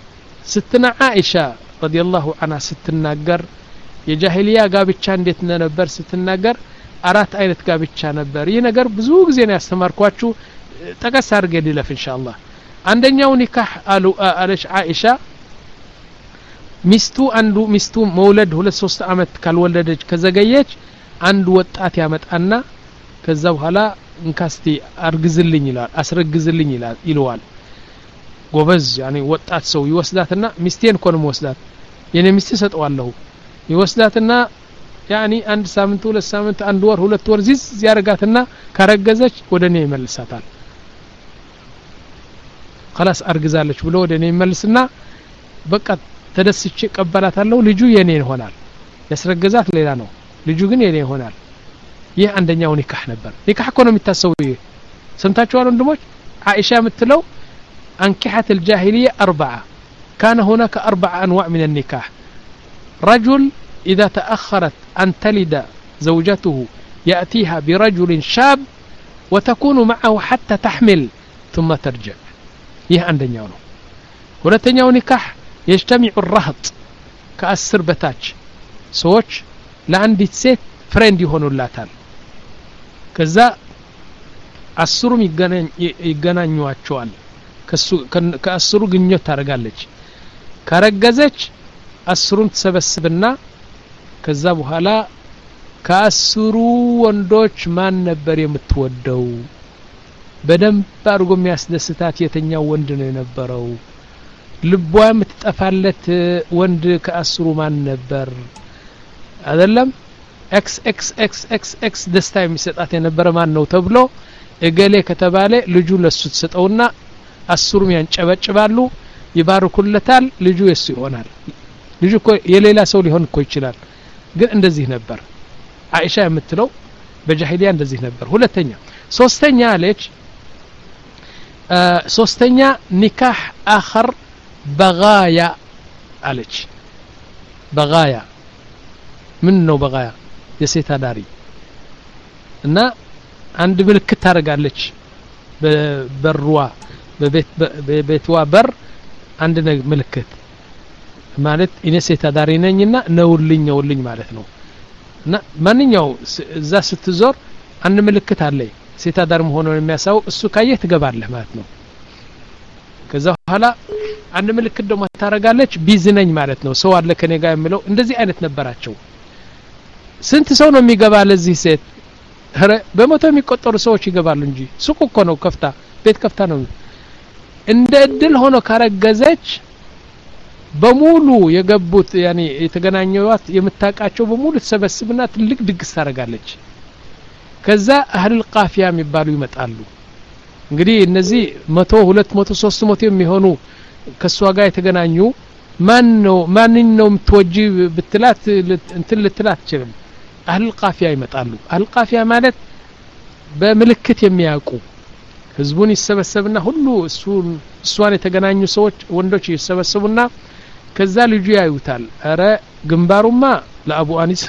ስትና አይሻ رضي الله عنها ስትናገር የጃሂሊያ ጋብቻ እንዴት ነበር ስትናገር አራት አይነት ጋብቻ ነበር ይሄ ነገር ብዙ ጊዜ ነው ያስተማርኳችሁ ጠቀስ አድርጌ ልለፍ ኢንሻአላህ አንደኛው ኒካህ አሉ አለሽ አይሻ ሚስቱ አንዱ ሚስቱ መውለድ ሁለት ሶስት አመት ካልወለደች ከዘገየች አንድ ወጣት ያመጣና ከዛ በኋላ እንካስቲ አርግዝልኝ ይላል አስረግዝልኝ ይላል ይለዋል ጎበዝ ያኒ ወጣት ሰው ይወስዳትና ሚስቴን ኮንም ወስዳት የኔ ሚስት ሰጠዋለሁ ይወስዳትና ያኒ አንድ ሳምንት ሁለት ሳምንት አንድ ወር ሁለት ወር ዚዝ ያረጋትና ካረገዘች ወደኔ ይመልሳታል خلاص አርግዛለች ብሎ ወደኔ ይመልስና በቃ ተደስቼ ቀበላታለሁ ልጁ የኔ ይሆናል ያስረገዛት ሌላ ነው ልጁ ግን የኔ ይሆናል ይህ አንደኛው ኒካህ ነበር ኒካህ እኮ ነው የሚታሰው ይሄ ሰምታችኋል ወንድሞች عائشة مثلو أنكحة الجاهلية أربعة كان هناك أربع أنواع من النكاح رجل إذا تأخرت أن تلد زوجته يأتيها برجل شاب وتكون معه حتى تحمل ثم ترجع يه عندنا يونو ولتنيا نكاح يجتمع الرهط كأسر بتاج سوتش لعندي سيت فريند يهونوا اللاتال كذا አስሩም ይገናኝ ይገናኙዋቸዋል ከሱ ከአስሩ ግንኙነት ታረጋለች ካረገዘች አስሩን ተሰበስብና ከዛ በኋላ ከአስሩ ወንዶች ማን ነበር የምትወደው በደንብ አድርጎ የሚያስደስታት የተኛው ወንድ ነው የነበረው ልቧ የምትጠፋለት ወንድ ከአስሩ ማን ነበር አይደለም ኤክስ ኤክስ ኤክስ ኤክስ ኤክስ ደስታ የሚሰጣት የነበረ ማን ነው ተብሎ እገሌ ከተባለ ልጁ ለሱ ተሰጠውና አስሩም ያንጨበጭባሉ ይባርኩለታል ልጁ የሱ ይሆናል ልጁ እኮ የሌላ ሰው ሊሆን እኮ ይችላል ግን እንደዚህ ነበር አይሻ የምትለው በጃሂሊያ እንደዚህ ነበር ሁለተኛ ሶስተኛ አለች ሶስተኛ ኒካህ አخر በጋያ አለች በጋያ ምን ነው በጋያ የሴት አዳሪ እና አንድ ምልክት ታረጋለች በበርዋ በቤት በቤትዋ በር አንድ ምልክት ማለት እኔ ሴት አዳሪ ነኝና ነውልኝ ነውልኝ ማለት ነው እና ማንኛው እዛ ስትዞር አንድ ምልክት አለ ሴት አዳሪ መሆኑን የሚያሳው እሱ ካየ ትገባለህ ማለት ነው ከዛ በኋላ አንድ ምልክት ደግሞ ታረጋለች ቢዝነኝ ማለት ነው ሰው አለ ከኔ ጋር የሚለው እንደዚህ አይነት ነበራቸው ስንት ሰው ነው የሚገባ ለዚህ ሴት ኧረ በመቶ የሚቆጠሩ ሰዎች ይገባሉ እንጂ ሱቅ እኮ ነው ከፍታ ቤት ከፍታ ነው እንደ እድል ሆኖ ካረገዘች በሙሉ የገቡት ያኒ የተገናኘዋት የምታቃቸው በሙሉ ተሰበስብና ትልቅ ድግስ ታረጋለች ከዛ አህል ቃፊያ የሚባሉ ይመጣሉ እንግዲህ እነዚህ መቶ ሁለት መቶ ሶስት መቶ የሚሆኑ ከሷ ጋር የተገናኙ ማን ነው ማን ነው የምትወጂ ብትላት እንትን ልትላት ይችላል አህል ቃፊያ ይመጣሉ አህል ቃፊያ ማለት በምልክት የሚያውቁ ህዝቡን ይሰበሰብና ሁሉ እሱን እሷን የተገናኙ ሰዎች ወንዶች ይሰበሰቡና ከዛ ልጁ ያዩታል አረ ግንባሩማ ለአቡ አኒስ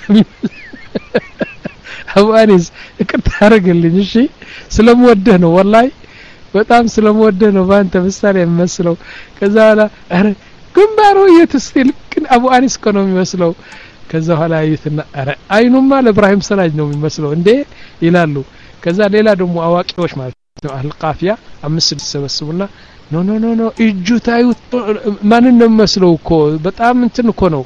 አቡ አኒስ እቅርታ አረገልኝ እሺ ስለምወደህ ነው ወላይ በጣም ስለምወደህ ነው ባንተ ምሳሌ የምመስለው ከዛ ኋላ አረ ግንባሩ የትስል ግን አቡ አኒስ እኮ ነው የሚመስለው ከዛ ኋላ አዩትና አረ አይኑማ ለኢብራሂም ሰላጅ ነው የሚመስለው እንዴ ይላሉ ከዛ ሌላ ደግሞ አዋቂዎች ማለት ነው አህል ቃፊያ አምስት ተሰበስቡና ኖ ኖ ኖ ኖ እጁ ታዩት ማን ነው የሚመስለው እኮ በጣም እንትን እኮ ነው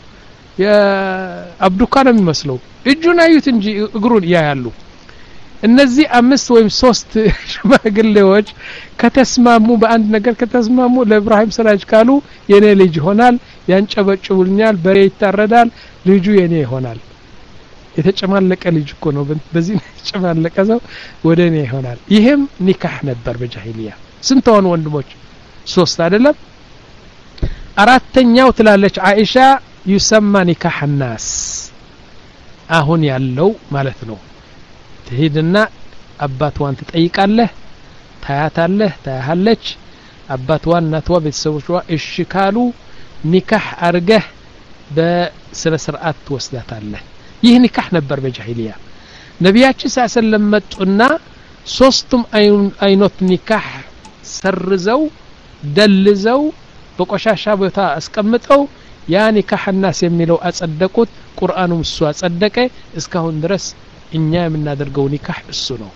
የአብዱካ ነው የሚመስለው እጁን አዩት እንጂ እግሩን ያያሉ እነዚህ አምስት ወይም ሶስት ሽማግሌዎች ከተስማሙ በአንድ ነገር ከተስማሙ ለኢብራሂም ሰላጅ ካሉ የኔ ልጅ ይሆናል ያንጨበጭቡልኛል በሬ ይታረዳል ልጁ የኔ ይሆናል የተጨማለቀ ልጅ እኮ ነው በዚህ የተጨማለቀ ሰው ወደኔ ይሆናል ይሄም ኒካህ ነበር በጃሂሊያ ስንት ሆነ ወንድሞች ሶስት አይደለም አራተኛው ትላለች አይሻ ይሰማ ኒካህ الناس አሁን ያለው ማለት ነው ትሄድና አባቷን ትጠይቃለህ ታያታለህ ታያለች አባቷን እናቷ ቤተሰቦቿ እሺ ካሉ ኒካህ አርገህ በስነ ስርዓት ትወስዳታለህ ይህ ኒካህ ነበር በጃሂሊያ ነብያችን ሰለላሁ መጡና ሶስቱም አይኖት ኒካህ ሰርዘው ደልዘው በቆሻሻ ቦታ አስቀምጠው ያ ኒካህ الناس የሚለው አጸደቁት ቁርአኑም እሱ አጸደቀ እስካሁን ድረስ እኛ የምናደርገው ኒካህ እሱ ነው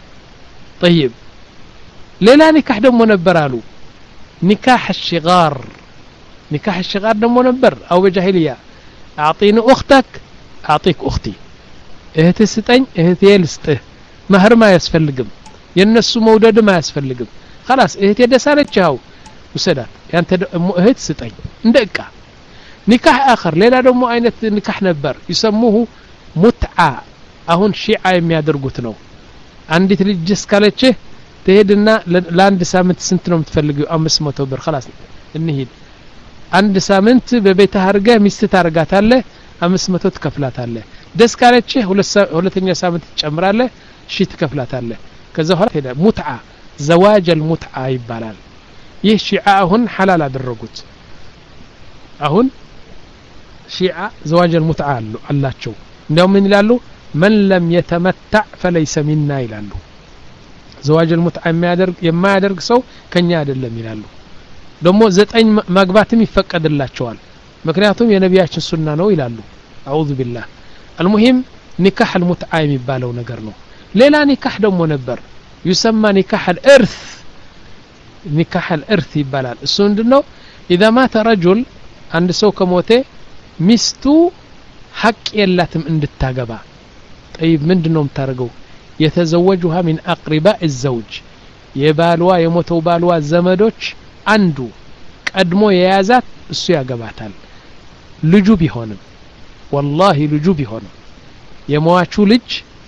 طيب ሌላ ኒካህ ደግሞ ነበር አሉ ኒካህ الشغار ኒካህ الشغار ደግሞ ነበር አው በጃሂሊያ اعطيني اختك اعطيك اختي እህት ስጠኝ እህቴ ልስጥህ መህር ما ያስፈልግም የነሱ መውደድ ما ያስፈልግም خلاص እህቴ ደሳለችው ወሰዳት ያንተ እህት ስጠኝ እንደቃ ኒካህ አخر ሌላ ደግሞ አይነት ኒካህ ነበር ይሰሙሁ ሙትዓ አሁን ሺዓ የሚያደርጉት ነው አንዲት ልጅ እስካለች ትሄድና ለአንድ ሳምንት ስንት ነው የምትፈልጊው አምስት መቶ ብር خلاص እንሂድ አንድ ሳምንት በቤት አርገህ ሚስት ታርጋታለህ አምስት መቶ ትከፍላታለህ ደስ ካለች ሁለተኛ ሳምንት ትጨምራለህ እሺ ትከፍላታለህ ከዛ ኋላ ሄዳ ሙትዓ ዘዋጅ المتعه ይባላል ይህ ሺዓ አሁን ሐላል አደረጉት አሁን ሺዓ ዘዋጅ المتعه አላቸው እንደው ምን ይላሉ من لم يتمتع فليس منا ይላሉ ዘዋጅ المتعه የሚያደርግ የማያደርግ ሰው ከኛ አይደለም ይላሉ ደሞ ዘጠኝ ማግባትም ይፈቀድላቸዋል ምክንያቱም የነቢያችን ሱና ነው ይላሉ አዑዙ ቢላህ المهم ኒካህ المتعه የሚባለው ነገር ነው ሌላ ኒካህ ደሞ ነበር يسمى نكاح الارث نكاح الارث ይባላል እሱ እንደው اذا مات رجل አንድ ሰው ከሞተ ሚስቱ ሐቅ የላትም እንድታገባ طيب ምንድነው የምታረገው የተዘወጁها من اقرباء الزوج የባልዋ የሞተው ባልዋ ዘመዶች አንዱ ቀድሞ የያዛት እሱ ያገባታል ልጁ ቢሆንም والله ልጁ ቢሆንም የሟቹ ልጅ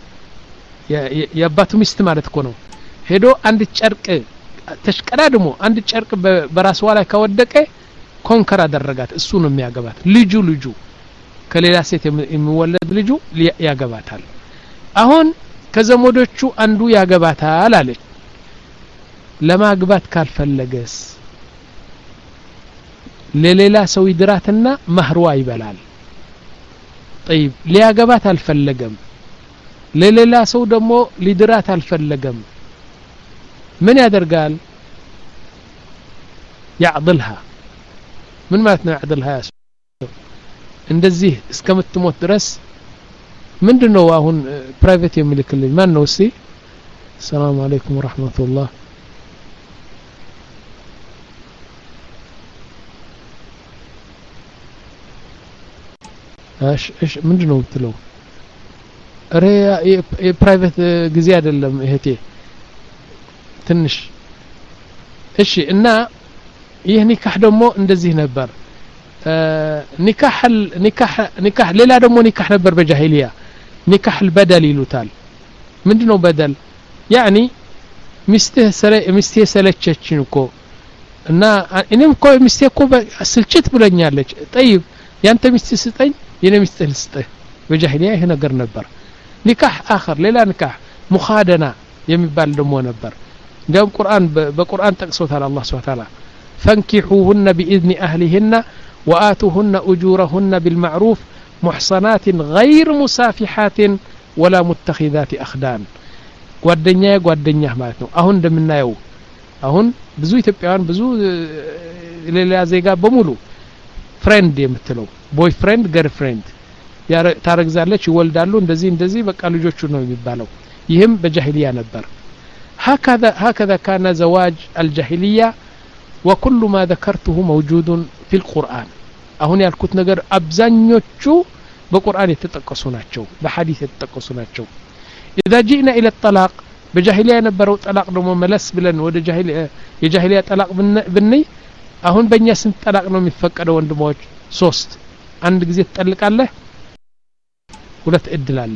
የአባቱ ሚስት ማለት እኮ ነው ሄዶ አንድ ጨርቅ ተሽቀዳድሞ አንድ ጨርቅ በራስዋ ላይ ከወደቀ ኮንከር አደረጋት እሱ ነው የሚያገባት ልጁ ልጁ ከሌላ ሴት የሚወለድ ልጁ ያገባታል አሁን ከዘመዶቹ አንዱ ያገባታል አለ ለማግባት ካልፈለገስ ለሌላ ሰው ይድራትና ማህሩዋ ይበላል طيب ሊያገባት አልፈለገም ለሌላ ሰው ደሞ ሊድራት አልፈለገም ምን ያደርጋል ያዕድልها ምን ማለት ነው ያዕድልها እንደዚህ እስከምትሞት ድረስ ምንድነው አሁን ፕራይቬት የሚልክልኝ ማን ነው እሺ ሰላም አለይኩም ወራህመቱላህ እሺ እሺ ምንድነው ትለው ረ የፕራይቬት ጊዜ አይደለም እህቴ ትንሽ እሺ እና ይህ ኒካህ ደሞ እንደዚህ ነበር ኒካህ ኒካህ ኒካህ ሌላ ደሞ ኒካህ ነበር በጃሂሊያ ኒካህ البدل ይሉታል ምንድነው በደል ያኒ ሚስትህ ሰለ ሚስትህ ሰለቸችኝ እኮ እና እኔም እኮ ሚስትህ እኮ ስልችት ብለኛለች طيب ያንተ ሚስት ስጠኝ የኔ ሚስት ልስጥህ በጃሂሊያ ይሄ ነገር ነበር ኒካህ آخر ሌላ ኒካህ ሙኻደና የሚባል ደሞ ነበር እንደውም ቁርአን በቁርአን ጠቅሶታል አላህ Subhanahu Wa Ta'ala فانكحوهن بإذن أهلهن وآتوهن أجورهن بالمعروف محصنات غير مسافحات ولا متخذات أخدان ጓደኛ ጓደኛ ማለት ነው አሁን እንደምናየው አሁን ብዙ ኢትዮጵያውያን ብዙ ሌላ ዜጋ በሙሉ ፍሬንድ የምትለው ቦይ ፍሬንድ ገር ፍሬንድ ታረግዛለች ይወልዳሉ እንደዚህ እንደዚህ በቃ ልጆቹ ነው የሚባለው ይህም በጃሂሊያ ነበር هكذا هكذا كان زواج الجاهليه وكل ما ذكرته موجود في القرآن አሁን ያልኩት ነገር አብዛኞቹ በቁርአን የተጠቀሱ ናቸው በሐዲስ የተጠቀሱ ናቸው اذا جئنا الى الطلاق በጃሂሊያ የነበረው ጠላቅ ደግሞ መለስ ብለን ወደ ጃሂሊያ የጃሂሊያ ጠላቅ ብንይ አሁን በእኛ ስንት ጠላቅ ነው የሚፈቀደው ወንድሞች ሶስት አንድ ጊዜ ትጠልቃለህ ሁለት እድል አለ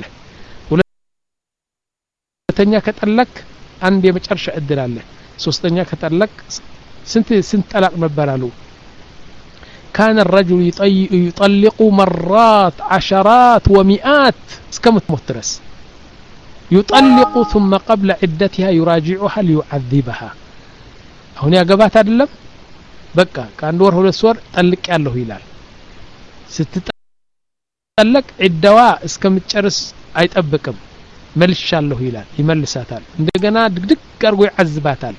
ሁለተኛ ከጠለቅ አንድ የመጨረሻ እድል አለ ሶስተኛ ከጠለቅ ስንት ስንት ጠላቅ ነበር አሉ كان الرجل يطلق مرات عشرات ومئات اسكمت مترس يطلق ثم قبل عدتها يراجعها ليعذبها هنا ያገባት አይደለም በቃ ከአንድ ወር ሁለት ወር ጠልቅ ያለው ይላል ስትጠለቅ ዒዳዋ እስከምትጨርስ አይጠብቅም መልሻለሁ ይላል ይመልሳታል እንደገና ድግድግ አርጎ ይعذባታል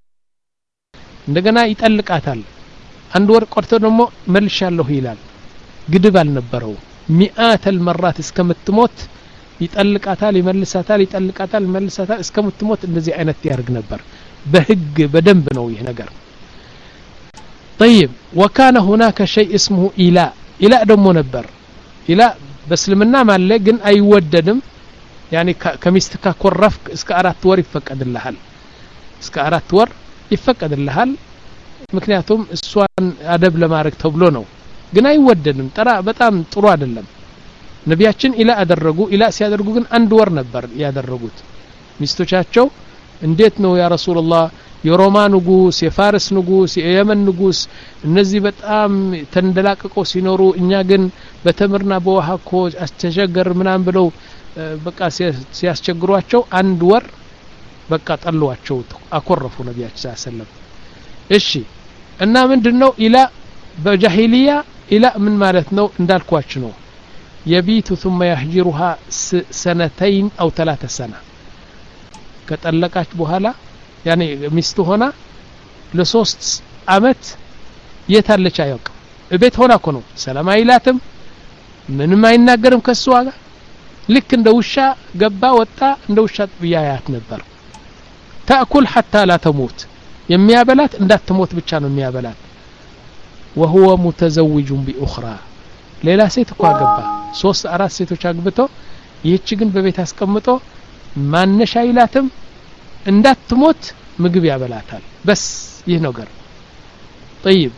እንደገና ይጠልቃታል አንድ ወር ቆርቶ ደግሞ መልሻለሁ ይላል ግድብ አልነበረው ሚአት المرات እስከምትሞት ይጠልቃታል ይመልሳታል ይጠልቃታል ይመልሳታል እስከምትሞት እንደዚህ አይነት ያርግ ነበር በህግ በደንብ ነው ይሄ ነገር طيب وكان هناك شيء اسمه إلاء إلاء ደሞ ነበር إلاء በእስልምና ማለ ግን አይወደድም يعني ከሚስትካ ኮረፍክ እስከ አራት ወር ይፈቀድልሃል እስከ አራት ወር ይፈቀድልሃል ምክንያቱም እሷን አደብ ለማድረግ ተብሎ ነው ግን አይወደድም ጠራ በጣም ጥሩ አይደለም ነቢያችን ኢላ አደረጉ ኢላ ሲያደርጉ ግን አንድ ወር ነበር ያደረጉት ሚስቶቻቸው እንዴት ነው ያ ረሱላህ የሮማ ንጉስ የፋርስ ንጉስ የየመን ንጉስ እነዚህ በጣም ተንደላቀቀው ሲኖሩ እኛ ግን በተምርና በውሃኮ አስተሸገር ምናም ብለው በቃ ሲያስቸግሯቸው አንድ ወር በቃ ጠሏቸው አኮረፉ ነብያችን ሰለላሁ ዐለይሂ ወሰለም እሺ እና ምንድነው ኢላ በጃሂሊያ ኢላ ምን ማለት ነው እንዳልኳችሁ ነው يبيت ثم يهجرها سنتين أو ثلاثة سنة كتلقاش بوهلا يعني ሚስቱ ሆና ለሶስት አመት የታለች አያውቅም እቤት ሆና እኮ ነው ሰላም አይላትም ምንም አይናገርም ከሷ ጋር ልክ እንደ ውሻ ገባ ወጣ እንደ ውሻ ጥብያያት ነበር تأكل حتى لا تموت የሚያበላት እንዳትሞት ብቻ ነው የሚያበላት وهو متزوج بأخرى ሌላ ሴት እኮ አገባ ሶስት አራት ሴቶች አግብቶ ይህች ግን በቤት አስቀምጦ ማነሻ አይላትም እንዳትሞት ምግብ ያበላታል በስ ይህ ነገር طيب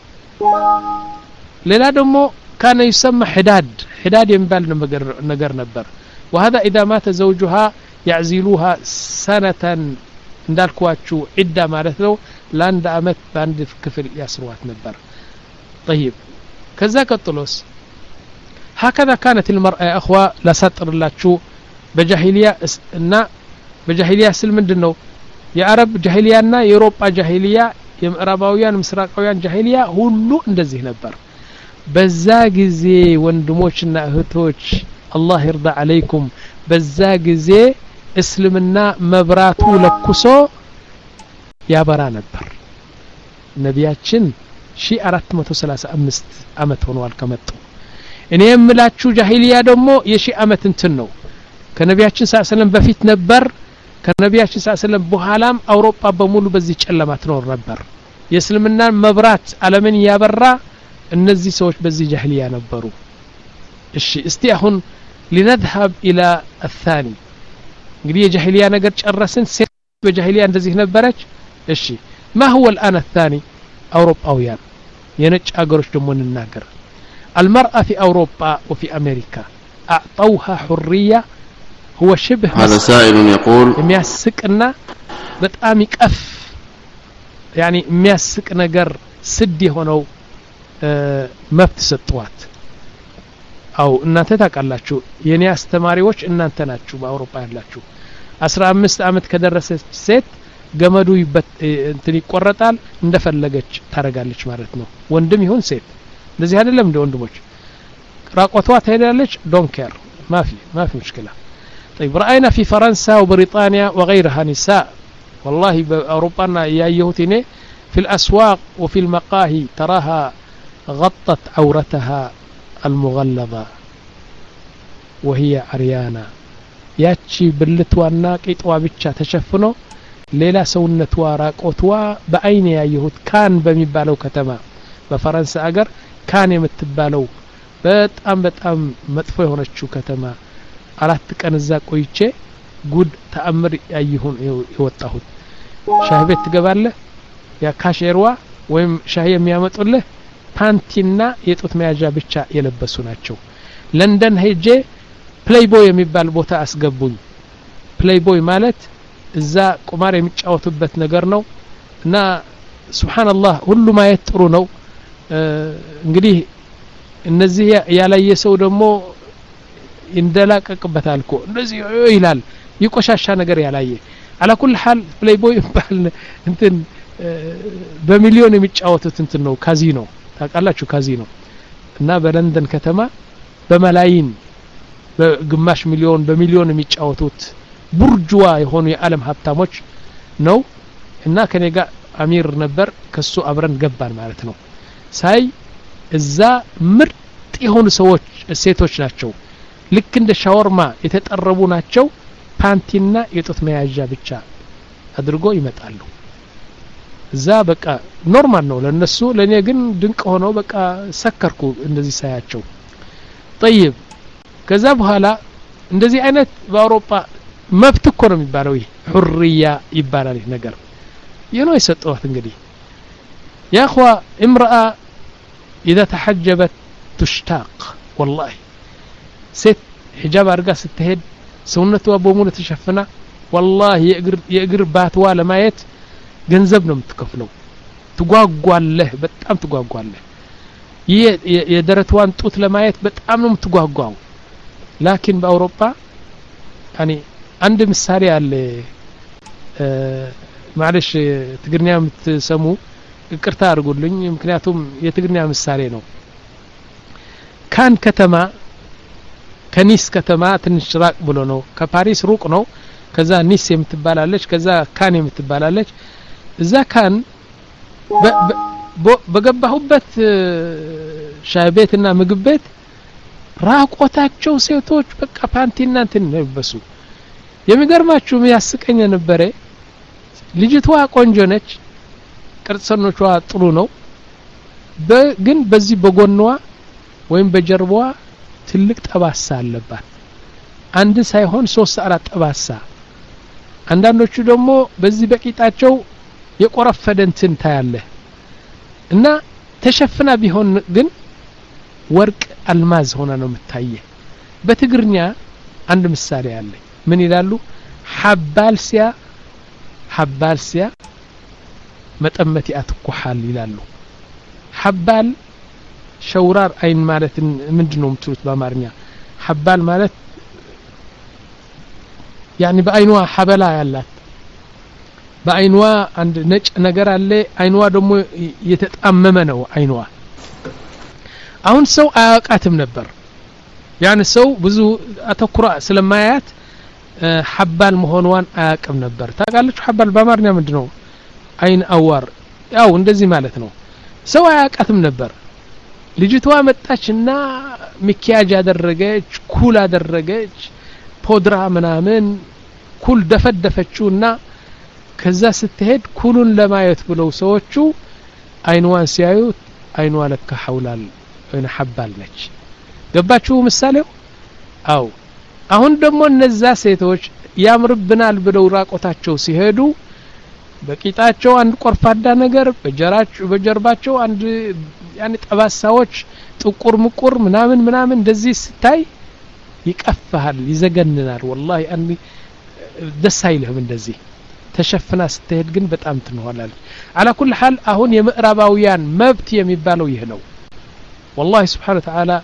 ሌላ ደግሞ كان يسمى حداد حداد የሚባል ነገር ነበር وهذا اذا مات زوجها يعزلوها سنه እንዳልኳችሁ ዒዳ ማለት ነው ለአንድ አመት በአንድ ክፍል ያስሯት ነበር طيب ከዛ ቀጥሎስ هكذا كانت المرأة يا اخوة لا سطر لاچو بجاهليه እና በጃሂሊያ ስል ምንድነው የአረብ ጃሂሊያና የአውሮፓ ጃሂሊያ የምዕራባውያን ምስራቃውያን ጃሂሊያ ሁሉ እንደዚህ ነበር በዛ ጊዜ ወንድሞችና እህቶች አላህ ይርዳ አለይኩም በዛ ጊዜ እስልምና መብራቱ ለኩሶ ያበራ ነበር ነቢያችን ሺህ አራት መቶ ሰላሳ አምስት አመት ሆኗል ከመጡ እኔ የምላችሁ ጃሂሊያ ደግሞ የሺህ አመት እንትን ነው ከነቢያችን ሰለላሁ ዐለይሂ ወሰለም በፊት ነበር ከነቢያችን ሰለላሁ ዐለይሂ ወሰለም በኋላም አውሮፓ በሙሉ በዚህ ጨለማ ትኖር ነበር የእስልምና መብራት ዓለምን ያበራ እነዚህ ሰዎች በዚህ ጃሂሊያ ነበሩ እሺ እስቲ አሁን لنذهب الى الثاني እንግዲህ የጃሂሊያ ነገር ጨረስን ሴት በጃሂሊያ እንደዚህ ነበረች እሺ ما هو الان الثاني አውሮፓውያን የነጭ አገሮች ደግሞ እንናገር المرأة في أوروبا وفي أمريكا أعطوها حرية هو شبه هذا سائل يقول የሚያስቅና በጣም ይቀፍ يعني የሚያስቅ ነገር ስድ የሆነው መብት ሰጥቷት አው እናንተ ታውቃላችሁ የኔ አስተማሪዎች እናንተ ናችሁ በአውሮፓ ያላችሁ አስራ አምስት አመት ከደረሰች ሴት ገመዱ እንትን ይቆረጣል እንደፈለገች ታረጋለች ማለት ነው ወንድም ይሁን ሴት እንደዚህ አይደለም እንደ ወንድሞች ራቆቷ ትሄዳለች ዶንኬር ማፊ ማፊ مشكلة طيب رأينا في فرنسا وبريطانيا وغيرها نساء والله بأوروبا يايهوتيني في الأسواق وفي المقاهي تراها غطت عورتها المغلظة وهي عريانة ياتشي بلتوانا قيطوا بيتشا تشفنو ليلا سونتوا راقوتوا بعين يايهوت كان بميبالو كتما بفرنسا اگر كان የምትባለው በጣም በጣም መጥፎ የሆነችው ከተማ አራት ቀን እዛ ቆይቼ ጉድ ተአምር ያይሁን ይወጣሁት ሻህ ቤት ትገባለህ ያ ካሼርዋ ወይም ሻህ የሚያመጡልህ ፓንቲና የጡት መያዣ ብቻ የለበሱ ናቸው ለንደን ሄጄ ፕሌይቦይ የሚባል ቦታ አስገቡኝ ፕሌይቦይ ማለት እዛ ቁማር የሚጫወቱበት ነገር ነው እና ሱብሃንአላህ ሁሉ ማየት ጥሩ ነው እንግዲህ እነዚህ ያላየ ሰው ደግሞ እንደላቀቅበታል እኮ እንደዚህ ይላል ይቆሻሻ ነገር ያላየ على كل حال ፕሌይቦይ ባል እንትን በሚሊዮን የሚጫወቱት እንትን ነው ካዚኖ ታውቃላችሁ ካዚኖ እና በለንደን ከተማ በመላይን በግማሽ ሚሊዮን በሚሊዮን የሚጫወቱት ቡርጅዋ የሆኑ የዓለም ሀብታሞች ነው እና ከኔ ጋር አሚር ነበር ከሱ አብረን ገባን ማለት ነው ሳይ እዛ ምርጥ የሆኑ ሰዎች ሴቶች ናቸው ልክ እንደ ሻወርማ የተጠረቡ ናቸው ፓንቲና የጡት መያዣ ብቻ አድርጎ ይመጣሉ እዛ በቃ ኖርማል ነው ለነሱ ለኔ ግን ድንቅ ሆኖ በቃ ሰከርኩ እንደዚህ ሳያቸው طيب ከዛ በኋላ እንደዚህ አይነት በአውሮፓ መብት እኮ ነው የሚባለው ይሄ ሁርያ ይባላል ይሄ ነገር ይሄ ነው የሰጠዋት እንግዲህ يا اخوة امرأة اذا تحجبت تشتاق والله ست حجاب ارغا ستهد سنتها بمول تشفنا والله የእግር የእግር ባትዋ ለማየት ገንዘብ ነው የምትከፍለው ትጓጓለህ በጣም ትጓጓለህ የደረቷን ጡት ለማየት በጣም ነው የምትጓጓው ላኪን በአውሮፓ يعني አንድ ምሳሌ አለ ማለሽ ትግርኛ የምትሰሙ ይቅርታ አድርጉልኝ ምክንያቱም የትግርኛ ምሳሌ ነው ካን ከተማ ከኒስ ከተማ ትንሽ ራቅ ብሎ ነው ከፓሪስ ሩቅ ነው ከዛ ኒስ የምትባላለች ከዛ ካን የምትባላለች እዛ ካን በገባሁበት ሻይ ቤትና ምግብ ቤት ራቆታቸው ሴቶች በቃ ፓንቲና እንትን ለበሱ የሚገርማችሁ ያስቀኝ ነበር ልጅቷ ቆንጆ ነች ቅርጽኖቿ ጥሩ ነው ግን በዚህ በጎንዋ ወይም በጀርባዋ ትልቅ ጠባሳ አለባት አንድ ሳይሆን ሶስት አራት ጠባሳ አንዳንዶቹ ደግሞ በዚህ በቂጣቸው የቆረፈደ እንትን ታያለ እና ተሸፍና ቢሆን ግን ወርቅ አልማዝ ሆና ነው የምታየ በትግርኛ አንድ ምሳሌ አለ ምን ይላሉ ሐባልሲያ ሐባልሲያ መጠመት ያትኩሃል ይላሉ ሐባል ሸውራር አይን ማለት ምንድነው የምትሉት በአማርኛ ሐባል ማለት يعني በአይኗ ሐበላ ያላት በአይኗ አንድ ነጭ ነገር አለ አይኗ ደግሞ የተጣመመ ነው አይኗ አሁን ሰው አያውቃትም ነበር يعني ሰው ብዙ አተኩራ ስለማያት ሐባል መሆኗን አያውቅም ነበር ታውቃለች ሐባል በአማርኛ ምንድነው አይን አዋር ያው እንደዚህ ማለት ነው ሰው አያውቃትም ነበር ልጅቷ መጣችና ሚኪያጅ አደረገች ኩል አደረገች ፖድራ ምናምን ኩል ደፈደፈችውና ከዛ ስትሄድ ኩሉን ለማየት ብለው ሰዎቹ አይኗን ሲያዩት አይኗ ለካ ሐውላል እና ሐባል ነች ገባችሁ ምሳሌው አው አሁን ደግሞ እነዛ ሴቶች ያምርብናል ብለው ራቆታቸው ሲሄዱ በቂጣቸው አንድ ቆርፋዳ ነገር በጀራቸው በጀርባቸው አንድ يعني ጠባሳዎች ጥቁር ምቁር ምናምን ምናምን እንደዚህ ስታይ ይቀፋል ይዘገንናል والله አንዲ ደስ አይልህም እንደዚህ ተሸፍና ስትሄድ ግን በጣም ትንሆናለች على كل حال አሁን የምዕራባውያን መብት የሚባለው ይሄ ነው والله سبحانه وتعالى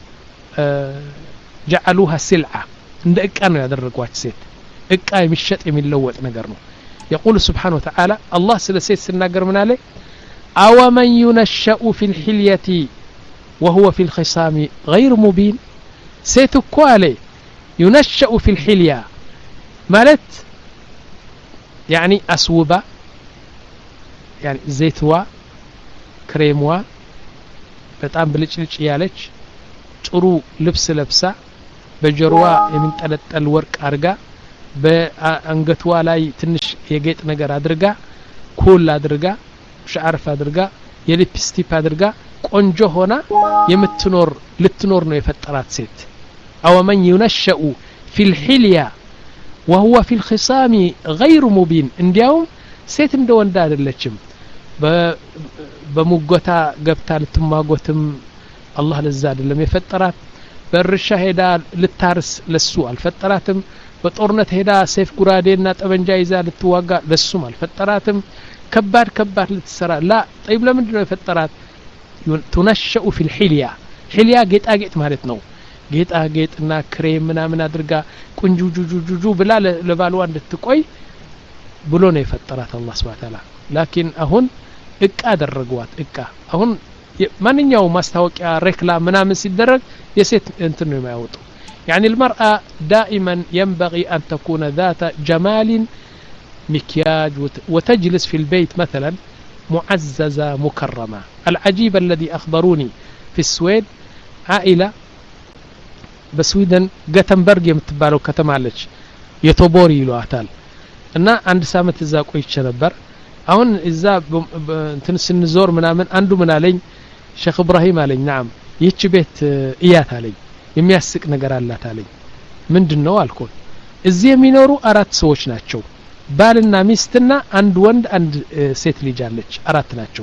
جعلوها سلعة እንደ እቃ ነው ያደረጓት ሴት እቃ የሚሸጥ የሚለወጥ ነገር ነው يقول سبحانه وتعالى الله ስለ ሴት ሲናገር ምን አለ أو من ينشأ في الحلية وهو في الخصام غير مبين سيتكو عليه ينشأ في الحلية مالت يعني أسوبة يعني زيتوا كريموا በጣም ብልጭልጭ ያለች ጥሩ ልብስ ለብሳ በጀርዋ የሚንጠለጠል ወርቅ አርጋ በአንገቷ ላይ ትንሽ የጌጥ ነገር አድርጋ ኩል አድርጋ ሻርፍ አድርጋ የሊፕስቲክ አድርጋ ቆንጆ ሆና የምትኖር ልትኖር ነው የፈጠራት ሴት أو من ينشأ في الحلية وهو في الخصام غير مبين እንዲያውም ሴት እንደ ወንድ አይደለችም በሙጎታ ገብታ ልትማጎትም አላህ ለዛ አይደለም የፈጠራት በርሻ ሄዳ ልታርስ ለሱ አልፈጠራትም በጦርነት ሄዳ ሴፍ ጉራዴና ጠበንጃ ይዛ ልትዋጋ ለሱም አልፈጠራትም ከባድ ከባድ ልትሰራ ላ طيب ለምንድን ነው የፈጠራት تنشأ في الحلية حلية ጌጣጌጥ ማለት ነው ጌጣጌጥና ክሬም ምናምን አድርጋ ቁንጁጁጁጁ ብላ ለባልዋ እንድትቆይ ብሎ ነው የፈጠራት አላህ Subhanahu Wa Ta'ala لكن አሁን እቃ አደረጓት እቃ አሁን ማንኛው ማስታወቂያ ሬክላም ምናምን ሲደረግ የሴት እንትን ነው የሚያወጡ يعني المرأة دائما ينبغي أن تكون ذات جمال مكياج وتجلس في البيت مثلا معززة مكرمة العجيب الذي أخبروني في السويد عائلة بسويدن غتنبرغ يمتبالو كتمالج يتوبوري يلواتال እና አንድ ሳምንት እዛ ቆይቼ ነበር አሁን እዛ እንትን ስንዞር ምናምን አንዱ ምን አለኝ ሼክ ኢብራሂም አለኝ نعم ይህች ቤት እያት አለኝ የሚያስቅ ነገር አላት አለኝ ምንድነው አልኩት እዚህ የሚኖሩ አራት ሰዎች ናቸው ባልና ሚስትና አንድ ወንድ አንድ ሴት ልጅ አለች አራት ናቸው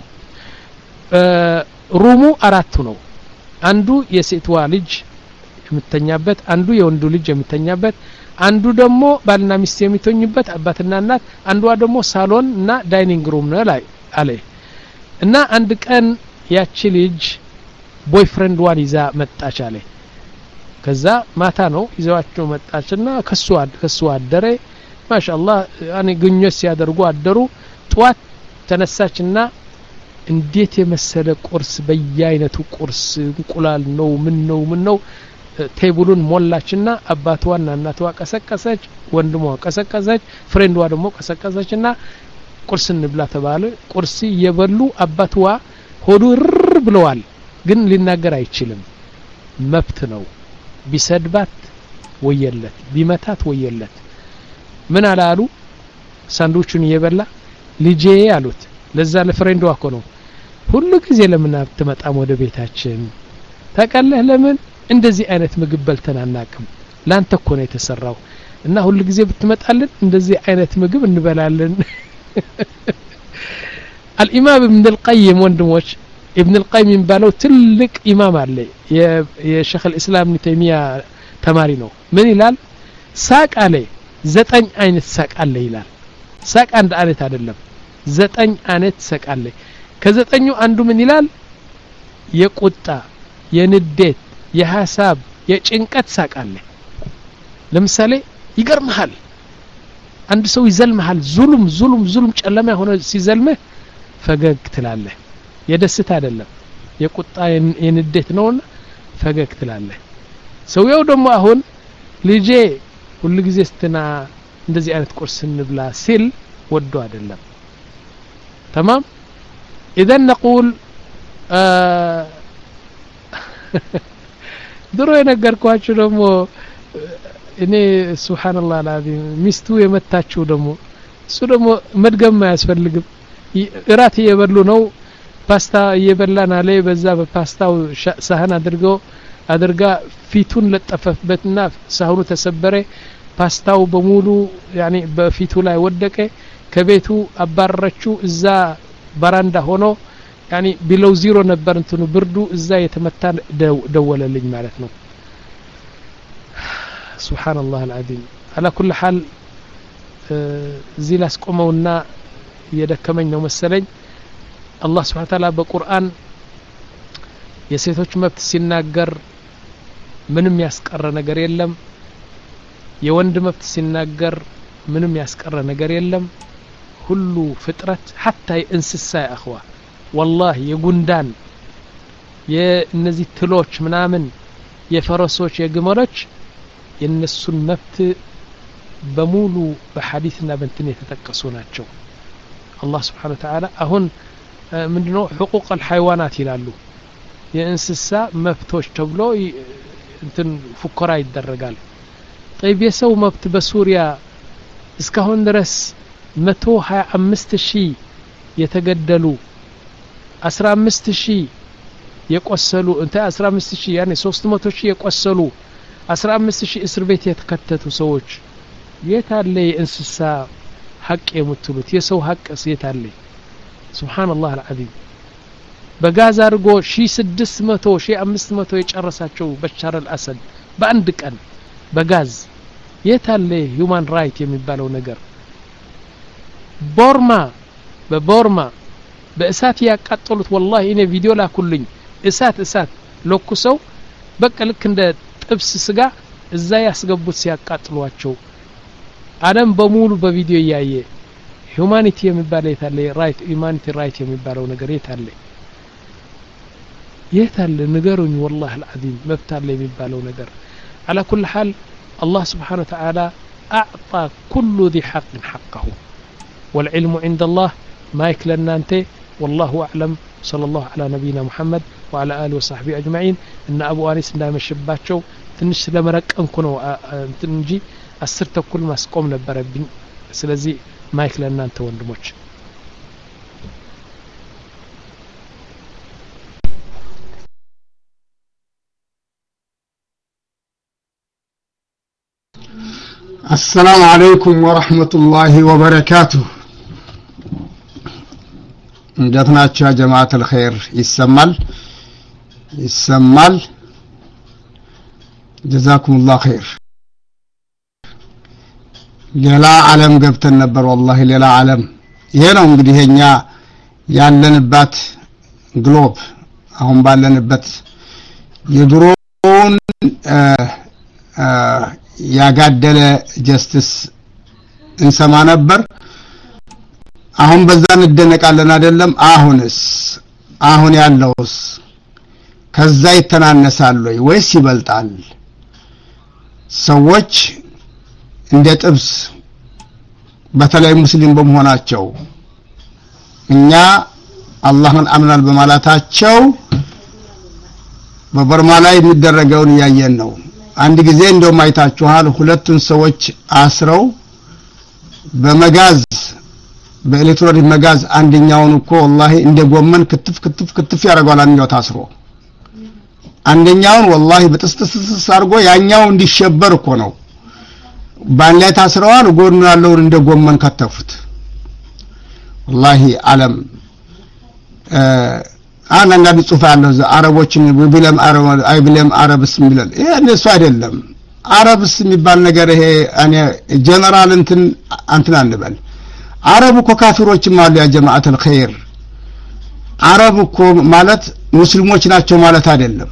ሩሙ አራቱ ነው አንዱ የሴትዋ ልጅ የምተኛበት አንዱ የወንዱ ልጅ የምተኛበት አንዱ ደግሞ ባልና ሚስት የሚተኙበት አባትና እናት አንዷ ደግሞ ሳሎን እና ዳይኒንግ ሩም ነው ላይ አለ እና አንድ ቀን ያቺ ልጅ ቦይፍሬንድ ዋን ይዛ መጣች አለ ከዛ ማታ ነው ይዘዋቸው መጣችና ከሱ ከሱ አደረ ማሻአላህ ያኔ ግንኙነት ሲያደርጉ አደሩ ጧት ተነሳችና እንዴት የመሰለ ቁርስ በየአይነቱ ቁርስ እንቁላል ነው ምን ነው ምን ነው ቴብሉን ሞላችና አባቷና እናቷ ቀሰቀሰች ወንድሟ ቀሰቀሰች ፍሬንድዋ ደግሞ ቀሰቀሰችና ቁርስ እንብላ ተባለ ቁርስ እየበሉ አባቷ ሆዱ ር ብለዋል ግን ሊናገር አይችልም መብት ነው ቢሰድባት ወየለት ቢመታት ወየለት ምን አላሉ ሳንዱቹን እየበላ ልጄ አሉት ለዛ ለፍሬንድዋ እኮ ነው ሁሉ ጊዜ ለምን አትመጣም ወደ ቤታችን ታቀለህ ለምን እንደዚህ አይነት ምግብ በልተን አናቅም ላንተ እኮ ነው የተሰራው እና ሁሉ ጊዜ ብትመጣልን እንደዚህ አይነት ምግብ እንበላለን الامام ابن القيم ወንድሞች ابن القيم የሚባለው ትልቅ ኢማም አለ የሼኽ الاسلام ابن تيميه ተማሪ ነው ምን ይላል ሳቅ አለ ዘጠኝ አይነት ሳቅ አለ ይላል ሳቅ አንድ አይነት አይደለም ዘጠኝ አይነት ሳቅ አለ ከዘጠኙ አንዱ ምን ይላል የቁጣ የንዴት የሐሳብ የጭንቀት ሳቅ አለ ለምሳሌ ይገርምሃል አንድ ሰው ይዘልምሃል ዙልም ዙልም ዙልም ጨለማ ሆነ ሲዘልምህ ፈገግ ትላለህ የደስታ አይደለም የቁጣ የንዴት ነውና ፈገግ ትላለህ ሰውየው ደግሞ አሁን ልጄ ሁሉ ጊዜ ስትና እንደዚህ አይነት ቁርስ እንብላ ሲል ወዶ አይደለም تمام اذا نقول ድሮ የነገርኳችሁ ደግሞ እኔ ሱብሃንአላህ አልዓዚም ሚስቱ የመታችሁ ደግሞ እሱ ደግሞ መድገም አያስፈልግም እራት እየበሉ ነው ፓስታ እየበላን አለ በዛ በፓስታው ሳህን አድርገው አድርጋ ፊቱን ለጠፈፈበትና ሳህኑ ተሰበረ ፓስታው በሙሉ ያኒ በፊቱ ላይ ወደቀ ከቤቱ አባረረችው እዛ ባራንዳ ሆኖ ያኒ ቢለው ዜሮ ነበር እንትኑ ብርዱ እዛ የተመታ ደወለልኝ ማለት ነው ሱብሃንአላህ አልዓዚም على كل حال ዚላስ ቆመውና የደከመኝ ነው መሰለኝ አላህ Subhanahu Wa Ta'ala በቁርአን የሴቶች መብት ሲናገር ምንም ያስቀረ ነገር የለም የወንድ መብት ሲናገር ምንም ያስቀረ ነገር የለም ሁሉ ፍጥረት حتى እንስሳ ያخዋ والله የጉንዳን የነዚህ ትሎች ምናምን የፈረሶች የግመሎች የነሱን መብት በሙሉ በሐዲስና በእንትን የተጠቀሱ ናቸው አላህ Subhanahu Wa Ta'ala አሁን ምንድነው حقوق الحيوانات ይላሉ የእንስሳ መብቶች ተብሎ እንትን ፉከራ ይደረጋል طيب የሰው መብት በሱሪያ እስካሁን ድረስ መቶ ሀያ አምስት ሺህ የተገደሉ አስራ አምስት ሺህ የቆሰሉ እንተ አስራ አምስት ሺህ ያኔ ሶስት መቶ ሺህ የቆሰሉ አስራ አምስት ሺህ እስር ቤት የተከተቱ ሰዎች የታለ የእንስሳ ሐቅ የምትሉት የሰው ሐቅስ የታለ ሱብሃንአላህ አልዓዚም በጋዛ አርጎ ሺህ ስድስት መቶ ሺህ አምስት መቶ የጨረሳቸው በሻር አልአሰድ በአንድ ቀን በጋዝ የታለ ሁማን ራይት የሚባለው ነገር ቦርማ በቦርማ በእሳት ያቃጠሉት والله እኔ ቪዲዮ ላኩልኝ እሳት እሳት ለኩሰው በቃ ልክ እንደ ጥብስ ስጋ እዛ ያስገቡት ሲያቃጥሏቸው ዓለም በሙሉ በቪዲዮ ያየ ሁማኒቲ የሚባለው የታለ ራይት ሁማኒቲ ራይት የሚባለው ነገር የታለ የታለ ንገሩኝ والله العظيم መብታለ የሚባለው ነገር على كل حال الله سبحانه وتعالى أعطى كل ذي حق حقه والعلم عند الله ما يكلنا أنت والله أعلم صلى الله على نبينا محمد وعلى آله وصحبه أجمعين إن أبو أنيس دائما الشباتشو تنش لما ركنكنو تنجي أسرت كل ما سقوم نبربين سلزي ما يكلنا أنت وندموش السلام عليكم ورحمة الله وبركاته እንዴት ናችሁ ያ ጀማዓት الخير ይሰማል ይሰማል جزاكم الله خير ሌላ ዓለም ገብተን ነበር والله ሌላ ዓለም ይሄ ነው እንግዲህ እኛ ያለንበት ግሎብ አሁን ባለንበት የድሮውን ያጋደለ ጀስቲስ እንሰማ ነበር አሁን በዛ እንደነቃለን አይደለም አሁንስ አሁን ያለውስ ከዛ ይተናነሳል ወይስ ይበልጣል ሰዎች እንደ ጥብስ በተለይ ሙስሊም በመሆናቸው እኛ አላህን አምናል በማለታቸው በበርማ ላይ የሚደረገውን ያየን ነው አንድ ጊዜ እንደውም አይታችኋል ሁለቱን ሰዎች አስረው በመጋዝ በኤሌክትሮኒክ መጋዝ አንደኛውን እኮ والله እንደ ጎመን ክትፍ ክትፍ ክትፍ ያረጋል አንደኛው ታስሮ አንደኛውን والله በጥስጥስስ አርጎ ያኛው እንዲሸበር እኮ ነው ባንላ ታስረዋል ጎኑ ያለውን እንደ ጎመን ከተፉት والله ዓለም አና አንዳንድ ጽሁፍ ያለው አረቦችን ቢለም አረብ አይ ቢለም አረብስ የሚላል ይሄ እሱ አይደለም አረብስ የሚባል ነገር ይሄ እኔ ጀነራል እንትን አንተና አንበል አረብ እኮ ካፊሮችም አሉ ያ ጀማዓት الخير አረብ እኮ ማለት ሙስሊሞች ናቸው ማለት አይደለም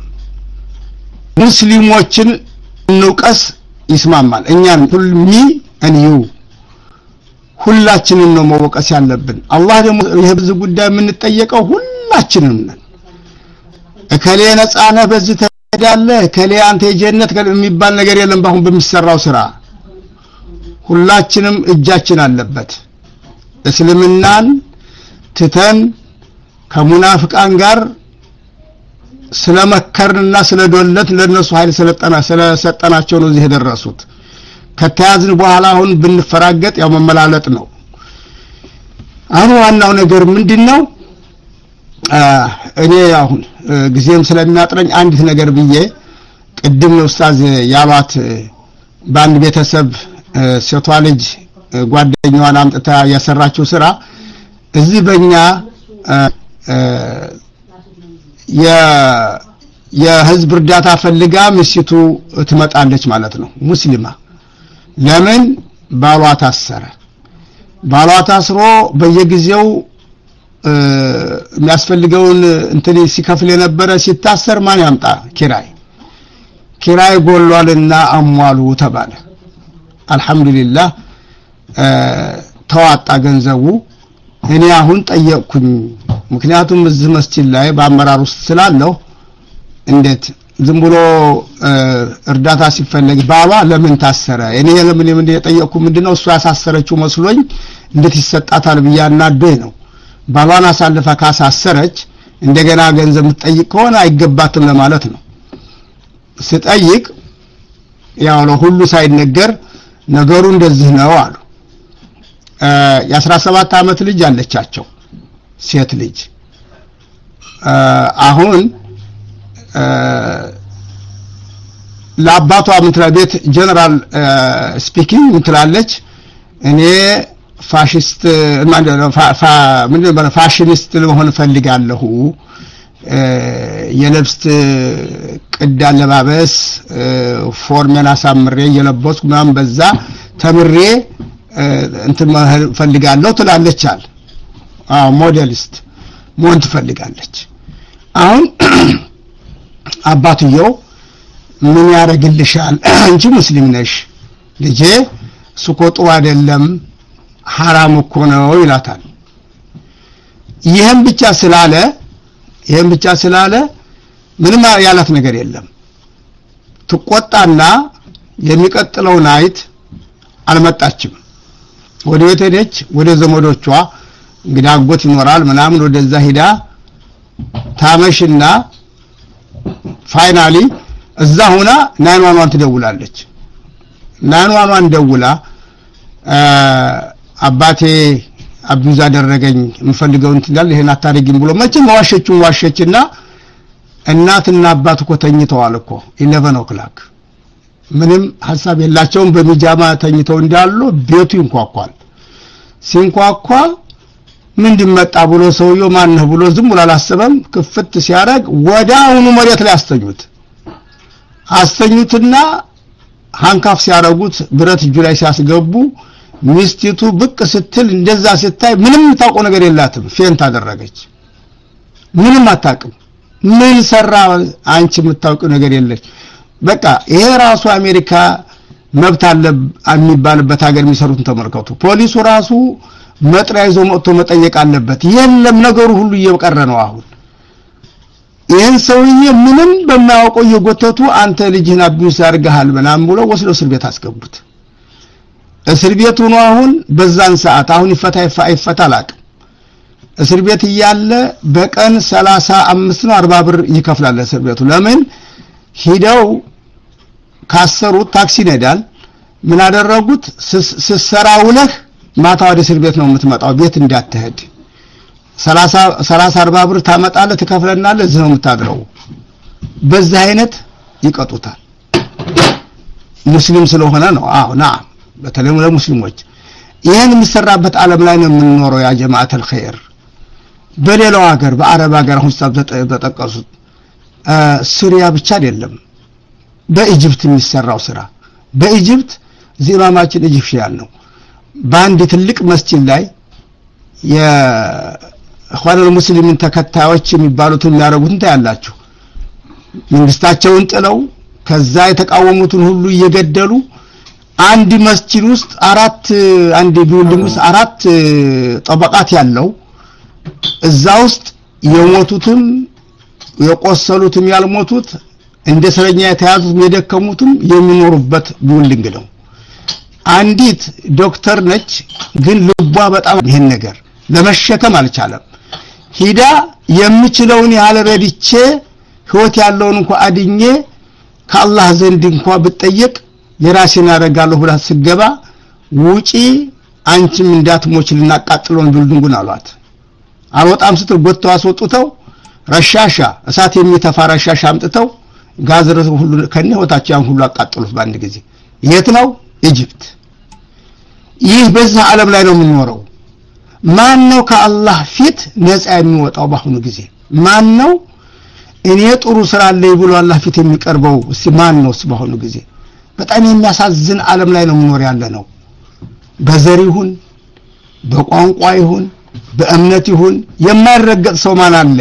ሙስሊሞችን እንውቀስ ይስማማል እኛን ሁልሚ እንዩ ሁላችንን ነው መወቀስ ያለብን አላህ ደግሞ የህዝብ ጉዳይ ምን ተጠየቀው ሁላችንን ነን እከሌ ነፃነ በዚህ ተዳለ እከሌ አንተ የጀነት የሚባል ነገር የለም ባሁን በሚሰራው ስራ ሁላችንም እጃችን አለበት እስልምናን ትተን ከሙናፍቃን ጋር ስለመከርንና ስለዶለት ለነሱ ኃይል ስለጠና ስለሰጠናቸው ነው እዚህ ደረሱት ከተያዝን በኋላ አሁን ብንፈራገጥ ያው መመላለጥ ነው አሁን ዋናው ነገር ምንድነው እኔ አሁን ጊዜም ስለሚያጥረኝ አንዲት ነገር ብዬ ቅድም ኡስታዝ ያሏት ባንድ ቤተሰብ ሴቷ ልጅ ጓደኛዋን አምጥታ ያሰራችው ስራ እዚህ በእኛ የ የህዝብ እርዳታ ፈልጋ ምስቱ ትመጣለች ማለት ነው ሙስሊማ ለምን ባሏ ታሰረ ባሏ ታስሮ በየጊዜው የሚያስፈልገውን እንትን ሲከፍል የነበረ ሲታሰር ማን ያምጣ ኪራይ ኪራይ ጎሏልና አሟሉ ተባለ አልহামዱሊላህ ተዋጣ ገንዘቡ እኔ አሁን ጠየቅኩኝ ምክንያቱም እዚህ መስጂድ ላይ በአመራር ውስጥ ስላለው እንዴት ዝም ብሎ እርዳታ ሲፈልግ ባሏ ለምን ታሰረ እኔ ለምን ምን የጠየቅኩ ምንድነው እሱ ያሳሰረችው መስሎኝ እንዴት ይሰጣታል ብያናዶይ ነው ባሏን አሳልፋ ካሳሰረች እንደገና ገንዘብ ምትጠይቅ ከሆነ አይገባትም ለማለት ነው ስጠይቅ ያው ነው ሁሉ ሳይነገር ነገሩ እንደዚህ ነው አሉ የ17 አመት ልጅ አለቻቸው ሴት ልጅ አሁን ለአባቷ ምትራቤት ጀነራል ስፒኪንግ ምትላለች እኔ ፋሺስት ማንደው ምንድነው ፋሽኒስት ለመሆን ፈልጋለሁ የለብስት ቅዳ ለባበስ ፎርሜን አሳምሬ የለበስኩ ምናምን በዛ ተምሬ እንትን ፈልጋለሁ ትላለችል አዎ ሞዴሊስት ሞንት ፈልጋለች አሁን አባትየው ምን ያረግልሻል አንቺ ሙስሊም ነሽ ልጄ ሱቆጡ አይደለም حرام እኮ ነው ይላታል ይሄን ብቻ ስላለ ይሄን ብቻ ስላለ ምንም ያላት ነገር የለም ትቆጣና የሚቀጥለው ናይት አልመጣችም ወደ ቤት ሄደች ወደ ዘመዶቿ እንግዲህ አጎት ይኖራል ምናምን ወደዛ ሄዳ ታመሽና ፋይናሊ እዛ ሆና ናይን ዋን ዋን ትደውላለች ናይን ዋን ዋን ደውላ አባቴ አብዱዛ ደረገኝ ምፈልገው እንትላል ይሄን አታረጊም ብሎ መቼም ዋሸችው ዋሸችና እናትና አባት እኮ ተኝተዋል እኮ eleven o'clock ምንም ሐሳብ የላቸውም በሚጃማ ተኝተው እንዳሉ ቤቱ ይንኳኳል ሲንኳኳ ምንድን መጣ ብሎ ሰውየው ማን ነው ብሎ ዝም ብሎ አላሰበም ክፍት ሲያረግ ወዳውኑ መሬት ላይ አስተኙት አስተኙትና ሃንካፍ ሲያረጉት ብረት እጁ ላይ ሲያስገቡ ሚስቲቱ ብቅ ስትል እንደዛ ስታይ ምንም ታውቆ ነገር የላትም ፌንት አደረገች ምንም አታውቅም ምን ሰራ አንቺ የምታውቀው ነገር የለሽ በቃ ይሄ ራሱ አሜሪካ መብት አለ የሚባልበት ሀገር የሚሰሩትን ተመልከቱ ፖሊሱ ራሱ መጥሪያ ይዞ መጥቶ መጠየቅ አለበት የለም ነገሩ ሁሉ እየቀረ ነው አሁን ይሄን ሰውዬ ምንም በማያውቀው የጎተቱ አንተ ልጅህን አቢዩስ አድርገሃል ምናምን ብሎ ወስዶ እስር ቤት አስገቡት እስር ቤቱ ነው አሁን በዛን ሰዓት አሁን ይፈታ ይፈታ አላቅም እስር ቤት እያለ በቀን ሰላሳ አምስት ነው አርባ ብር ይከፍላል እስር ቤቱ ለምን ሄደው ካሰሩት ታክሲ ነዳል ምን አደረጉት ስሰራ ውለህ ማታ ወደ እስር ቤት ነው የምትመጣው ቤት እንዳትሄድ ሰላሳ ሰላሳ አርባ ብር ታመጣለህ ትከፍለናለህ እዚህ ነው የምታድረው በዛ አይነት ይቀጡታል ሙስሊም ስለሆነ ነው አዎ ና በተለይ ለሙስሊሞች ይሄን የሚሰራበት ዓለም ላይ ነው የምንኖረው ያ ጀማዓተል ኸይር በሌላው ሀገር በአረብ ሀገር አሁን ተጠቀሱት ሱሪያ ብቻ አይደለም በኢጅፕት የሚሰራው ስራ በኢጅፕት ዚማማችን ኢጂፕሽያን ነው በአንድ ትልቅ መስጂድ ላይ የኸዋኑል ሙስሊሚን ተከታዮች የሚባሉትን የሚያረጉትን ታያላችሁ መንግስታቸውን ጥለው ከዛ የተቃወሙትን ሁሉ እየገደሉ አንድ መስጂድ ውስጥ አራት አንድ ቢልዲንግ ውስጥ አራት ጠበቃት ያለው እዛ ውስጥ የሞቱትም የቆሰሉትም ያልሞቱት እንደ ሰረኛ የተያዙት የደከሙትም የሚኖሩበት ቢልዲንግ ነው አንዲት ዶክተር ነች ግን ልቧ በጣም ይሄን ነገር ለመሸከም አልቻለም ሂዳ የሚችለውን ያለ ረድቼ ህይወት ያለውን እንኳን አድኜ ከአላህ ዘንድ እንኳን ብጠየቅ የራሴን አረጋለሁ ብላ ስገባ ውጪ አንቺም እንዳትሞች ልናቃጥሎን ቢልዲንጉን አሏት አልወጣም ስትል ጎተው አስወጡተው ረሻሻ እሳት የሚተፋ ረሻሻ አምጥተው ጋዝ ሁሉ ከነህወታቸው ያን ሁሉ አቃጥሉት ባንድ ጊዜ የት ነው ኢጅፕት ይህ በዛ ዓለም ላይ ነው የምንኖረው ማን ነው ከአላህ ፊት ነፃ የሚወጣው በአሁኑ ጊዜ ማን ነው እኔ ጥሩ ስራ ላይ ብሎ አላህ ፊት የሚቀርበው እስቲ ማን ነው በአሁኑ ጊዜ በጣም የሚያሳዝን ዓለም ላይ ነው የምንኖር ያለ ነው በዘር ይሁን በቋንቋ ይሁን በእምነት ይሁን የማይረገጥ ሰው ማን አለ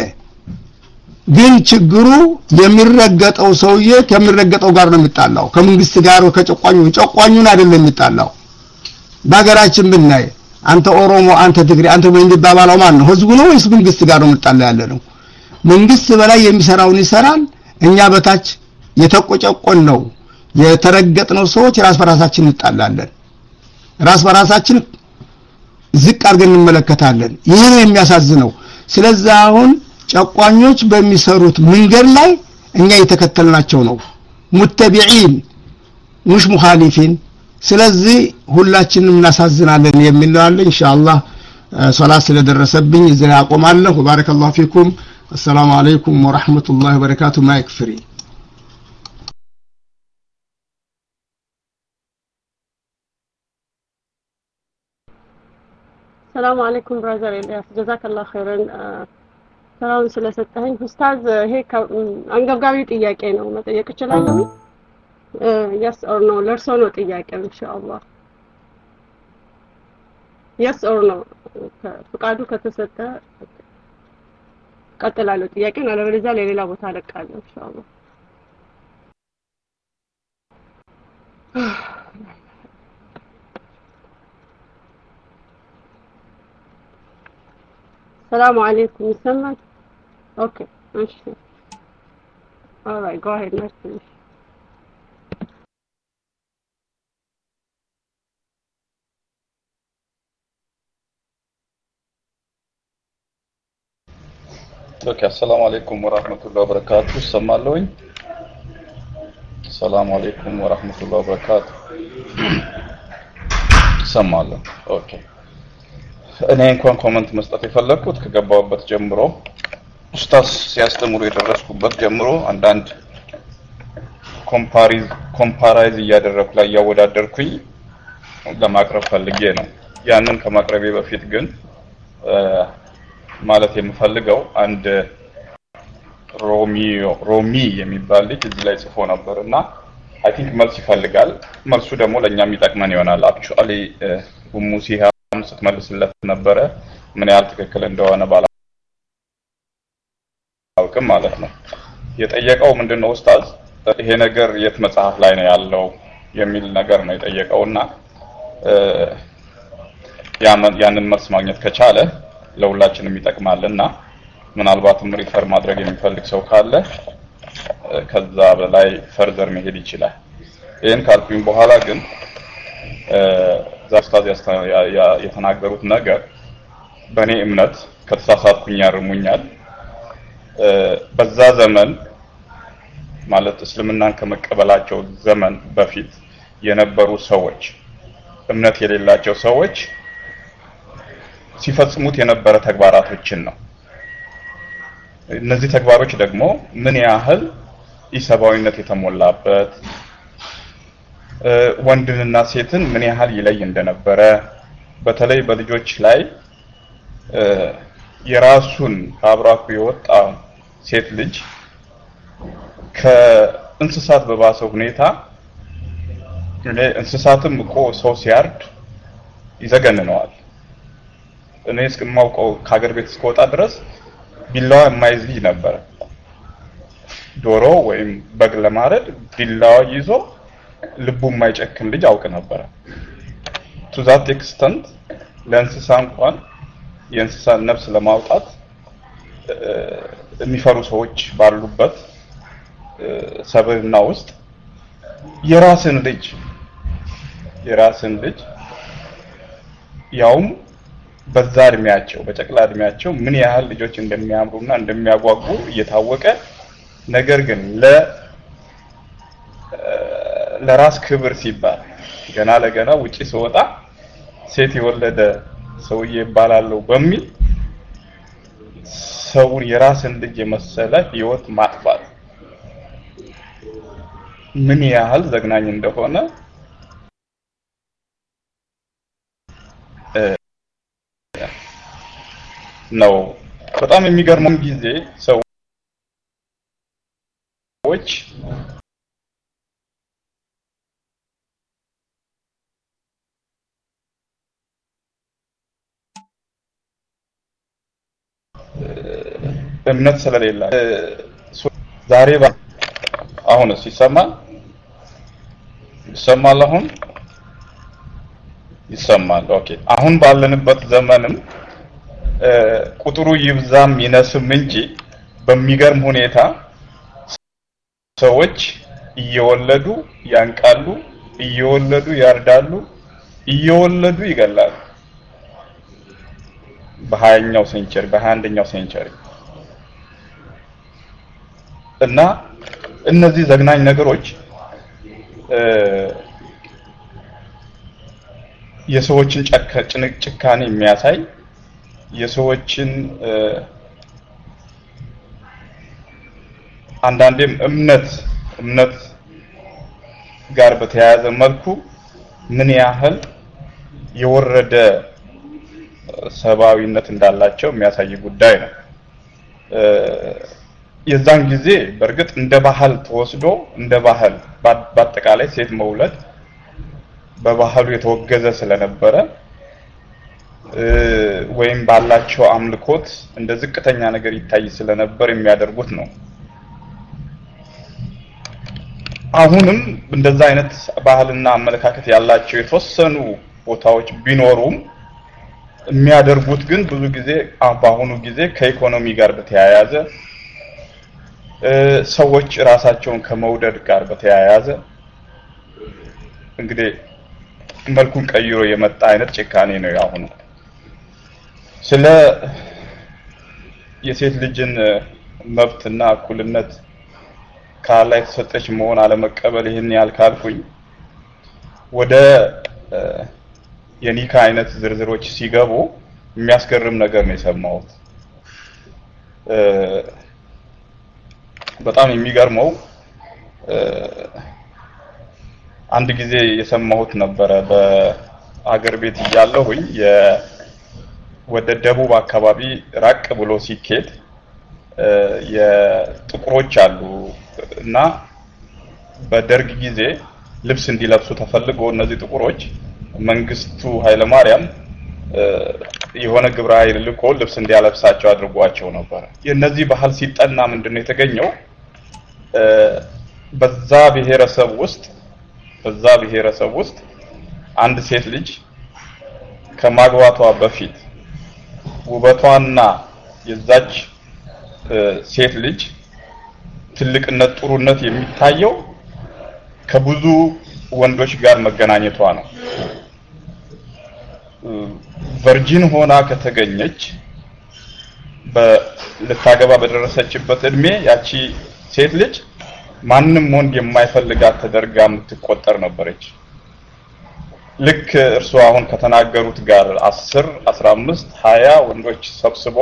ግን ችግሩ የሚረገጠው ሰውዬ ከሚረገጠው ጋር ነው የሚጣላው ከመንግስት ጋር ከጨቋኙ ጨቋኙን አይደለም የሚጣላው ባገራችን ብናይ አንተ ኦሮሞ አንተ ትግሪ አንተ ምን ይባባለው ማን ነው ህዝቡ ነው ወይስ መንግስት ጋር ነው የሚጣላ ያለ ነው መንግስት በላይ የሚሰራውን ይሰራል እኛ በታች የተቆጨቆን ነው የተረገጥነው ሰዎች ራስ በራሳችን እንጣላለን ራስ በራሳችን ዝቅ አድርገን እንመለከታለን ይሄ ነው የሚያሳዝነው ስለዚህ አሁን ጨቋኞች በሚሰሩት መንገድ ላይ እኛ የተከተልናቸው ነው ሙተቢዒን مش مخالفين ስለዚህ ሁላችንም እናሳዝናለን የሚላል ኢንሻአላህ ሶላት ስለደረሰብኝ እዚህ አቆማለሁ ባረከላሁ ፊኩም السلام عليكم ورحمة الله وبركاته ما يكفري السلام عليكم برادر إلياس جزاك الله خيرا سلام ስለሰጠኝ ኡስታዝ ይሄ አንገብጋቢ ጥያቄ ነው መጠየቅ እችላለሁ yes or no ለርሶ ነው ጥያቄው ኢንሻአላህ yes or no ፍቃዱ ከተሰጠ ቀጥላለሁ ጥያቄውን አለበለዚያ ለሌላ ቦታ አለቃለሁ ኢንሻአላህ السلام عليكم يسمعك اوكي ماشي all right go ahead nice to meet you اوكي السلام عليكم ورحمة الله وبركاته سمعلوين السلام عليكم ورحمة الله وبركاته سمعلو اوكي እኔ እንኳን ኮሜንት መስጠት የፈለኩት ከገባውበት ጀምሮ ኡስታዝ ሲያስተምሩ የደረስኩበት ጀምሮ አንዳንድ ኮምፓሪዝ ኮምፓራይዝ እያደረኩ ላይ ያወዳደርኩኝ ለማቅረብ ፈልጌ ነው ያንን ከማቅረቤ በፊት ግን ማለት የምፈልገው አንድ ሮሚዮ ሮሚ የሚባል ልጅ እዚህ ላይ ጽፎ ነበርና አይ ቲንክ መልስ ይፈልጋል መልሱ ደግሞ ለኛም ይጠቅመን ይሆናል አክቹአሊ ኡሙ ሲሃም ስትመልስለት ነበረ ምን ያህል ትክክል እንደሆነ ባላውቅም ማለት ነው የጠየቀው ምንድነው ኡስታዝ ይሄ ነገር የት መጽሐፍ ላይ ነው ያለው የሚል ነገር ነው የጠየቀውና ያንን መልስ ማግኘት ከቻለ ለሁላችንም ይጠቅማልና ምናልባትም ሪፈር ማድረግ የሚፈልግ ሰው ካለ ከዛ በላይ ፈርዘር መሄድ ይችላል ይሄን ካልኩኝ በኋላ ግን ዛስታዝ የተናገሩት ነገር በእኔ እምነት ከተሳሳትኩኝ ያርሙኛል በዛ ዘመን ማለት እስልምናን ከመቀበላቸው ዘመን በፊት የነበሩ ሰዎች እምነት የሌላቸው ሰዎች ሲፈጽሙት የነበረ ተግባራቶችን ነው እነዚህ ተግባሮች ደግሞ ምን ያህል ኢሰባዊነት የተሞላበት ወንድንና ሴትን ምን ያህል ይለይ እንደነበረ በተለይ በልጆች ላይ የራሱን አብራኩ የወጣ ሴት ልጅ ከእንስሳት በባሰ ሁኔታ እኔ እንስሳትም እኮ ሰው ሲያርድ ይዘገንነዋል እኔ እስከማውቀው ከሀገር ቤት እስከወጣ ድረስ ቢላዋ የማይዝ ልጅ ነበር ዶሮ ወይም በግ ለማረድ ቢላዋ ይዞ ልቡ የማይጨክን ልጅ አውቅ ነበር to that extent ለእንስሳ እንኳን የእንስሳ ነፍስ ለማውጣት የሚፈሩ ሰዎች ባሉበት ሰብዕና ውስጥ የራስን ልጅ የራስን ልጅ ያውም በዛ እድሜያቸው በጨቅላ እድሜያቸው ምን ያህል ልጆች እንደሚያምሩና እንደሚያጓጉ እየታወቀ ነገር ግን ለ ለራስ ክብር ሲባል ገና ለገና ውጪ ሲወጣ ሴት የወለደ ሰውዬ ይባላልው በሚል ሰውን የራስን ልጅ የመሰለ ህይወት ማጥፋት ምን ያህል ዘግናኝ እንደሆነ ነው በጣም የሚገርመው ጊዜ ሰዎች እምነት ስለሌላ ዛሬ አሁንስ ይሰማል ይሰማል አሁን ይሰማል ኦኬ አሁን ባለንበት ዘመንም ቁጥሩ ይብዛም ይነስም እንጂ በሚገርም ሁኔታ ሰዎች እየወለዱ ያንቃሉ እየወለዱ ያርዳሉ እየወለዱ ይገላሉ በሃያኛው ሴንቸሪ በሃያ አንደኛው ሴንቸሪ እና እነዚህ ዘግናኝ ነገሮች የሰዎችን ጭካኔ የሚያሳይ የሰዎችን አንዳንዴም እምነት እምነት ጋር በተያያዘ መልኩ ምን ያህል የወረደ ሰባዊነት እንዳላቸው የሚያሳይ ጉዳይ ነው የዛን ጊዜ በርግጥ እንደ ባህል ተወስዶ እንደ ባህል በአጠቃላይ ሴት መውለድ በባህሉ የተወገዘ ስለነበረ ወይም ባላቸው አምልኮት እንደ ዝቅተኛ ነገር ይታይ ስለነበር የሚያደርጉት ነው አሁንም እንደዛ አይነት ባህልና አመለካከት ያላቸው የተወሰኑ ቦታዎች ቢኖሩም የሚያደርጉት ግን ብዙ ጊዜ አባሁኑ ጊዜ ከኢኮኖሚ ጋር በተያያዘ ሰዎች ራሳቸውን ከመውደድ ጋር በተያያዘ እንግዲህ መልኩን ቀይሮ የመጣ አይነት ጭካኔ ነው ያሁኑ ስለ የሴት ልጅን መብትና እኩልነት ካላይ ተሰጠች መሆን አለመቀበል ይሄን ያልካልኩኝ ወደ የኒካ አይነት ዝርዝሮች ሲገቡ የሚያስገርም ነገር ነው የሰማሁት በጣም የሚገርመው አንድ ጊዜ የሰማሁት ነበረ በአገር ቤት ያለሁኝ ወደ ደቡብ አካባቢ ራቅ ብሎ ሲኬድ የጥቁሮች አሉ እና በደርግ ጊዜ ልብስ እንዲለብሱ ተፈልጎ እነዚህ ጥቁሮች መንግስቱ ኃይለማርያም የሆነ ግብረ ኃይል ልኮ ልብስ እንዲያለብሳቸው አድርጓቸው ነበር። የነዚህ ባህል ሲጠና ምንድነው የተገኘው? በዛ ብሔረሰብ ውስጥ በዛ ብሔረሰብ ውስጥ አንድ ሴት ልጅ ከማግባቷ በፊት ውበቷና የዛች ሴት ልጅ ትልቅነት ጥሩነት የሚታየው ከብዙ ወንዶች ጋር መገናኘቷ ነው። ቨርጂን ሆና ከተገኘች በልታገባ በደረሰችበት እድሜ ያቺ ሴት ልጅ ማንንም ወንድ የማይፈልጋት ተደርጋ የምትቆጠር ነበረች። ልክ እርሱ አሁን ከተናገሩት ጋር አስር አስራ አምስት ሀያ ወንዶች ሰብስቦ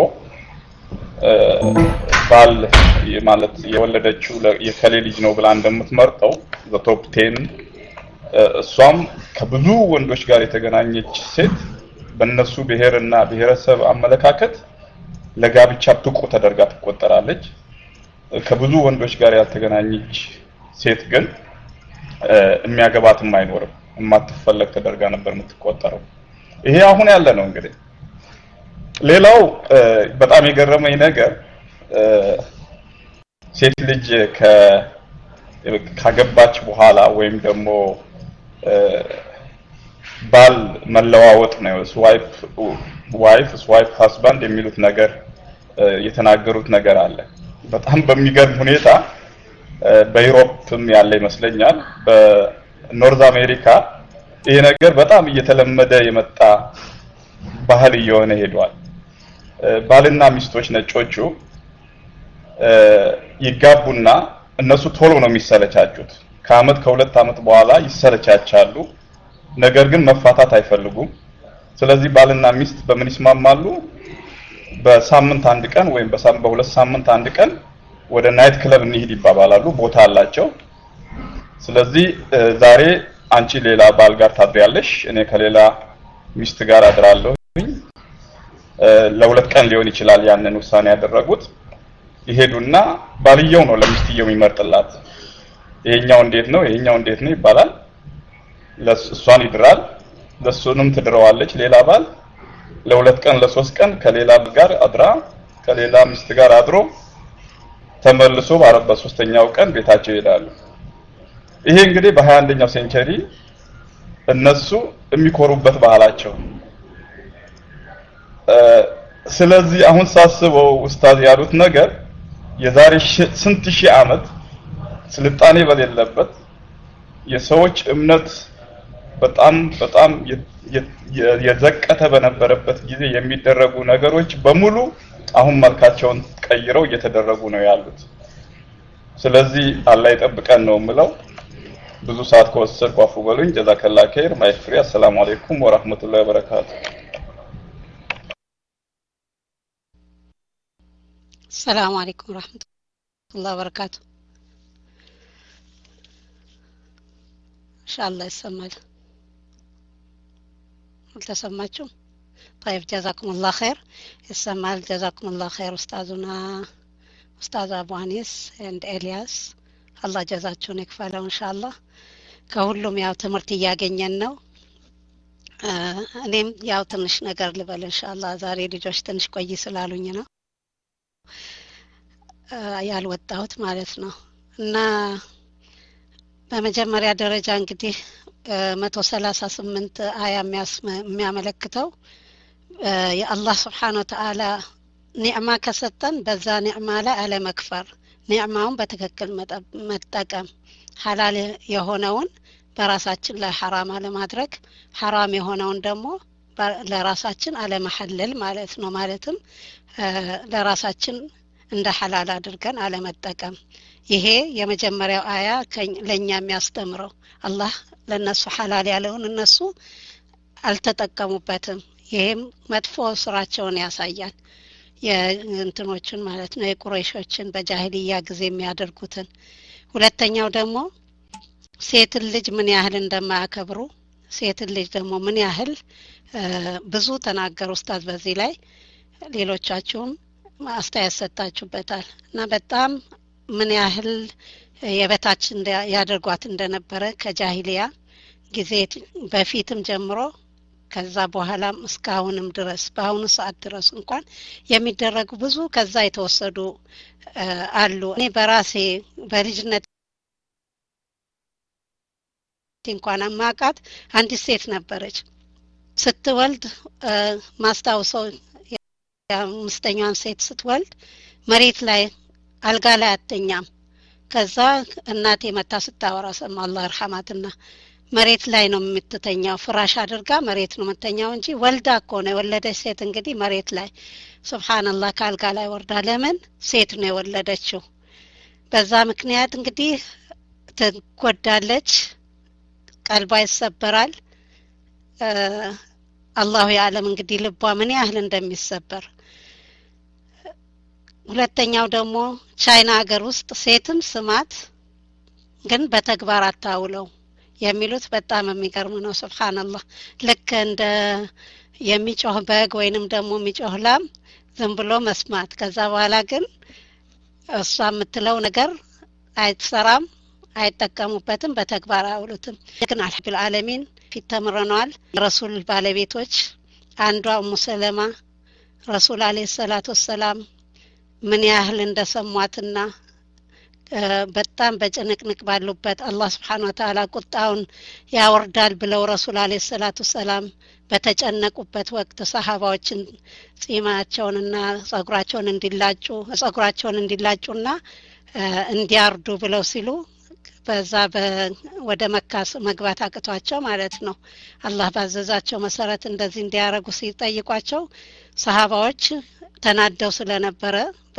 ባል ማለት የወለደችው የከሌ ልጅ ነው ብላ እንደምትመርጠው በቶፕ ቴን እሷም ከብዙ ወንዶች ጋር የተገናኘች ሴት በእነሱ ብሔርና ብሔረሰብ አመለካከት ለጋብቻ ብቁ ተደርጋ ትቆጠራለች። ከብዙ ወንዶች ጋር ያልተገናኘች ሴት ግን የሚያገባትም አይኖርም፣ የማትፈለግ ተደርጋ ነበር የምትቆጠረው። ይሄ አሁን ያለ ነው እንግዲህ። ሌላው በጣም የገረመኝ ነገር ሴት ልጅ ከ ካገባች በኋላ ወይም ደግሞ ባል መለዋወጥ ነው ስዋይፕ ዋይፍ ስዋይፕ ሃዝባንድ የሚሉት ነገር የተናገሩት ነገር አለ። በጣም በሚገርም ሁኔታ በዩሮፕም ያለ ይመስለኛል በኖርዝ አሜሪካ ይሄ ነገር በጣም እየተለመደ የመጣ ባህል እየሆነ ሄዷል። ባልና ሚስቶች ነጮቹ ይጋቡና እነሱ ቶሎ ነው የሚሰለቻቹት። ከአመት ከሁለት አመት በኋላ ይሰለቻቻሉ። ነገር ግን መፋታት አይፈልጉም። ስለዚህ ባልና ሚስት በምን ይስማማሉ? በሳምንት አንድ ቀን ወይም በሳምንት በሁለት ሳምንት አንድ ቀን ወደ ናይት ክለብ እንሂድ ይባባላሉ። ቦታ አላቸው። ስለዚህ ዛሬ አንቺ ሌላ ባል ጋር ታድሪያለሽ፣ እኔ ከሌላ ሚስት ጋር አድራለሁ። ለሁለት ቀን ሊሆን ይችላል ያንን ውሳኔ ያደረጉት። ይሄዱና ባልየው ነው ለሚስትየው የሚመርጥላት። ይሄኛው እንዴት ነው ይሄኛው እንዴት ነው ይባላል። ለእሷን ይድራል፣ ለሱንም ትድረዋለች ሌላ ባል። ለሁለት ቀን ለሶስት ቀን ከሌላ ጋር አድራ ከሌላ ሚስት ጋር አድሮ ተመልሶ በሶስተኛው ቀን ቤታቸው ይሄዳሉ። ይሄ እንግዲህ በሃያ አንደኛው ሴንቸሪ እነሱ የሚኮሩበት ባህላቸው። ስለዚህ አሁን ሳስበው ኡስታዝ ያሉት ነገር የዛሬ ስንት ሺህ ዓመት ስልጣኔ በሌለበት የሰዎች እምነት በጣም በጣም የዘቀተ በነበረበት ጊዜ የሚደረጉ ነገሮች በሙሉ አሁን መልካቸውን ቀይረው እየተደረጉ ነው ያሉት። ስለዚህ አላህ ይጠብቀን ነው የምለው። ብዙ ሰዓት ከወሰድኩ አፉ በሉኝ። ጀዛከላህ ኸይር። ማይክ ፍሪ። አሰላሙ አለይኩም ወራህመቱላሂ ወበረካቱ። السلام عليكم ورحمة الله وبركاته. إن شاء الله يسمعنا. تسمعتم؟ طيب جزاكم الله خير. يسمع جزاكم الله خير أستاذنا أستاذ أبو أنيس عند إلياس. الله جزاكم يكفله إن شاء الله. كهولم ياو تمرتي ያገኘን ነው። እኔም ያው ትንሽ ነገር ልበል ኢንሻአላህ ዛሬ ልጆች ትንሽ ቆይ ስላሉኝ ነው ያልወጣሁት ማለት ነው። እና በመጀመሪያ ደረጃ እንግዲህ መቶ ሰላሳ ስምንት አያ የሚያመለክተው የአላህ Subhanahu Wa Ta'ala ኒዕማ ከሰጠን በዛ ኒዕማ ላይ አለመክፈር፣ ኒዕማውን በትክክል መጠቀም፣ ሐላል የሆነውን በራሳችን ላይ ሐራም አለማድረግ፣ ሐራም የሆነውን ደግሞ ለራሳችን አለመሐለል ማለት ነው። ማለትም ለራሳችን እንደ ሐላል አድርገን አለመጠቀም። ይሄ የመጀመሪያው አያ ለኛ የሚያስተምረው አላህ ለነሱ ሐላል ያለውን እነሱ አልተጠቀሙበትም። ይሄም መጥፎ ስራቸውን ያሳያል። የእንትኖችን ማለት ነው የቁረይሾችን በጃሂልያ ጊዜ የሚያደርጉትን። ሁለተኛው ደግሞ ሴት ልጅ ምን ያህል እንደማያከብሩ፣ ሴት ልጅ ደግሞ ምን ያህል ብዙ ተናገሩ ኡስታዝ በዚህ ላይ ሌሎቻችሁም አስተያየት ሰጣችሁበታል። እና በጣም ምን ያህል የበታች ያደርጓት እንደነበረ ከጃሂልያ ጊዜ በፊትም ጀምሮ ከዛ በኋላም እስካሁንም ድረስ በአሁኑ ሰዓት ድረስ እንኳን የሚደረጉ ብዙ ከዛ የተወሰዱ አሉ። እኔ በራሴ በልጅነት እንኳን አማቃት አንዲት ሴት ነበረች። ስትወልድ ማስታውሰው የአምስተኛዋን ሴት ስትወልድ መሬት ላይ አልጋ ላይ አተኛም። ከዛ እናቴ መታ ስታወራ ሰማ አላህ ይርሐማትና መሬት ላይ ነው የምትተኛው፣ ፍራሽ አድርጋ መሬት ነው የምትተኛው እንጂ ወልዳ እኮ ነው የወለደች ሴት እንግዲህ መሬት ላይ ሱብሃንአላህ ካልጋ ላይ ወርዳ ለምን ሴት ነው የወለደችው። በዛ ምክንያት እንግዲህ ትጎዳለች፣ ቀልቧ ይሰበራል። አላሁ ያለም እንግዲህ ልቧ ምን ያህል እንደሚሰበር። ሁለተኛው ደግሞ ቻይና ሀገር ውስጥ ሴትም ስማት ግን በተግባር አታውለው የሚሉት በጣም የሚገርም ነው። ሱብሃንአላህ ልክ እንደ የሚጮህ በግ ወይንም ደግሞ የሚጮህ ላም ዝም ብሎ መስማት፣ ከዛ በኋላ ግን እሷ የምትለው ነገር አይተሰራም፣ አይተከሙበትም፣ በተግባር አውሉትም። ግን አልሐምዱሊላህ ዓለሚን ፊት ተምረናል። ረሱል ባለቤቶች አንዷ ኡሙ ሰለማ ረሱል አለይሂ ሰላቱ ወሰላም ምን ያህል እንደሰሟትና በጣም በጭንቅንቅ ባሉበት አላህ Subhanahu Wa Ta'ala ቁጣውን ያወርዳል ብለው ረሱል አለይሂ ሰላቱ ሰላም በተጨነቁበት ወቅት ሰሃባዎችን ጺማቸውንና ጸጉራቸውን እንዲላጩ ጸጉራቸውን እንዲላጩና እንዲያርዱ ብለው ሲሉ በዛ ወደ መካ መግባት አቅቷቸው ማለት ነው አላህ ባዘዛቸው መሰረት እንደዚህ እንዲያረጉ ሲጠይቋቸው ሰሃባዎች ተናደው ስለነበረ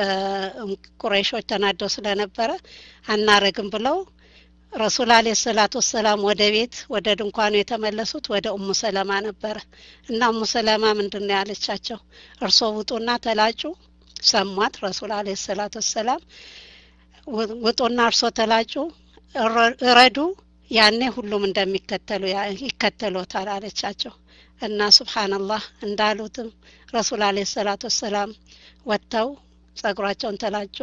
በቁረይሾች ተናደው ስለነበረ አናረግም ብለው ረሱል አለይሂ ሰላቱ ሰላም ወደ ቤት ወደ ድንኳኑ የተመለሱት ወደ ኡሙ ሰለማ ነበር እና ኡሙ ሰለማ ምንድነው ያለቻቸው? እርሶ ውጡና ተላጩ። ሰማት ረሱል አለይሂ ሰላቱ ሰላም ውጡና እርሶ ተላጩ ረዱ፣ ያኔ ሁሉም እንደሚከተሉ ይከተሉታል አለቻቸው። እና ሱብሃንአላህ እንዳሉትም ረሱል አለይሂ ሰላቱ ሰላም ወጣው ጸጉራቸውን ተላጩ፣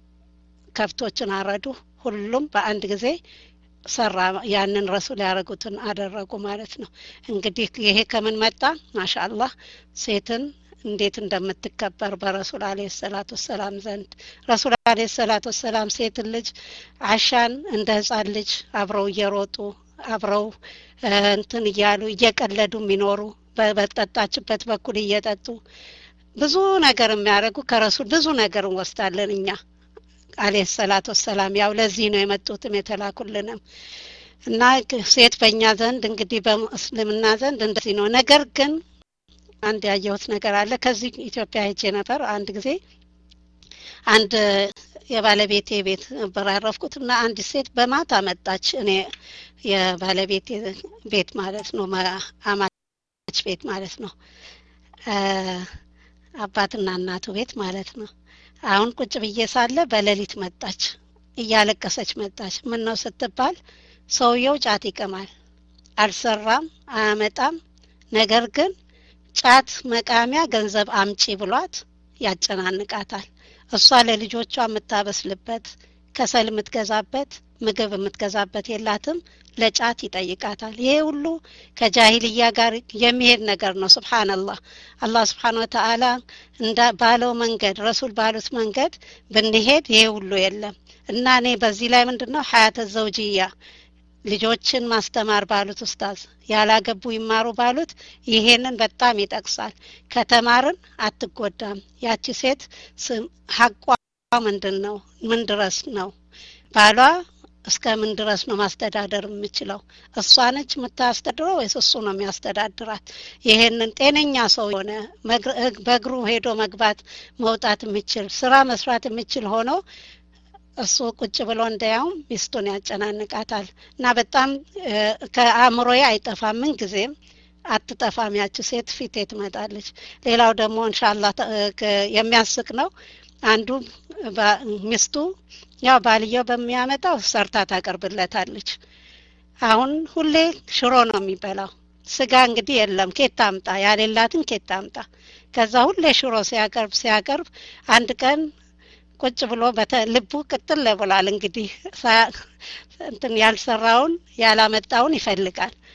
ከፍቶችን አረዱ። ሁሉም በአንድ ጊዜ ሰራ ያንን ረሱል ያረጉትን አደረጉ ማለት ነው። እንግዲህ ይሄ ከምን መጣ? ማሻአላህ ሴትን እንዴት እንደምትከበር በረሱል አለይሂ ሰላቱ ሰላም ዘንድ። ረሱል አለይሂ ሰላቱ ሰላም ሴት ልጅ አሻን እንደ ህፃን ልጅ አብረው እየሮጡ አብረው እንትን እያሉ እየቀለዱ የሚኖሩ በጠጣችበት በኩል እየጠጡ ብዙ ነገር የሚያደርጉ ከረሱል ብዙ ነገር እንወስዳለን እኛ አለይሂ ሰላቱ ሰላም። ያው ለዚህ ነው የመጡትም የተላኩልንም እና ሴት በእኛ ዘንድ እንግዲህ በእስልምና ዘንድ እንደዚህ ነው። ነገር ግን አንድ ያየሁት ነገር አለ። ከዚህ ኢትዮጵያ ሄጄ ነበር አንድ ጊዜ አንድ የባለቤቴ ቤት በራረፍኩትና አንድ ሴት በማታ መጣች። እኔ የባለቤቴ ቤት ማለት ነው አማች ቤት ማለት ነው አባትና እናቱ ቤት ማለት ነው። አሁን ቁጭ ብዬ ሳለ በሌሊት መጣች፣ እያለቀሰች መጣች። ምን ነው ስትባል ሰውየው ጫት ይቀማል፣ አልሰራም፣ አያመጣም። ነገር ግን ጫት መቃሚያ ገንዘብ አምጪ ብሏት ያጨናንቃታል። እሷ ለልጆቿ የምታበስልበት ከሰል የምትገዛበት ምግብ የምትገዛበት የላትም፣ ለጫት ይጠይቃታል። ይሄ ሁሉ ከጃሂልያ ጋር የሚሄድ ነገር ነው። ሱብሃንአላህ አላህ Subhanahu Wa Ta'ala እንዳ ባለው መንገድ ረሱል ባሉት መንገድ ብንሄድ ይሄ ሁሉ የለም። እና እኔ በዚህ ላይ ምንድነው ሐያተ ዘውጂያ ልጆችን ማስተማር ባሉት ኡስታዝ ያላገቡ ይማሩ ባሉት ይሄንን በጣም ይጠቅሳል። ከተማርን አትጎዳም። ያቺ ሴት ሐቋ ምንድነው? ምን ድረስ ነው ባሏ እስከ ምን ድረስ ነው ማስተዳደር የምችለው? እሷ ነች የምታስተዳድረው ወይስ እሱ ነው የሚያስተዳድራት? ይሄንን ጤነኛ ሰው ሆነ በእግሩ ሄዶ መግባት መውጣት የሚችል ስራ መስራት የሚችል ሆኖ እሱ ቁጭ ብሎ እንደያው ሚስቱን ያጨናንቃታል። እና በጣም ከአእምሮዬ አይጠፋም፣ ምን ጊዜም አትጠፋም ያቺ ሴት ፊቴ ትመጣለች። ሌላው ደግሞ ኢንሻአላህ የሚያስቅ ነው። አንዱ ሚስቱ ያው ባልየው በሚያመጣው ሰርታ ታቀርብለታለች። አሁን ሁሌ ሽሮ ነው የሚበላው፣ ስጋ እንግዲህ የለም፣ ኬት አምጣ ያለላትን ኬት አምጣ። ከዛ ሁሌ ሽሮ ሲያቀርብ ሲያቀርብ አንድ ቀን ቁጭ ብሎ በልቡ ቅጥል ብሏል። እንግዲህ እንትን ያልሰራውን ያላመጣውን ይፈልጋል።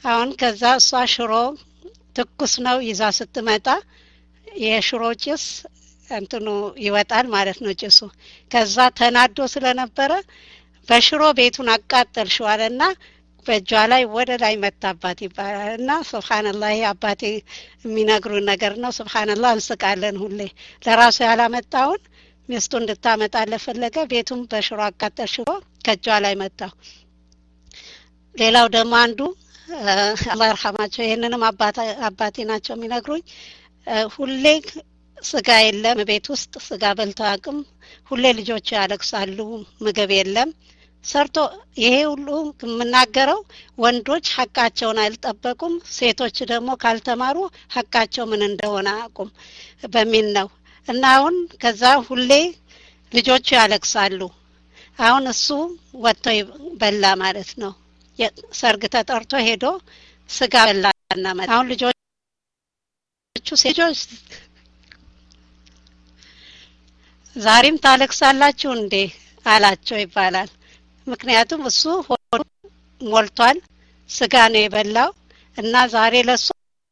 አሁን ከዛ እሷ ሽሮ ትኩስ ነው ይዛ ስትመጣ የሽሮ ጭስ እንትኑ ይወጣል ማለት ነው ጭሱ። ከዛ ተናዶ ስለነበረ በሽሮ ቤቱን አቃጠልሽው አለና በእጇ ላይ ወደ ላይ መታባት ይባላልና ሱብሃንአላህ አባቴ የሚነግሩን ነገር ነው። ሱብሃንአላህ እንስቃለን ሁሌ። ለራሱ ያላመጣውን ሚስቱ እንድታመጣለት ፈለገ። ቤቱን በሽሮ አቃጠልሽው ከእጇ ላይ መታው። ሌላው ደግሞ አንዱ አላህ ይርሐማቸው ይሄንንም አባቴ አባቴ ናቸው የሚነግሩኝ ሁሌ ስጋ የለም ቤት ውስጥ ስጋ በልተው አቅም ሁሌ ልጆች ያለቅሳሉ ምግብ የለም ሰርቶ ይሄ ሁሉ የምናገረው ወንዶች ሐቃቸውን አልጠበቁም ሴቶች ደግሞ ካልተማሩ ሐቃቸው ምን እንደሆነ አቁም በሚል ነው እና አሁን ከዛ ሁሌ ልጆች ያለቅሳሉ አሁን እሱ ወጥቶ በላ ማለት ነው ሰርግ ተጠርቶ ሄዶ ስጋ በላና ማለት አሁን ልጆቹ ሴቶች ዛሬም ታለቅሳላችሁ እንዴ አላቸው ይባላል ምክንያቱም እሱ ሆዱ ሞልቷል ስጋ ነው የበላው እና ዛሬ ለሱ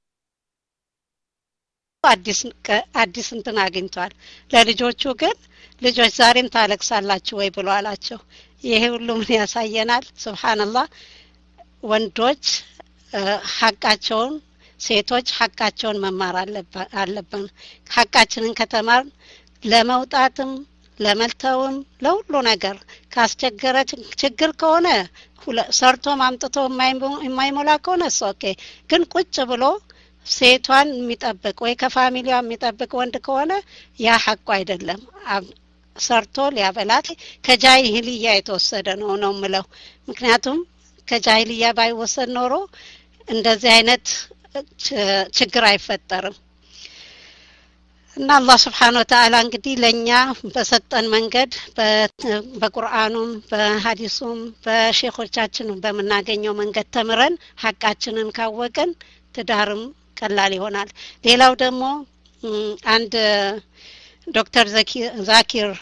አዲስ አዲስ እንትን አግኝቷል ለልጆቹ ግን ልጆች ዛሬም ታለቅሳላችሁ ወይ ብሎ አላቸው ይሄ ሁሉ ምን ያሳየናል ሱብሃንአላህ ወንዶች ሐቃቸውን ሴቶች ሐቃቸውን መማር አለብን ሐቃችንን ከተማር ለመውጣትም ለመልተውም ለሁሉ ነገር ካስቸገረ ችግር ከሆነ ሰርቶ ማምጥቶ የማይሞላ ከሆነ ኦኬ ግን ቁጭ ብሎ ሴቷን የሚጠብቅ ወይ ከፋሚሊዋ የሚጠብቅ ወንድ ከሆነ ያ ሐቁ አይደለም ሰርቶ ሊያበላት ከጃሂልያ የተወሰደ ነው ነው ምለው ምክንያቱም ከጃሂልያ ባይወሰድ ኖሮ እንደዚህ አይነት ችግር አይፈጠርም እና አላህ Subhanahu Wa Ta'ala እንግዲህ ለኛ በሰጠን መንገድ በቁርአኑም በሐዲሱም በሼኾቻችንም በመናገኘው መንገድ ተምረን ሐቃችንን ካወቀን ትዳርም ቀላል ይሆናል ሌላው ደግሞ አንድ ዶክተር ዛኪር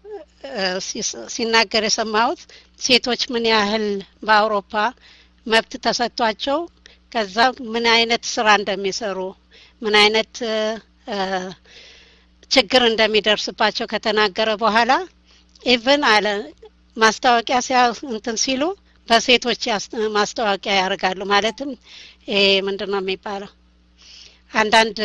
ሲናገር የሰማሁት ሴቶች ምን ያህል በአውሮፓ መብት ተሰጥቷቸው ከዛ ምን አይነት ስራ እንደሚሰሩ ምን አይነት ችግር እንደሚደርስባቸው ከተናገረ በኋላ ኢቭን አለ ማስታወቂያ ሲያው እንትን ሲሉ በሴቶች ማስታወቂያ ያርጋሉ ማለትም እ ምንድነው የሚባለው አንዳንድ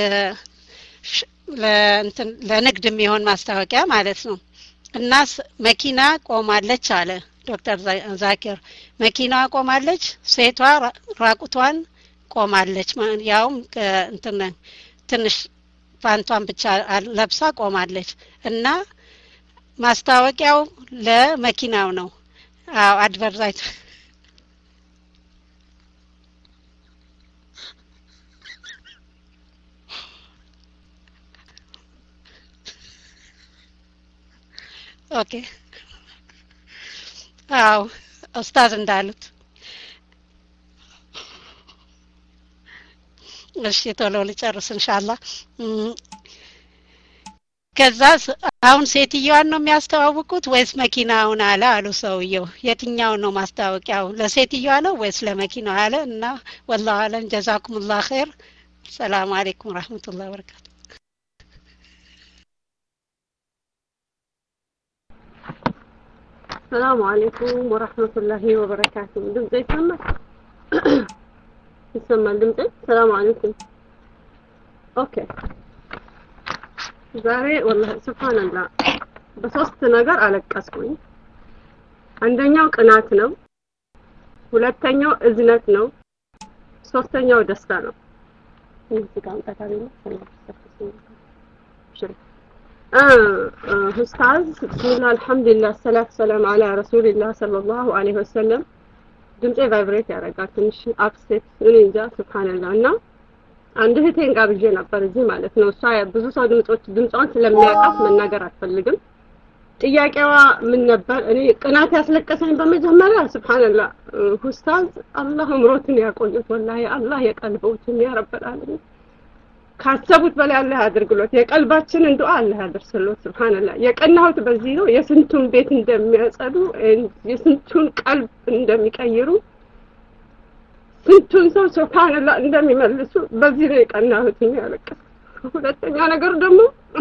ለእንትን ለንግድ የሚሆን ማስታወቂያ ማለት ነው እና መኪና ቆማለች አለ ዶክተር ዛኪር መኪና ቆማለች ሴቷ ራቁቷን ቆማለች ያውም እንትን ትንሽ ፓንቷን ብቻ ለብሳ ቆማለች እና ማስታወቂያው ለመኪናው ነው አው አድቨርታይዝ ኦኬ አው ኡስታዝ እንዳሉት እሺ ቶሎ ልጨርስ ኢንሻአላህ ከዛ አሁን ሴትየዋን ነው የሚያስተዋውቁት ወይስ መኪናውን አለ አሉ ሰውየው የትኛው ነው ማስታወቂያው ለሴትየዋ ነው ወይስ ለመኪናው አለ እና والله አለም جزاكم الله خير السلام عليكم ورحمه الله وبركاته السلام عليكم ورحمه الله وبركاته دمتي يسمع يسمع دمتي السلام عليكم اوكي ዛሬ والله سبحان الله በሶስት ነገር አለቀስኩኝ አንደኛው ቅናት ነው ሁለተኛው እዝነት ነው ሶስተኛው ደስታ ነው እዚህ ጋር እንጣታለ አ ኡስታዝ ቢስሚላህ አልহামዱሊላህ ሰላቱ ሰላም አላ ረሱልላህ ሰለላሁ ዐለይሂ ወሰለም ድምጼ ቫይብሬት ያደርጋል ትንሽ አፕሴት እንጃ ሱብሃንአላህ እና አንድ እህቴን ጋብዤ ነበር እዚህ ማለት ነው እሷ ብዙ ሰው ድምጾች ድምጿን ስለሚያውቃት መናገር አትፈልግም ጥያቄዋ ምን ነበር እኔ ቅናት ያስለቀሰኝ በመጀመሪያ ሱብሃንአላህ ኡስታዝ አላህ እምሮትን ያቆየት ወላሂ አላህ የቀልቦችን ያረበላል ካሰቡት በላይ አላህ ያድርግሎት የቀልባችንን ዱዓ አላህ ያደርስሎት ሱብሃንአላህ የቀናሁት በዚህ ነው የስንቱን ቤት እንደሚያጸዱ የስንቱን ቀልብ እንደሚቀይሩ ስንቱን ሰው ሱብሃንአላህ እንደሚመልሱ በዚህ ነው የቀናሁትኝ ያለቀስ። ሁለተኛ ነገር ደግሞ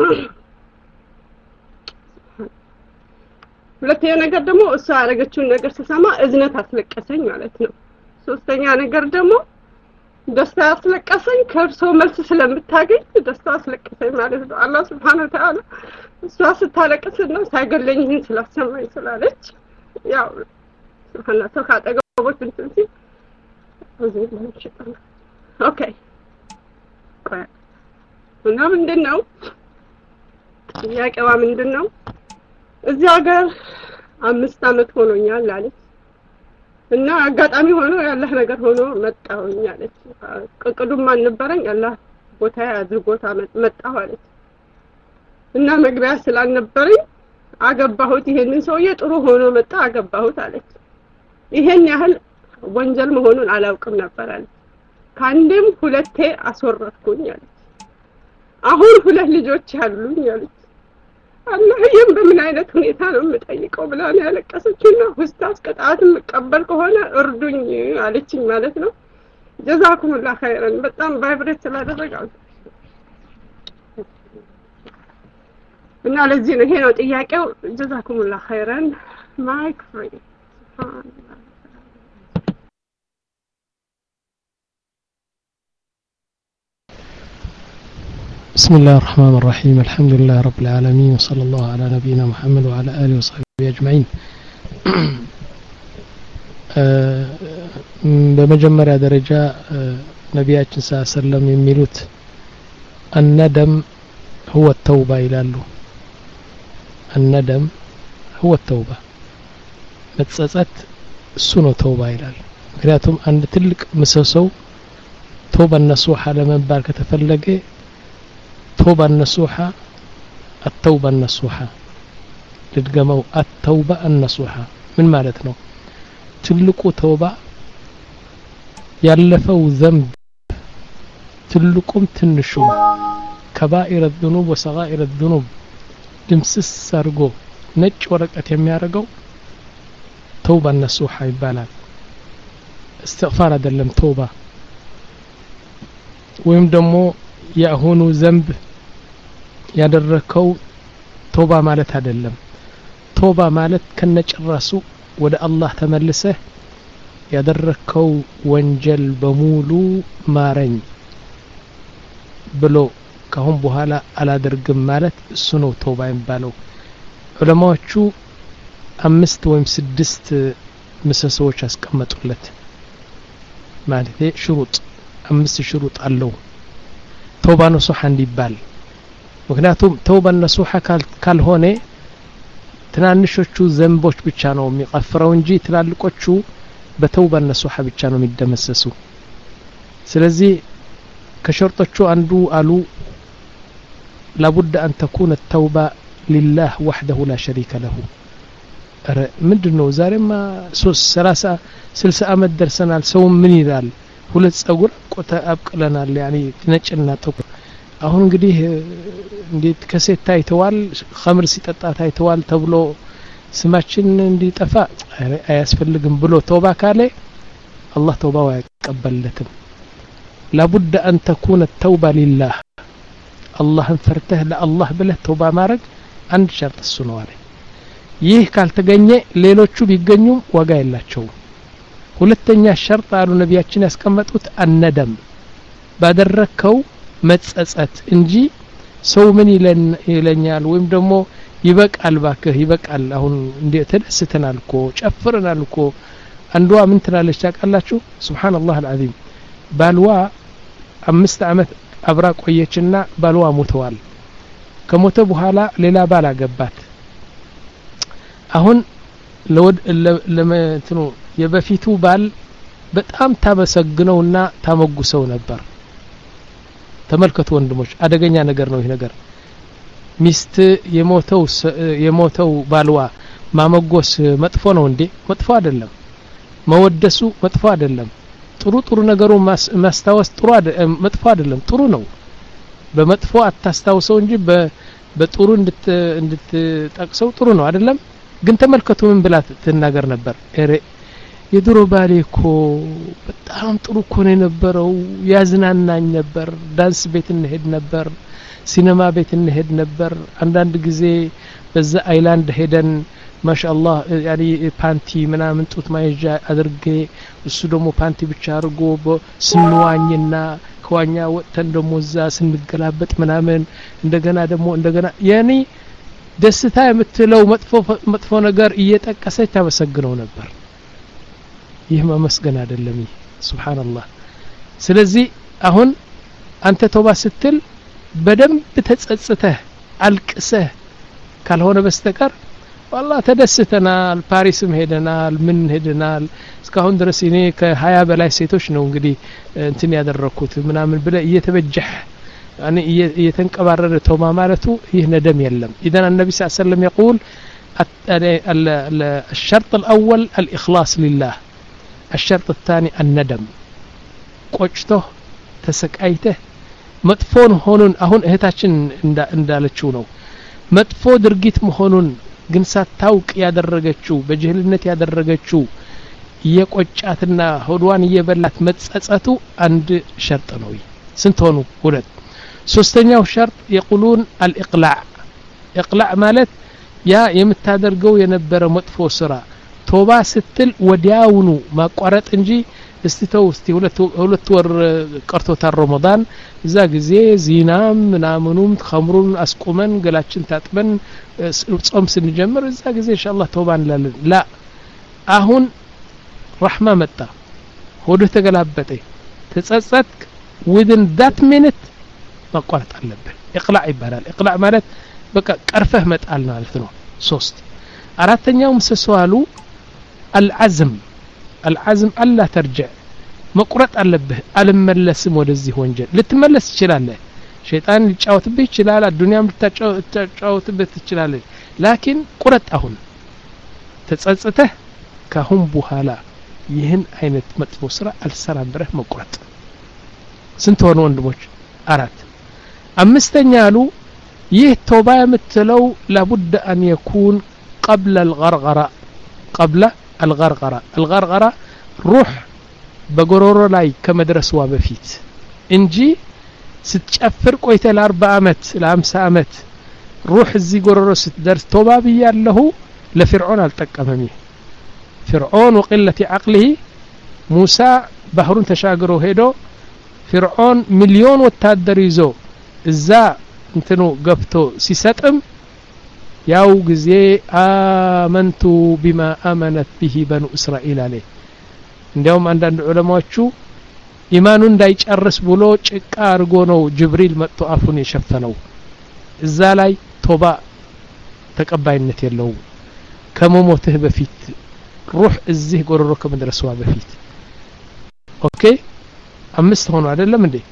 ሁለተኛ ነገር ደግሞ እሷ ያደረገችውን ነገር ስሰማ እዝነት አስለቀሰኝ ማለት ነው። ሶስተኛ ነገር ደግሞ ደስታ አስለቀሰኝ ከእርሶ መልስ ስለምታገኝ ደስታ አስለቀሰኝ ማለት ነው። አላህ Subhanahu Wa Ta'ala እሷ ስታለቅስና ሳይገለኝ ይህን ስላሰማኝ ስላለች ያው Subhanahu ሰው ካጠገቦች እንትን ሲል ኦኬ እና ምንድነው ጥያቄዋ ምንድነው? እዚህ ሀገር አምስት አመት ሆኖኛል አለች እና አጋጣሚ ሆኖ ያለህ ነገር ሆኖ መጣሁኝ አለች። ቅቅዱም አልነበረኝ አላህ ቦታ አድርጎት መጣሁ አለች እና መግቢያ ስላልነበረኝ አገባሁት። ይሄንን ሰውዬ ጥሩ ሆኖ መጣ አገባሁት አለች። ይሄን ያህል ወንጀል መሆኑን አላውቅም ነበር አለች። ካንዴም ሁለቴ አስወረድኩኝ አለች። አሁን ሁለት ልጆች አሉኝ አለች። አላህ ይሄን በምን አይነት ሁኔታ ነው የምጠይቀው ብላ ነው ያለቀሰችና ኡስታዝ ቅጣት መቀበል ከሆነ እርዱኝ አለችኝ ማለት ነው። ጀዛኩሙላህ ኸይረን በጣም ቫይብሬት ስላደረጋው እና ለዚህ ነው ይሄ ነው ጥያቄው። ጀዛኩሙላህ ኸይረን ማይክ ፍሪ بسم الله الرحمن الرحيم الحمد لله رب العالمين وصلى الله على نبينا محمد وعلى آله وصحبه أجمعين بمجمرة درجة نبياتنا صلى الله عليه وسلم يميلوت الندم هو التوبة إلى الله الندم هو التوبة متسأت سنو توبة إلى الله ምክንያቱም አንድ ትልቅ ምሰሶው توبة النصوحة لمن بارك تفلقه توبة النصوحة التوبة النصوحة تدقموا التوبة النصوحة من مالتنا تلقوا توبة يلفوا ذنب تلقوا تنشوا كبائر الذنوب وصغائر الذنوب دمسس سرقو نج ورقة يميارقو توبة النصوحة يبالا استغفار دلم توبة ويم دمو يأهونو ذنب ያደረከው ቶባ ማለት አይደለም። ቶባ ማለት ከነጭራሱ ወደ አላህ ተመልሰህ ያደረከው ወንጀል በሙሉ ማረኝ ብሎ ካሁን በኋላ አላደርግም ማለት እሱ ነው ቶባ የሚባለው። ዑለማዎቹ አምስት ወይም ስድስት ምሰሶዎች አስቀመጡለት ማለት ሽሩጥ አምስት ሽሩጥ አለው ቶባ ነሱሐ እንዲባል። ምክንያቱም ተውባ ነሱሐ ካልሆነ ትናንሾቹ ዘንቦች ብቻ ነው የሚቀፍረው እንጂ ትላልቆቹ በተውባ ነሱሐ ብቻ ነው የሚደመሰሱ። ስለዚህ ከሸርጦቹ አንዱ አሉ لابد أن تكون التوبة لله وحده لا شريك له. ምንድነው ዛሬማ ሶስት ሰላሳ ስልሳ አመት ደርሰናል። ሰው ምን ይላል? ሁለት ጸጉር ቆተ አብቅለናል ያኒ ነጭና ጥቁር። አሁን እንግዲህ እንዴት ከሴት ታይተዋል ኸምር ሲጠጣ ታይተዋል ተብሎ ስማችን እንዲጠፋ አያስፈልግም ብሎ ተውባ ካለ አላህ ተውባው አይቀበልለትም። لابد أن تكون التوبة لله አላህን ፈርተህ ለአላህ ብለህ ተውባ ማድረግ አንድ ሸርጥ እሱ ነው አለ። ይህ ካልተገኘ ሌሎቹ ቢገኙም ዋጋ የላቸውም። ሁለተኛ ሸርጥ አሉ ነቢያችን ያስቀመጡት አነደም ባደረከው መጸጸት እንጂ ሰው ምን ይለኛል ወይም ደግሞ ይበቃል ባከህ ይበቃል አሁን እንዴት ተደስተናል እኮ ጨፍረናል እኮ አንዷ ምን ትላለች ታውቃላችሁ? ሱብሃንአላህ አልዓዚም ባልዋ አምስት አመት አብራ ቆየችና ባልዋ ሞተዋል። ከሞተ በኋላ ሌላ ባል አገባት። አሁን ለወድ ለመትኑ የበፊቱ ባል በጣም ታመሰግነውና ታመጉሰው ነበር። ተመልከቱ ወንድሞች አደገኛ ነገር ነው ይሄ ነገር። ሚስት የሞተው የሞተው ባልዋ ማመጎስ መጥፎ ነው እንዴ? መጥፎ አይደለም። መወደሱ መጥፎ አይደለም። ጥሩ ጥሩ ነገሩ ማስታወስ ጥሩ መጥፎ አይደለም፣ ጥሩ ነው። በመጥፎ አታስታውሰው እንጂ በጥሩ እንድት እንድትጠቅሰው ጥሩ ነው አይደለም? ግን ተመልከቱ ምን ብላ ትናገር ነበር? እረ የድሮ ባሌ እኮ በጣም ጥሩ እኮ ነው የነበረው ያዝናናኝ ነበር ዳንስ ቤት እንሄድ ነበር ሲኒማ ቤት እንሄድ ነበር አንዳንድ ጊዜ በዛ አይላንድ ሄደን ማሻአላህ ያኒ ፓንቲ ምናምን ጡት ማይጃ አድርጌ እሱ ደግሞ ፓንቲ ብቻ አድርጎ ስንዋኝና ከዋኛ ወጥተን ደግሞ እዛ ስንገላበጥ ምናምን እንደገና ደግሞ እንደገና ያኒ ደስታ የምትለው መጥፎ መጥፎ ነገር እየጠቀሰች ታመሰግነው ነበር ይህ ማመስገን አይደለም ይህ ሱብሃንአላህ ስለዚህ አሁን አንተ ተውባ ስትል በደንብ ተጸጽተህ አልቅሰህ ካልሆነ በስተቀር والله ተደስተናል ፓሪስም ሄደናል ምን ሄደናል እስካሁን ድረስ እኔ ከሀያ በላይ ሴቶች ነው እንግዲህ እንትን ያደረኩት ምናምን ብለ እየተበጀህ ያኔ እየተንቀባረረ ተውባ ማለቱ ይህ ነደም የለም اذا النبي صلى الله عليه وسلم يقول الشرط الاول الاخلاص لله الشرط الثاني الندم ቆጭቶ ተሰቃይተህ መጥፎን ሆኑን አሁን እህታችን እንዳለችው ነው መጥፎ ድርጊት መሆኑን ግን ሳታውቅ ያደረገችው በጅህልነት ያደረገችው የቆጫትና ሆዷን እየበላት መጸጸቱ አንድ ሸርጥ ነው ስንት ሆኑ ሁለት ሶስተኛው ሸርጥ يقولون الاقلاع اقلاع ማለት ያ የምታደርገው የነበረ መጥፎ ስራ ቶባ ስትል ወዲያውኑ ማቋረጥ እንጂ استتو استي ሁለት ሁለት ወር ቀርቶታል ረመዳን እዛ ጊዜ ዚናም ምናምኑም ኸምሩን አስቆመን ገላችን ታጥበን ጾም ስንጀምር እዛ ጊዜ ኢንሻአላህ ተውባ እንላለን ላ አሁን ረህማ መጣ ሆዶ ተገላበጠ ተጸጸት within that minute ማቋረጥ አለብን ኢቅላዕ ይባላል ኢቅላዕ ማለት በቃ ቀርፈህ መጣል ማለት ነው ሶስት አራተኛው ምሰሶአሉ العزم العزم ألا ترجع مقرط አለብህ አልመለስም ወደዚህ ወንጀል ልትመለስ ይችላልህ ሸይጣን ሊጫወትብህ ይችላል አዱንያም ልታጫወትብህ ይችላል ላኪን ቁረጥ አሁን ተጸጽተህ ካሁን በኋላ ይህን አይነት መጥፎ ስራ አልሰራም ብለህ መቁረጥ ስንት ሆነ ወንድሞች አራት አምስተኛ አሉ ይህ ተውባ የምትለው لابد أن يكون قبل الغرغرة قبل الغرغرة الغرغرة روح بقرور لاي كمدرسوا بفيت انجي ستشفر قويت الاربع امت الامس امت روح الزي قرور ستدرس توبا بياله لفرعون التقممي فرعون وقلة عقله موسى بحر تشاغرو هيدو فرعون مليون وتادر يزو اذا انتنو قبتو سيستم ያው ጊዜ አመንቱ بما امنت به بنو اسرائيل عليه እንዲያውም አንዳንድ ዑለማዎቹ ኢማኑ እንዳይጨርስ ብሎ ጭቃ አርጎ ነው ጅብሪል መጥቶ አፉን የሸፈነው እዛ ላይ ቶባ ተቀባይነት የለው ከመሞትህ በፊት ሩህ እዚህ ጎረሮ ከመድረስዋ በፊት ኦኬ አምስት ሆኖ አይደለም እንዴ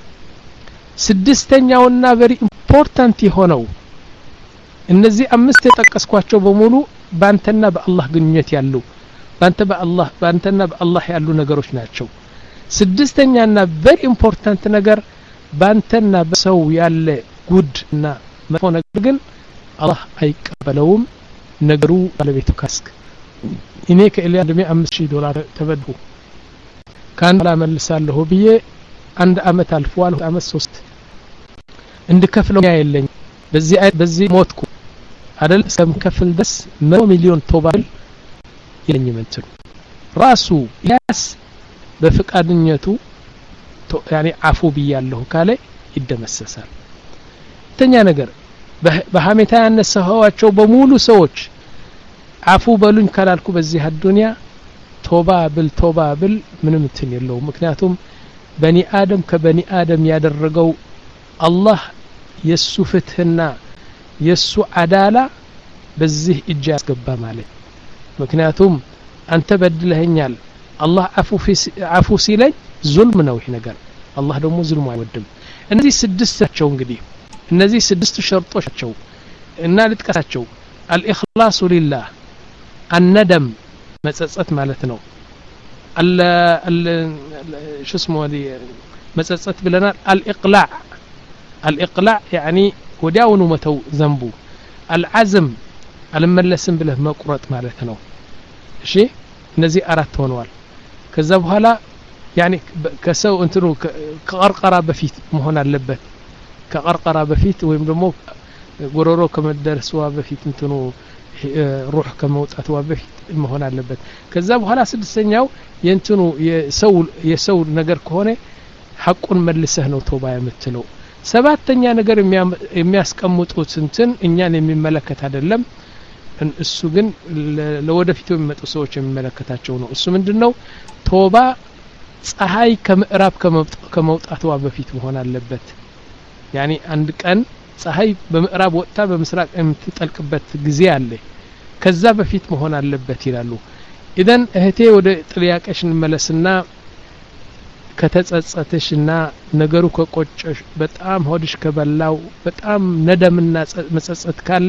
ስድስተኛውና ቨሪ ኢምፖርታንት የሆነው እነዚህ አምስት የጠቀስኳቸው በሙሉ ባንተና በአላህ ግንኙነት ያሉ ባንተ በአላህ ባንተና በአላህ ያሉ ነገሮች ናቸው ስድስተኛና ቨሪ ኢምፖርታንት ነገር ባንተና በሰው ያለ ጉድና መጥፎ ነገር ግን አላህ አይቀበለውም ነገሩ ባለቤቱ ካስክ እኔ ከኢሊያ ደም አምስት ሺህ ዶላር ተበድኩ ካን አላመልሳለሁ ብዬ አንድ አመት አልፏል አመት ሶስት እንድከፍለው ያየለኝ በዚህ በዚህ ሞትኩ አይደል እስከምከፍል ደስ መቶ ሚሊዮን ቶባል የለኝም እንትን ራሱ ያስ በፍቃድነቱ ያኔ አፉ ብያለሁ ካለ ይደመሰሳል ተኛ ነገር በሐሜታ ያነሰዋቸው በሙሉ ሰዎች አፉ በሉኝ ካላልኩ በዚህ አዱንያ ቶባ ብል ቶባ ብል ምንም እንትን የለው ምክንያቱም በኒ አደም ከበኒ አደም ያደረገው አላህ የሱ ፍትህና የሱ አዳላ በዚህ እጅ ያስገባ ማለት ምክንያቱም አንተ በድለኸኛል አላህ አፉ አፉ ሲለኝ ዙልም ነው ይሄ ነገር አላህ ደግሞ ዙልም አይወድም እነዚህ ስድስት ናቸው እንግዲህ እነዚህ ስድስት ሸርጦች ናቸው እና ልጥቀሳቸው الإخلاص لله الندم መጸጸት ማለት ነው አለ شو اسمه دي መጸጸት ብለናል الإقلاع الإقلاع يعني وداونو متو ذنبو العزم الملسم بله مقرط ማለት ነው እሺ እነዚህ አራት ሆነዋል ከዛ በኋላ يعني كسو እንትኑ ከቀርቀራ በፊት መሆን አለበት ከቀርቀራ በፊት ወይም ደግሞ ጎሮሮ ከመደረስዋ በፊት እንትኑ ሩህ ከመውጣትዋ በፊት መሆን አለበት ከዛ በኋላ ስድስተኛው የእንትኑ የሰው የሰው ነገር ከሆነ ሐቁን መልሰህ ነው ተውባ የምትለው ሰባተኛ ነገር የሚያስቀምጡት እንትን እኛን የሚመለከት አይደለም እሱ ግን ለወደፊቱ የሚመጡ ሰዎች የሚመለከታቸው ነው እሱ ምንድነው ተውባ ፀሐይ ከምዕራብ ከመውጣትዋ በፊት መሆን አለበት ያኒ አንድ ቀን ፀሐይ በምዕራብ ወጣ በምስራቅ የምትጠልቅበት ጊዜ አለ ከዛ በፊት መሆን አለበት ይላሉ ኢደን እህቴ ወደ ጥያቄሽ እንመለስና ከተጸጸተሽና ነገሩ ከቆጨሽ በጣም ሆድሽ ከበላው በጣም ነደምና መጸጸት ካለ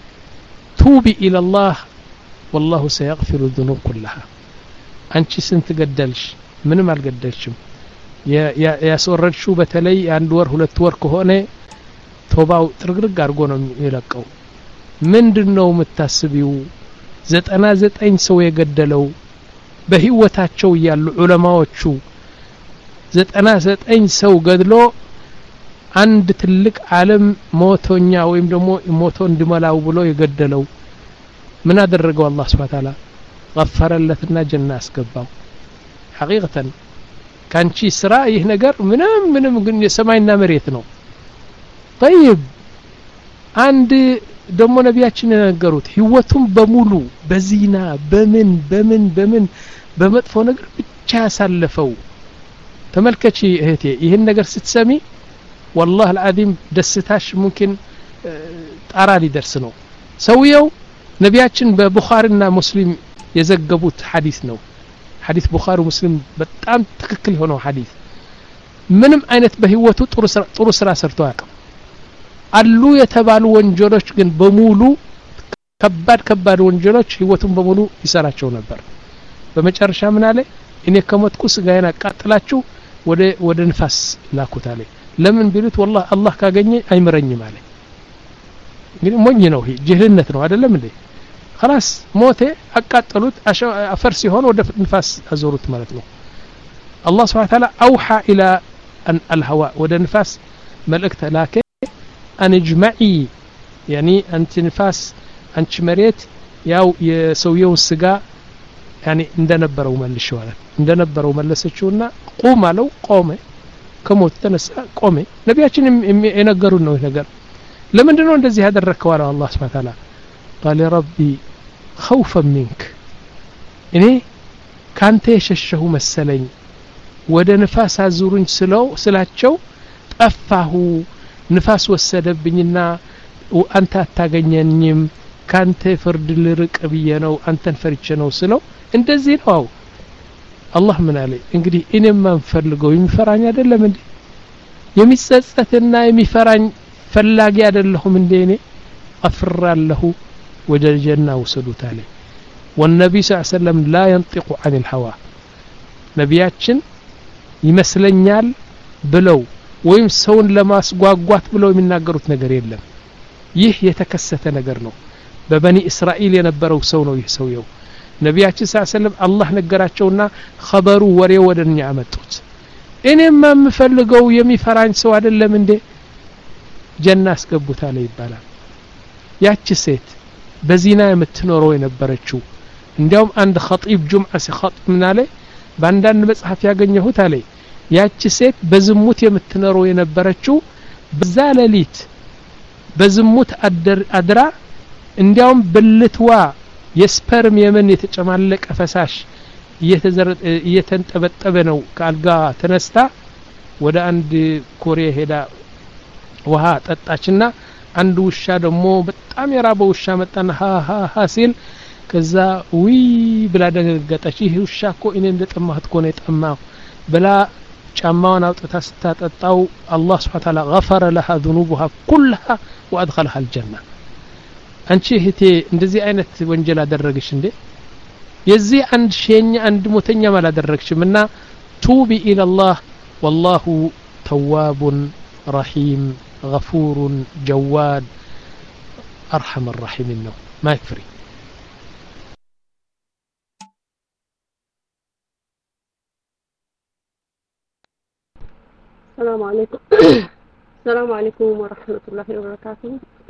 ቱቢ ኢላ አላህ والله سيغفر الذنوب كلها አንቺ ስንት ገደልሽ ምንም አልገደልሽም ያስወረድሽው በተለይ አንድ ወር ሁለት ወር ከሆነ ቶባው ጥርግርግ አድርጎ ነው የሚለቀው ምንድነው የምታስቢው ዘጠና ዘጠኝ ሰው የገደለው በህይወታቸው ያሉ ዑለማዎቹ ዘጠና ዘጠኝ ሰው ገድሎ አንድ ትልቅ ዓለም ሞቶኛ ወይም ደግሞ ሞቶ እንዲመላው ብሎ የገደለው ምን አደረገው አላህ Subhanahu Wa Ta'ala غفرለትና ጀና አስገባው حقيقة ካንቺ ስራ ይህ ነገር ምንም ምንም ግን የሰማይና መሬት ነው طيب አንድ ደሞ ነቢያችን የነገሩት ህይወቱም በሙሉ በዚና በምን በምን በምን በመጥፎ ነገር ብቻ ያሳለፈው ተመልከቺ እህቴ ይሄን ነገር ስትሰሚ والله العظيم ደስታሽ ممكن ጣራ ሊደርስ ነው ሰውየው ነቢያችን በቡኻሪና ሙስሊም የዘገቡት ሐዲስ ነው ሐዲስ ቡኻሪ ሙስሊም በጣም ትክክል ሆነው ሐዲስ ምንም አይነት በህይወቱ ጥሩ ስራ ጥሩ ስራ ሰርቶ አያውቅም አሉ የተባሉ ወንጀሎች ግን በሙሉ ከባድ ከባድ ወንጀሎች ህይወቱን በሙሉ ይሰራቸው ነበር በመጨረሻ ምን አለ እኔ ከሞትኩ ስጋዬን አቃጥላችሁ ወደ ወደ ንፋስ ላኩት አለ ለምን ቢሉት والله አላህ ካገኘ አይምረኝም አለ እንግዲህ ሞኝ ነው ይሄ ጅህልነት ነው አይደለም እንዴ خلاص ሞቴ አቃጠሉት አፈር ሲሆን ወደ ንፋስ አዞሩት ማለት ነው الله سبحانه وتعالى اوحى الى ان الهواء ወደ ንፋስ መልእክት ላከ ان اجمعي يعني انت نفاس አንቺ መሬት ያው የሰውየው ስጋ يعني እንደነበረው መልሽው አለ እንደነበረው መለሰችውና ቁም አለው ቆመ ከሞት ተነሳ ቆመ ነቢያችን የነገሩን ነው ነገር ለምንድነው እንደዚህ ያደረከው አለ አላህ Subhanahu Wa Ta'ala قال ربي خوفا منك እኔ ካንተ የሸሸሁ መሰለኝ ወደ ንፋስ አዙሩኝ ስለው ስላቸው ጠፋሁ ንፋስ ወሰደብኝና አንተ አታገኘኝም ካንተ ፍርድ ልርቅ ብዬ ነው አንተን ፈርቼ ነው ስለው እንደዚህ ነው አላህ ምን አለ እንግዲህ እኔም ማንፈልገው የሚፈራኝ አይደለም እንዴ የሚጸጸትና የሚፈራኝ ፈላጊ አይደለሁም እንዴ እኔ አፍራለሁ ወደ ጀና ወሰዱት አለ والنبي صلى الله عليه وسلم لا ينطق عن الهوى ነቢያችን ይመስለኛል ብለው ወይም ሰውን ለማስጓጓት ብለው የሚናገሩት ነገር የለም ይህ የተከሰተ ነገር ነው በበኒ እስራኤል የነበረው ሰው ነው ይህ ሰውየው ነቢያችን ሰለላሁ ዐለይሂ ወሰለም አላህ ነገራቸውና ኸበሩ ወሬ ወደኛ አመጡት እኔም የምፈልገው የሚፈራኝ ሰው አይደለም እንዴ ጀና አስገቡት አለ ይባላል ያቺ ሴት በዚና የምትኖረው የነበረችው እንዲያውም አንድ ኸጢብ ጁምዓ ሲኸጥብ ምን አለ ባንዳንድ መጽሐፍ ያገኘሁት አለ ያቺ ሴት በዝሙት የምትኖረው የነበረችው በዛ ሌሊት በዝሙት አድራ እንዲያውም ብልትዋ የስፐርም የመን የተጨማለቀ ፈሳሽ እየተንጠበጠበ ነው ከአልጋ ተነስታ ወደ አንድ ኮሬ ሄዳ ውሃ ጠጣችና አንድ ውሻ ደግሞ በጣም የራበው ውሻ መጣና ሃ ሃ ሃ ሲል ከዛ ዊ ብላ ደገገጠች ይህ ውሻ እኮ እኔ እንደጠማሁት እኮ ነው የጠማው ብላ ጫማዋን አውጥታ ስታጠጣው አላህ Subhanahu Wa Ta'ala غفر لها ذنوبها كلها وادخلها الجنه አንቺ እህቴ እንደዚህ አይነት ወንጀል አደረግሽ እንዴ የዚህ አንድ ሸኛ አንድ ሞተኛ ማላደረግሽምና ቱቢ ኢላ አላህ والله تواب رحيم غفور جواد ارحم الراحمين ነው ما يكفي السلام عليكم السلام عليكم ورحمة الله وبركاته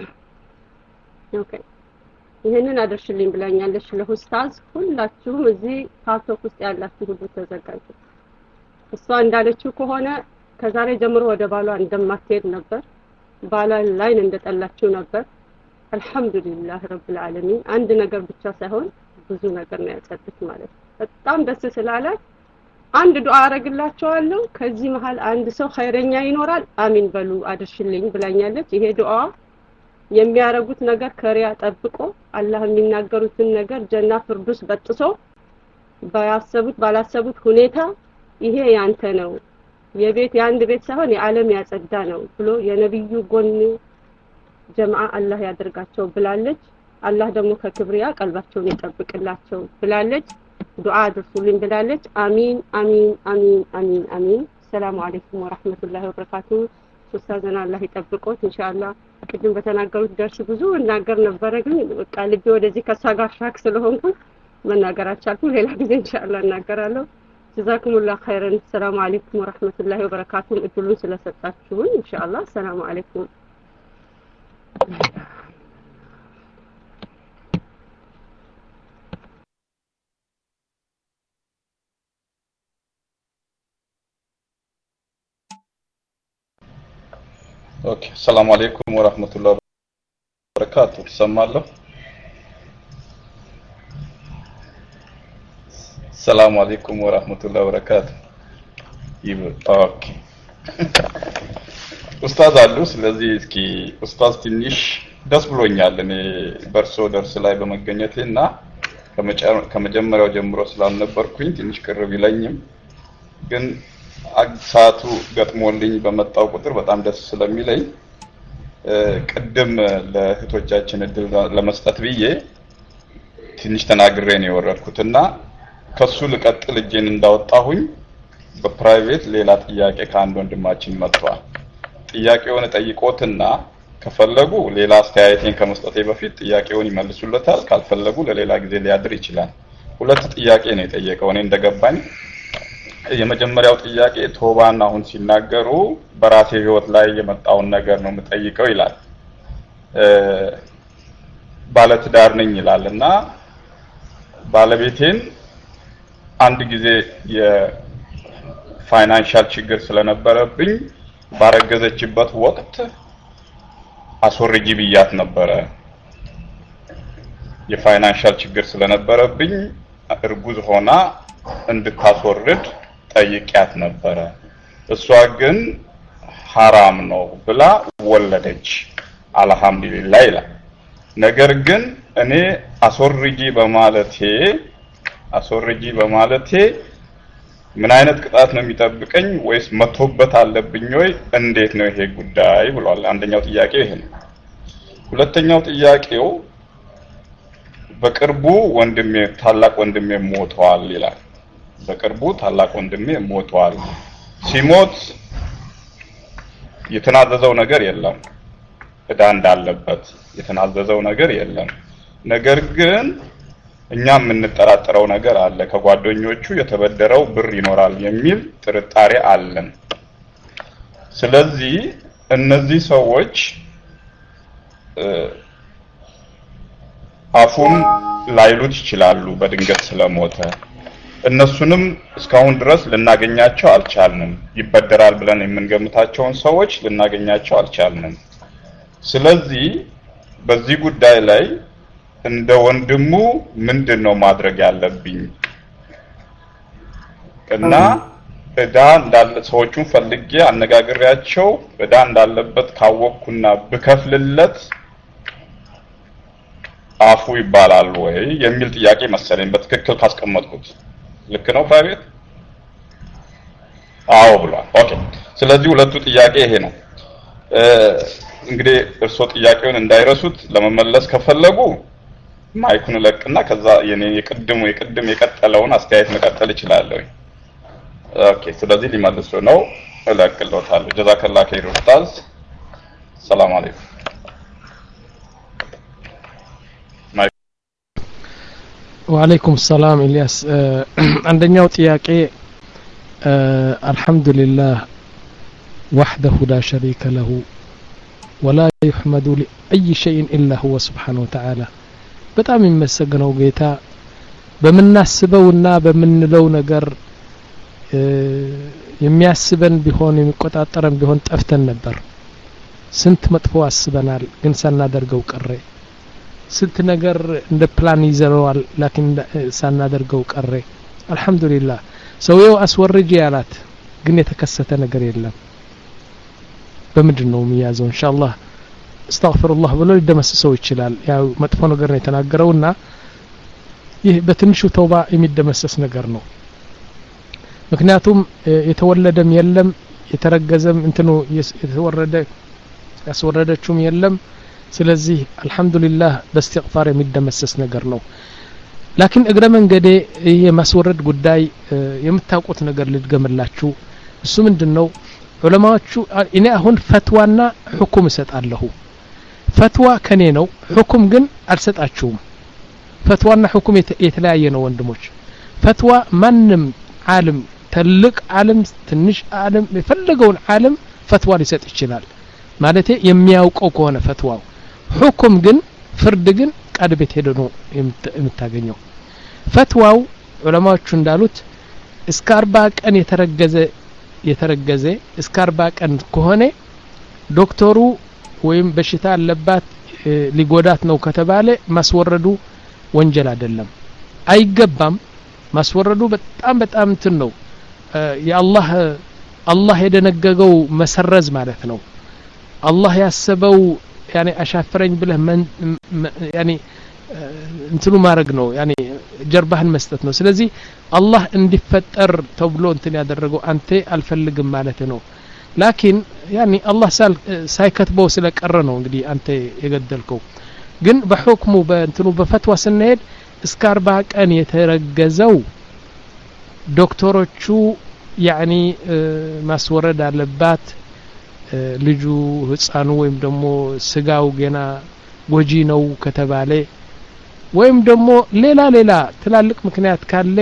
ኦኬ ይሄንን አድርሽልኝ ብላኛለች ለኡስታዝ ሁላችሁም እዚህ ፓርቶክ ውስጥ ያላችሁ ሁሉ ተዘጋጁ እሷ እንዳለችው ከሆነ ከዛሬ ጀምሮ ወደ ባሏ እንደማትሄድ ነበር ባሏ ላይ እንደጠላችው ነበር አልহামዱሊላህ ረብል ዓለሚን አንድ ነገር ብቻ ሳይሆን ብዙ ነገር ነው ያጸድቅ ማለት በጣም ደስ ስላላት አንድ ዱዓ አረግላቸዋለሁ ከዚህ መሃል አንድ ሰው ኸይረኛ ይኖራል አሚን በሉ አድርሽልኝ ብላኛለች ይሄ ዱዓ የሚያረጉት ነገር ከሪያ ጠብቆ አላህ የሚናገሩትን ነገር ጀና ፍርዱስ በጥሶ ባያሰቡት ባላሰቡት ሁኔታ ይሄ ያንተ ነው የቤት ያንድ ቤት ሳይሆን የዓለም ያጸዳ ነው ብሎ የነብዩ ጎን ጀማዓ አላህ ያደርጋቸው ብላለች አላህ ደግሞ ከክብሪያ ቀልባቸውን ይጠብቅላቸው ብላለች ዱዓ አድርሱልኝ ብላለች አሚን አሚን አሚን አሚን አሚን ሰላም አለይኩም ወራህመቱላሂ ወበረካቱ ኡስታዝና አላህ ይጠብቆት ኢንሻአላህ ቅድም በተናገሩት ደርስ ብዙ እናገር ነበር ግን በቃ ልቤ ወደዚህ ከሳጋር ሻክ ስለሆንኩ መናገር አልቻልኩም ሌላ ጊዜ ኢንሻአላህ እናገራለሁ ጀዛኩሙላህ ኸይረን ሰላም አለይኩም ወራህመቱላሂ ወበረካቱ እድሉን ስለሰጣችሁን ኢንሻአላህ ሰላም አለይኩም ኦኬ ሰላም አለይኩም ወራህመቱላሂ ወበረካቱ ሰማለሁ ሰላም አለይኩም ወራህመቱላሂ ወበረካቱ ይብ ኦኬ ኡስታዝ አሉ ስለዚህ እስኪ ኡስታዝ ትንሽ ደስ ብሎኛል እኔ በርሶ ደርስ ላይ በመገኘቴና ከመጀመሪያው ጀምሮ ስላልነበርኩኝ ትንሽ ቅር ቢለኝም ግን አግሳቱ ገጥሞልኝ በመጣው ቁጥር በጣም ደስ ስለሚለኝ ቅድም ለህቶቻችን እድል ለመስጠት ብዬ ትንሽ ተናግሬ ነው የወረድኩትና ከሱ ልቀጥል እጄን እንዳወጣሁኝ በፕራይቬት ሌላ ጥያቄ ከአንድ ወንድማችን መጥቷል ጥያቄውን ጠይቆትና ከፈለጉ ሌላ አስተያየቴን ከመስጠቴ በፊት ጥያቄውን ይመልሱለታል ካልፈለጉ ለሌላ ጊዜ ሊያድር ይችላል ሁለት ጥያቄ ነው የጠየቀው እኔ እንደገባኝ የመጀመሪያው ጥያቄ ቶባን አሁን ሲናገሩ በራሴ ህይወት ላይ የመጣውን ነገር ነው የምጠይቀው ይላል ባለትዳር ነኝ ይላልና ባለቤቴን አንድ ጊዜ የፋይናንሻል ችግር ስለነበረብኝ ባረገዘችበት ወቅት አስወርጂ ብያት ነበረ የፋይናንሻል ችግር ስለነበረብኝ እርጉዝ ሆና እንድታስወርድ ጠይቂያት ነበረ እሷ ግን حرام ነው ብላ ወለደች አልহামዱሊላህ ይላል ነገር ግን እኔ አስወርጂ በማለቴ አስወርጂ በማለቴ ምን አይነት ቅጣት ነው የሚጠብቀኝ ወይስ መቶበት አለብኝ ወይ እንዴት ነው ይሄ ጉዳይ ብሏል አንደኛው ጥያቄ ይሄ ነው ሁለተኛው ጥያቄው በቅርቡ ወንድሜ ታላቅ ወንድሜ ሞቷል ይላል በቅርቡ ታላቅ ወንድሜ ሞቷል ሲሞት የተናዘዘው ነገር የለም እዳ እንዳለበት የተናዘዘው ነገር የለም ነገር ግን እኛም የምንጠራጠረው ነገር አለ ከጓደኞቹ የተበደረው ብር ይኖራል የሚል ጥርጣሬ አለን ስለዚህ እነዚህ ሰዎች አፉን ላይሉት ይችላሉ በድንገት ስለሞተ እነሱንም እስካሁን ድረስ ልናገኛቸው አልቻልንም ይበደራል ብለን የምንገምታቸውን ሰዎች ልናገኛቸው አልቻልንም ስለዚህ በዚህ ጉዳይ ላይ እንደ ወንድሙ ምንድነው ማድረግ ያለብኝ እና እዳ እንዳለ ሰዎቹን ፈልጌ አነጋግሬያቸው እዳ እንዳለበት ካወቅኩና ብከፍልለት አፉ ይባላል ወይ የሚል ጥያቄ መሰለኝ በትክክል ካስቀመጥኩት ልክ ነው ፕራይቬት አዎ ብሏል ኦኬ ስለዚህ ሁለቱ ጥያቄ ይሄ ነው እንግዲህ እርሶ ጥያቄውን እንዳይረሱት ለመመለስ ከፈለጉ ማይኩን ለቅና ከዛ የኔ የቅድሙ የቅድም የቀጠለውን አስተያየት መቀጠል ይችላል ኦኬ ስለዚህ ሊመልሱ ነው እለቅልዎታለሁ ጀዛከላህ ኸይር ኡስታዝ ሰላም አለይኩም ወአለይኩም ሰላም ኢልያስ አንደኛው ጥያቄ አልহামዱሊላህ وحده لا شريك له ولا يحمد لأي شيء إلا هو سبحانه وتعالى በጣም የሚመሰገነው ጌታ በመናስበውና በመንለው ነገር የሚያስበን ቢሆን የሚቆጣጠረን ቢሆን ጠፍተን ነበር ስንት መጥፎ አስበናል ግን ሳናደርገው ቀረ ስንት ነገር እንደ ፕላን ይዘረዋል ላኪን ሳናደርገው ቀረ አልহামዱሊላህ ሰውየው አስወርጂ ያላት ግን የተከሰተ ነገር የለም በምንድነው የሚያዘው ኢንሻአላህ استغفرالله ብሎ ሊደመስሰው ይችላል ያው መጥፎ ነገር ነው የተናገረውና ይህ በትንሹ ተውባ የሚደመሰስ ነገር ነው ምክንያቱም የተወለደም የለም የተረገዘም እንትኑ የተወረደ ያስወረደችውም የለም ስለዚህ አልহামዱሊላህ በእስትግፋር የሚደመሰስ ነገር ነው ላኪን እግረ መንገዴ ይሄ ማስወረድ ጉዳይ የምታውቁት ነገር ልድገምላችሁ እሱ ምንድነው ዑለማዎቹ እኔ አሁን ፈትዋና ሁክም እሰጣለሁ ፈትዋ ከኔ ነው ሁክም ግን አልሰጣችሁም ፈትዋና ሁክም የተለያየ ነው ወንድሞች ፈትዋ ማንም ዓለም ትልቅ ዓለም ትንሽ ዓለም የፈለገውን ዓለም ፈትዋ ሊሰጥ ይችላል ማለት የሚያውቀው ከሆነ ፈትዋው ሁክም ግን ፍርድ ግን ቃድ ቤት ሄዶ ነው የምታገኘው ፈትዋው ዑለማዎቹ እንዳሉት እስከ አርባ ቀን የተረገዘ የተረገዘ እስከ አርባ ቀን ከሆነ ዶክተሩ ወይም በሽታ አለባት ሊጎዳት ነው ከተባለ ማስወረዱ ወንጀል አይደለም አይገባም ማስወረዱ በጣም በጣም እንትን ነው የአላህ አላህ የደነገገው መሰረዝ ማለት ነው አላህ ያሰበው ያኔ አሻፈረኝ ብለህ ያኔ እንትኑ ማድረግ ነው ያኔ ጀርባህን መስጠት ነው ስለዚህ አላህ እንዲፈጠር ተብሎ እንትን ያደረገው አንተ አልፈልግም ማለት ነው ላኪን ያኔ አላህ ሳይከትበው ስለቀረ ነው እንግዲህ አንተ የገደልከው ግን በሁክሙ በእንትኑ በፈትዋ ስንሄድ እስከ አርባ ቀን የተረገዘው ዶክተሮቹ ያኒ ማስወረድ አለባት ልጁ ህፃኑ ወይም ደግሞ ስጋው ገና ጎጂ ነው ከተባለ ወይም ደግሞ ሌላ ሌላ ትላልቅ ምክንያት ካለ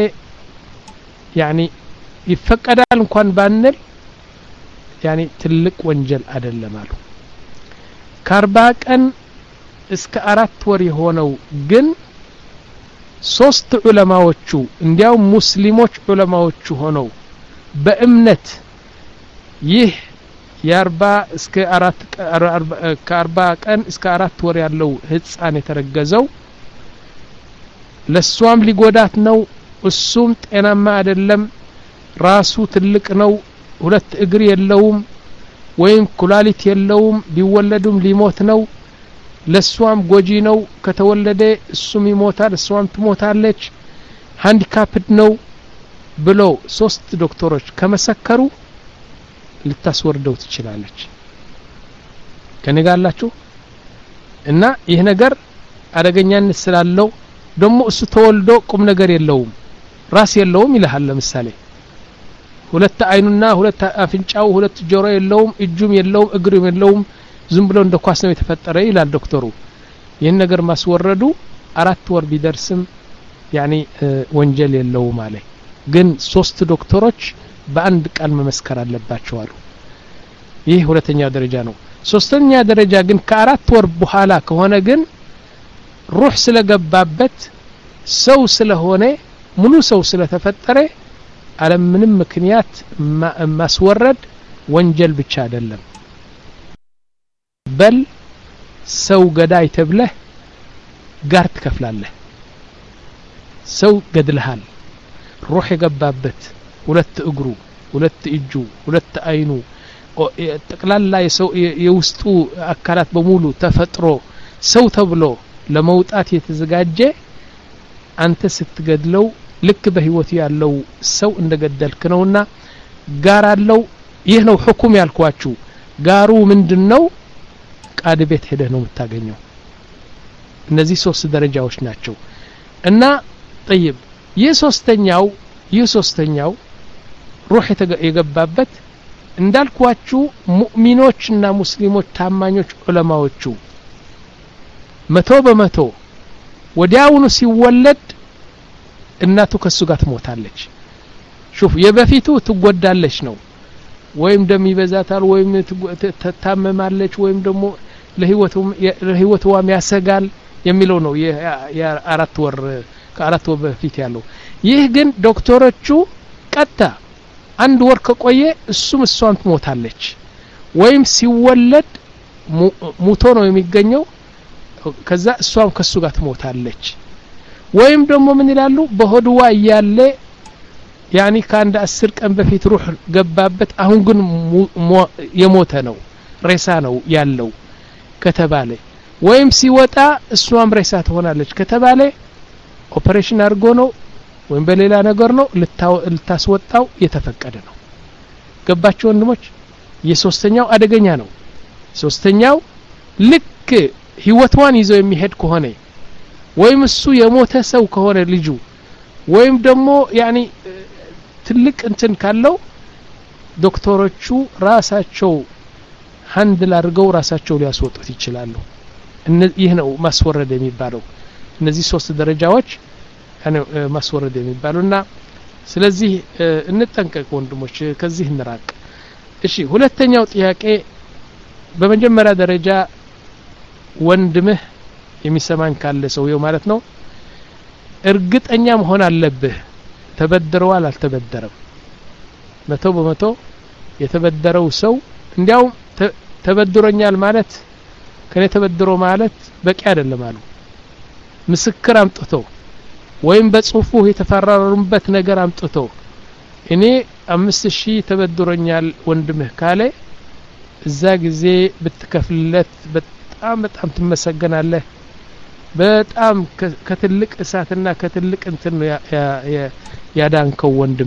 ያኒ ይፈቀዳል እንኳን ባንል ያኒ ትልቅ ወንጀል አይደለም አሉ ከአርባ ቀን እስከ አራት ወር የሆነው ግን ሶስት ዑለማዎቹ እንዲያው ሙስሊሞች ዑለማዎቹ ሆነው በእምነት ይህ የአርባ እስከ አራት ከአርባ ቀን እስከ አራት ወር ያለው ህፃን የተረገዘው ለሷም ሊጎዳት ነው እሱም ጤናማ አይደለም ራሱ ትልቅ ነው ሁለት እግር የለውም ወይም ኩላሊት የለውም ቢወለዱም ሊሞት ነው ለሷም ጎጂ ነው ከተወለደ እሱም ይሞታል እሷም ትሞታለች ሃንዲካፕድ ነው ብሎ ሶስት ዶክተሮች ከመሰከሩ ልታስወርደው ትችላለች ከነጋላችሁ እና ይሄ ነገር አደገኛነት ስላለው ደሞ እሱ ተወልዶ ቁም ነገር የለውም ራስ የለውም ይላል ለምሳሌ ሁለት አይኑና ሁለት አፍንጫው ሁለት ጆሮ የለውም እጁም የለውም እግሩም የለውም ዝም ብሎ እንደ ኳስ ነው የተፈጠረ ይላል ዶክተሩ ይሄን ነገር ማስወረዱ አራት ወር ቢደርስም ያኒ ወንጀል የለውም ማለት ግን ሶስት ዶክተሮች በአንድ ቃል መመስከር አለባቸው አሉ ይህ ሁለተኛ ደረጃ ነው ሶስተኛ ደረጃ ግን ከአራት ወር በኋላ ከሆነ ግን ሩህ ስለገባበት ሰው ስለሆነ ሙሉ ሰው ስለተፈጠረ አለ ምንም ምክንያት ማስወረድ ወንጀል ብቻ አይደለም በል ሰው ገዳይ ተብለህ ጋር ትከፍላለህ ሰው ገድልሃል ሩህ የገባበት ሁለት እግሩ ሁለት እጁ ሁለት አይኑ ጠቅላላ የሰው የውስጡ አካላት በሙሉ ተፈጥሮ ሰው ተብሎ ለመውጣት የተዘጋጀ አንተ ስትገድለው ልክ በህይወት ያለው ሰው እንደገደልክ ነውና ጋር አለው ይህ ነው ሁክም ያልኳችሁ ጋሩ ምንድነው ቃድ ቤት ሄደህ ነው የምታገኘው እነዚህ ሶስት ደረጃዎች ናቸው እና طيب የሶስተኛው የሶስተኛው ሩህ የገባበት እንዳልኳችሁ ሙእሚኖችና ሙስሊሞች ታማኞች ዑለማዎቹ መቶ በመቶ ወዲያውኑ ሲወለድ እናቱ ከሱ ጋር ትሞታለች ሹፍ የበፊቱ ትጎዳለች ነው ወይም ደም ይበዛታል ወይም ተታመማለች ወይም ደግሞ ለህይወቱ ለህይወቷ ያሰጋል የሚለው ነው የአራት ወር ከአራት ወር በፊት ያለው ይህ ግን ዶክተሮቹ ቀጣ አንድ ወር ከቆየ እሱም እሷን ትሞታለች ወይም ሲወለድ ሙቶ ነው የሚገኘው ከዛ እሷም ከሱ ጋር ትሞታለች ወይም ደግሞ ምን ይላሉ በሆድዋ ያለ ያኒ ካንደ አስር ቀን በፊት ሩህ ገባበት አሁን ግን የሞተ ነው ሬሳ ነው ያለው ከተባለ ወይም ሲወጣ እሷም ሬሳ ትሆናለች ከተባለ ኦፕሬሽን አድርጎ ነው ወይም በሌላ ነገር ነው ልታስወጣው የተፈቀደ ነው ገባችሁ ወንድሞች የሶስተኛው አደገኛ ነው ሶስተኛው ልክ ህይወቷን ይዞ የሚሄድ ከሆነ ወይም እሱ የሞተ ሰው ከሆነ ልጁ ወይም ደግሞ ያኒ ትልቅ እንትን ካለው ዶክተሮቹ ራሳቸው ሃንድል አድርገው ራሳቸው ሊያስወጡት ይችላሉ ይህ ነው ማስወረድ የሚባለው እነዚህ ሶስት ደረጃዎች ያኔ ማስወረድ የሚባሉና ስለዚህ እንጠንቀቅ ወንድሞች ከዚህ እንራቅ እሺ ሁለተኛው ጥያቄ በመጀመሪያ ደረጃ ወንድምህ የሚሰማን ካለ ሰውየው ማለት ነው እርግጠኛ መሆን አለብህ ተበድረዋል አልተበደረም መቶ በመቶ የተበደረው ሰው እንዲያው ተበድሮኛል ማለት ከኔ ተበድሮ ማለት በቂ አይደለም አሉ ምስክር አምጥቶ ወይም በጽሁፉ የተፈራረሙበት ነገር አምጥቶ እኔ አምስት ሺህ ተበድሮኛል ወንድምህ ካለ እዛ ጊዜ ብትከፍልለት በጣም በጣም ትመሰገናለህ በጣም ከትልቅ እሳትና ከትልቅ እንትን ያዳንከው ወንድም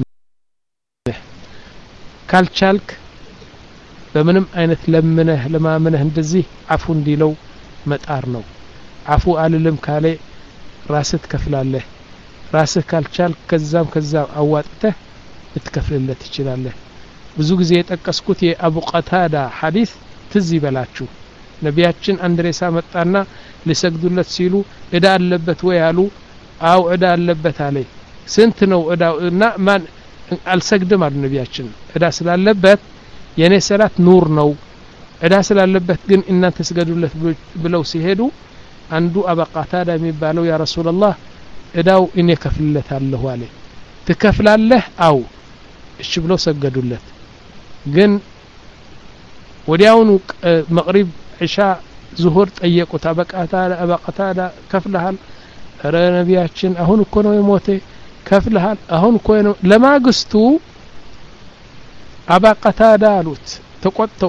ካልቻልክ በምንም አይነት ለምነህ ለማመነህ እንደዚህ አፉ እንዲለው መጣር ነው አፉ አልልም ካለ ራስህ ትከፍላለህ ራስህ ካልቻልክ ከዛም ከዛም አዋጥተህ ልትከፍልለት ትችላለህ ብዙ ጊዜ የጠቀስኩት የአቡ ቀታዳ ሐዲስ ትዝ ይበላችሁ ነቢያችን አንድ ሬሳ መጣና ሊሰግዱለት ሲሉ እዳ አለበት ወይ አሉ አው እዳ አለበት አለ ስንት ነው እዳው እና ማን አልሰግድም አሉ ነቢያችን እዳ ስላለበት የኔ ሰላት ኑር ነው እዳ ስላለበት ግን እናንተ ስገዱለት ብለው ሲሄዱ አንዱ አቡ ቀታዳ የሚባለው ያ ረሱላህ እዳው እኔ ከፍልለታለሁ አለ ትከፍላለህ አው እሺ ብለው ሰገዱለት ግን ወዲያውኑ መግሪብ ኢሻ ዙሁር ጠየቁት አቡ ቀታዳ አቡ ቀታዳ ከፍለሃል ረ ነቢያችን አሁን እኮ ነው የሞተ ከፍለሃል አሁን እኮ ነው ለማግስቱ አቡ ቀታዳ አሉት ተቆጥተው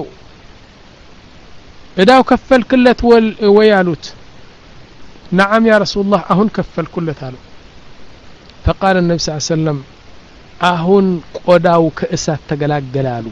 እዳው ከፈልክለት ወይ አሉት نعم يا رسول الله أهون كفل كل تالو فقال النبي صلى الله عليه وسلم أهون قداو كأسات تقلاق قلالو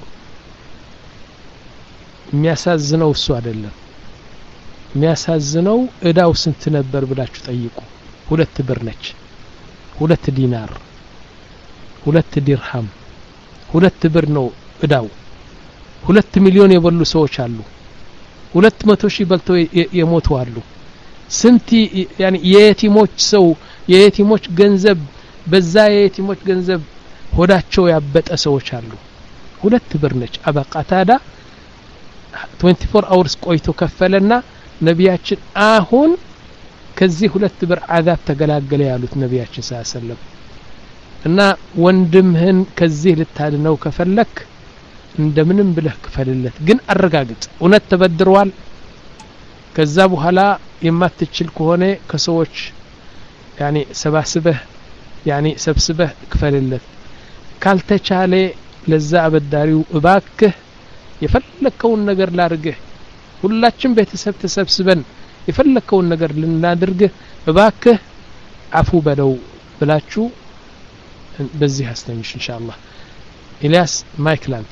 مياسازنو السؤال الله مياسازنو إداو سنتنبر بلاش تطيقو ሁለት ብር ነች ሁለት ዲናር ሁለት ዲርሃም ሁለት ብር ነው እዳው ሁለት ሚሊዮን የበሉ ሰዎች አሉ ሁለት መቶ ሺህ በልተው የሞቱ አሉ ስንት ያኒ የየቲሞች ሰው የየቲሞች ገንዘብ በዛ የየቲሞች ገንዘብ ሆዳቸው ያበጠ ሰዎች አሉ ሁለት ብር ነች አቡ ቀታዳ ሃያ አራት hours ቆይቶ ከፈለና ነቢያችን አሁን ከዚህ ሁለት ብር አዛብ ተገላገለ ያሉት ነቢያችን ሰለላሁ ዐለይሂ ወሰለም እና ወንድምህን ከዚህ ልታድነው ከፈለክ እንደምንም ብለህ ክፈልለት ግን አረጋግጥ እውነት ተበድሯል ከዛ በኋላ የማትችል ከሆነ ከሰዎች ያኒ ሰባስበህ ያኒ ሰብስበህ ክፈልለት ካልተቻለ ለዛ አበዳሪው እባክህ የፈለከውን ነገር ላድርግህ ሁላችን ቤተሰብ ተሰብስበን የፈለከውን ነገር ልናድርግህ እባክህ አፉ በለው ብላችሁ በዚህ አስተምሽ ኢንሻአላህ ኢልያስ ማይክ ላንተ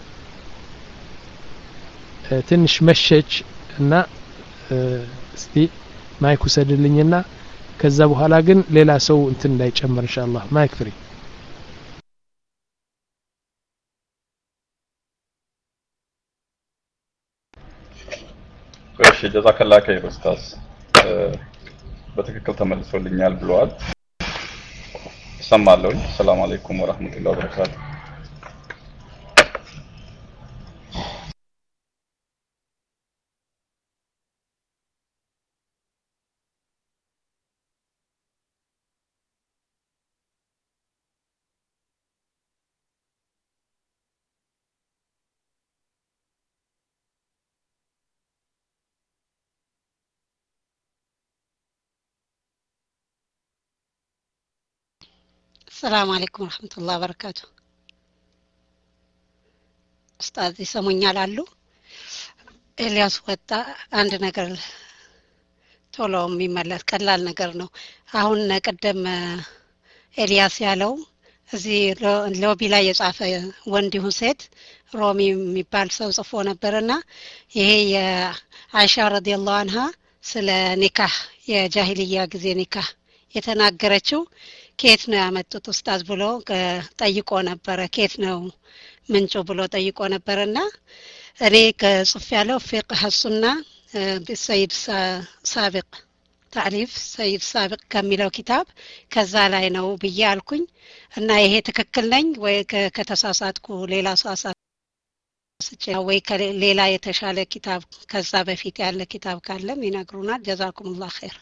ትንሽ መሸች እና እስቲ ማይክ ወሰድልኝና ከዛ በኋላ ግን ሌላ ሰው እንትን እንዳይጨመር ኢንሻአላህ ማይክ ፍሪ እሺ ጀዛከላህ ኸይር ኡስታዝ በትክክል ተመልሶልኛል ብለዋል ሰማለሁ ሰላም አለይኩም ወራህመቱላሂ ወበረካቱ السلام عليكم ورحمة الله وبركاته أستاذ يسموني على ኤልያስ ወጣ አንድ ነገር ቶሎ የሚመለስ ቀላል ነገር ነው አሁን ቀደም ኤልያስ ያለው እዚህ ሎቢ ላይ የጻፈ ወንድ ይሁን ሴት ሮሚ የሚባል ሰው ጽፎ ነበርና ይሄ የአይሻ ረዲየላሁ ዐንሃ ስለ ኒካህ የጃሂልያ ጊዜ ኒካህ የተናገረችው ከየት ነው ያመጡት ኡስታዝ ብሎ ጠይቆ ነበር ከየት ነው ምንጩ ብሎ ጠይቆ ነበርና እኔ ከጽፍ ያለው ፊቅህ ሱና በሰይድ ሳቢቅ ታሪፍ ሰይድ ሳቢቅ ከሚለው ኪታብ ከዛ ላይ ነው ብያልኩኝ እና ይሄ ትክክል ነኝ ወይ ከተሳሳትኩ ሌላ ሳሳት ወይ ሌላ የተሻለ ኪታብ ከዛ በፊት ያለ ኪታብ ካለም ይነግሩናል ጀዛኩሙላህ ኸይር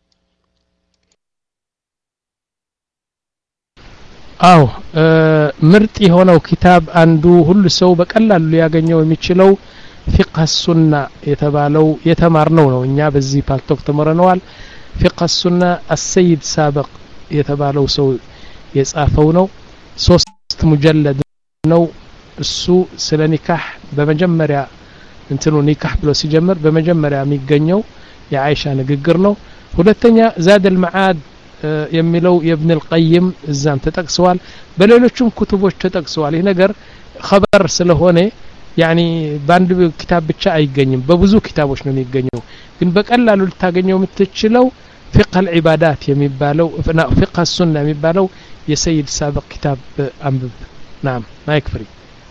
አው ምርጥ የሆነው ኪታብ አንዱ ሁሉ ሰው በቀላሉ ሊያገኘው የሚችለው ፊቅህ ሱና የተባለው የተማርነው ነው እኛ በዚህ ፓልቶክ ተመረነዋል ፊቅህ ሱና السيد ሳቢቅ የተባለው ሰው የጻፈው ነው ሶስት ሙጀለድ ነው እሱ ስለ ኒካህ በመጀመሪያ እንትኑ ኒካህ ብሎ ሲጀምር በመጀመሪያ የሚገኘው የአይሻ ንግግር ነው ሁለተኛ ዛድ المعاد የሚለው የኢብኑ القيم እዛም ተጠቅሰዋል በሌሎችም ኩቱቦች ተጠቅሰዋል ይሄ ነገር خبر ስለሆነ يعني ባንድ ኪታብ ብቻ አይገኝም በብዙ ኪታቦች ነው የሚገኘው ግን በቀላሉ ልታገኘው የምትችለው فقه العبادات የሚባለው فقه السنه የሚባለው የሰይድ ሳቢቅ ኪታብ አንብብ نعم ما يكفي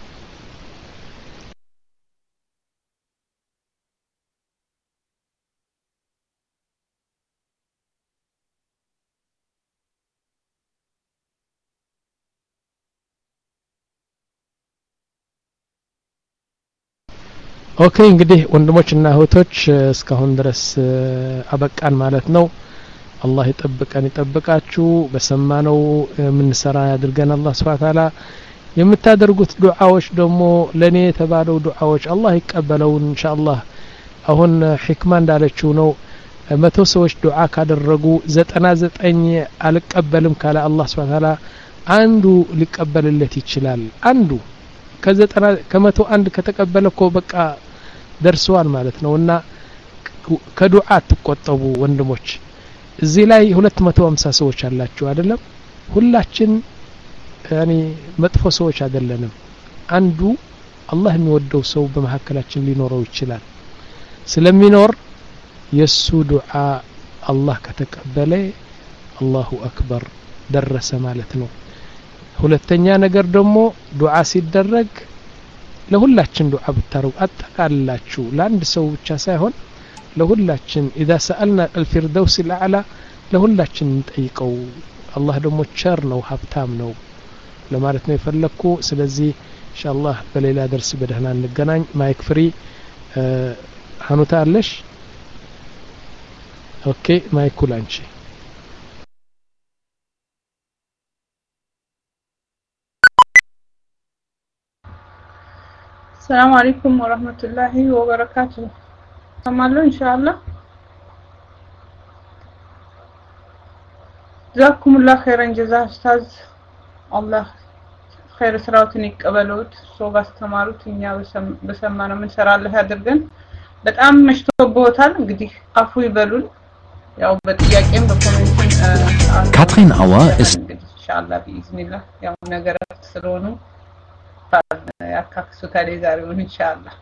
ኦኬ እንግዲህ ወንድሞችና እህቶች እስካሁን ድረስ አበቃን ማለት ነው አላህ ይጠብቀን ይጠብቃችሁ በሰማነው ምን ሰራ ያድርገን አላህ Subhanahu Wa Ta'ala የምታደርጉት ዱዓዎች ደግሞ ለኔ የተባለው ዱዓዎች አላህ ይቀበለው ኢንሻአላህ አሁን ህክማ እንዳለችው ነው መቶ ሰዎች ዱዓ ካደረጉ ዘጠና ዘጠኝ አልቀበልም ካለ አላህ Subhanahu Wa Ta'ala አንዱ ሊቀበልለት ይችላል አንዱ ከዘጠና ከመቶ አንድ ከተቀበለኮ በቃ ደርሷል ማለት ነውና ከዱዓ ተቆጠቡ ወንድሞች እዚህ ላይ ሁለት መቶ ሃምሳ ሰዎች አላችሁ አይደለም ሁላችን ያኒ መጥፎ ሰዎች አይደለንም አንዱ አላህ የሚወደው ሰው በመሐከላችን ሊኖረው ይችላል ስለሚኖር የሱ ዱዓ አላህ ከተቀበለ አላሁ አክበር ደረሰ ማለት ነው ሁለተኛ ነገር ደግሞ ዱዓ ሲደረግ ለሁላችን ዱዓ ብታረጉ አጠቃላችሁ ለአንድ ሰው ብቻ ሳይሆን ለሁላችን اذا سالنا الفردوس الاعلى ለሁላችን እንጠይቀው አላህ ደግሞ ቸር ነው ሀብታም ነው ለማለት ነው የፈለኩ ስለዚህ ኢንሻአላህ በሌላ ደርስ በደህና እንገናኝ ማይክ ፍሪ ሐኑታ አለሽ ኦኬ ማይኩ ላንቺ السلام عليكم ورحمة الله وبركاته سمعنا إن شاء الله جزاكم الله خيرا جزاء أستاذ الله خير سراوتني قبلوت صوب استماروت إنيا بسمانا من سرع الله هادرقن بتأم مشتوبوتال እንግዲህ አፉ ይበሉን ያው በጥያቄም በኮሜንትም ካትሪን አዋ is ኢንሻአላህ ቢኢዝኒላህ ያው ነገር ስለሆኑ ያካክሱታል ዛሬውን ኢንሻአላህ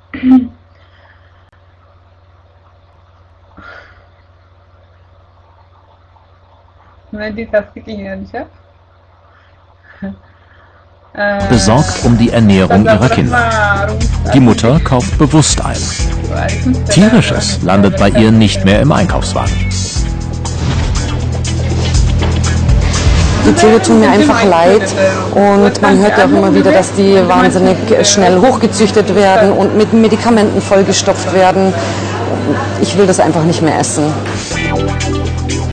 ማዲ ታስቂኛለሽ besorgt um die Ernährung ihrer Kinder. Die Mutter kauft bewusst ein. Tierisches landet bei ihr nicht mehr im Einkaufswagen. Die Tiere tun mir einfach leid und man hört ja auch immer wieder, dass die wahnsinnig schnell hochgezüchtet werden und mit Medikamenten vollgestopft werden. Ich will das einfach nicht mehr essen.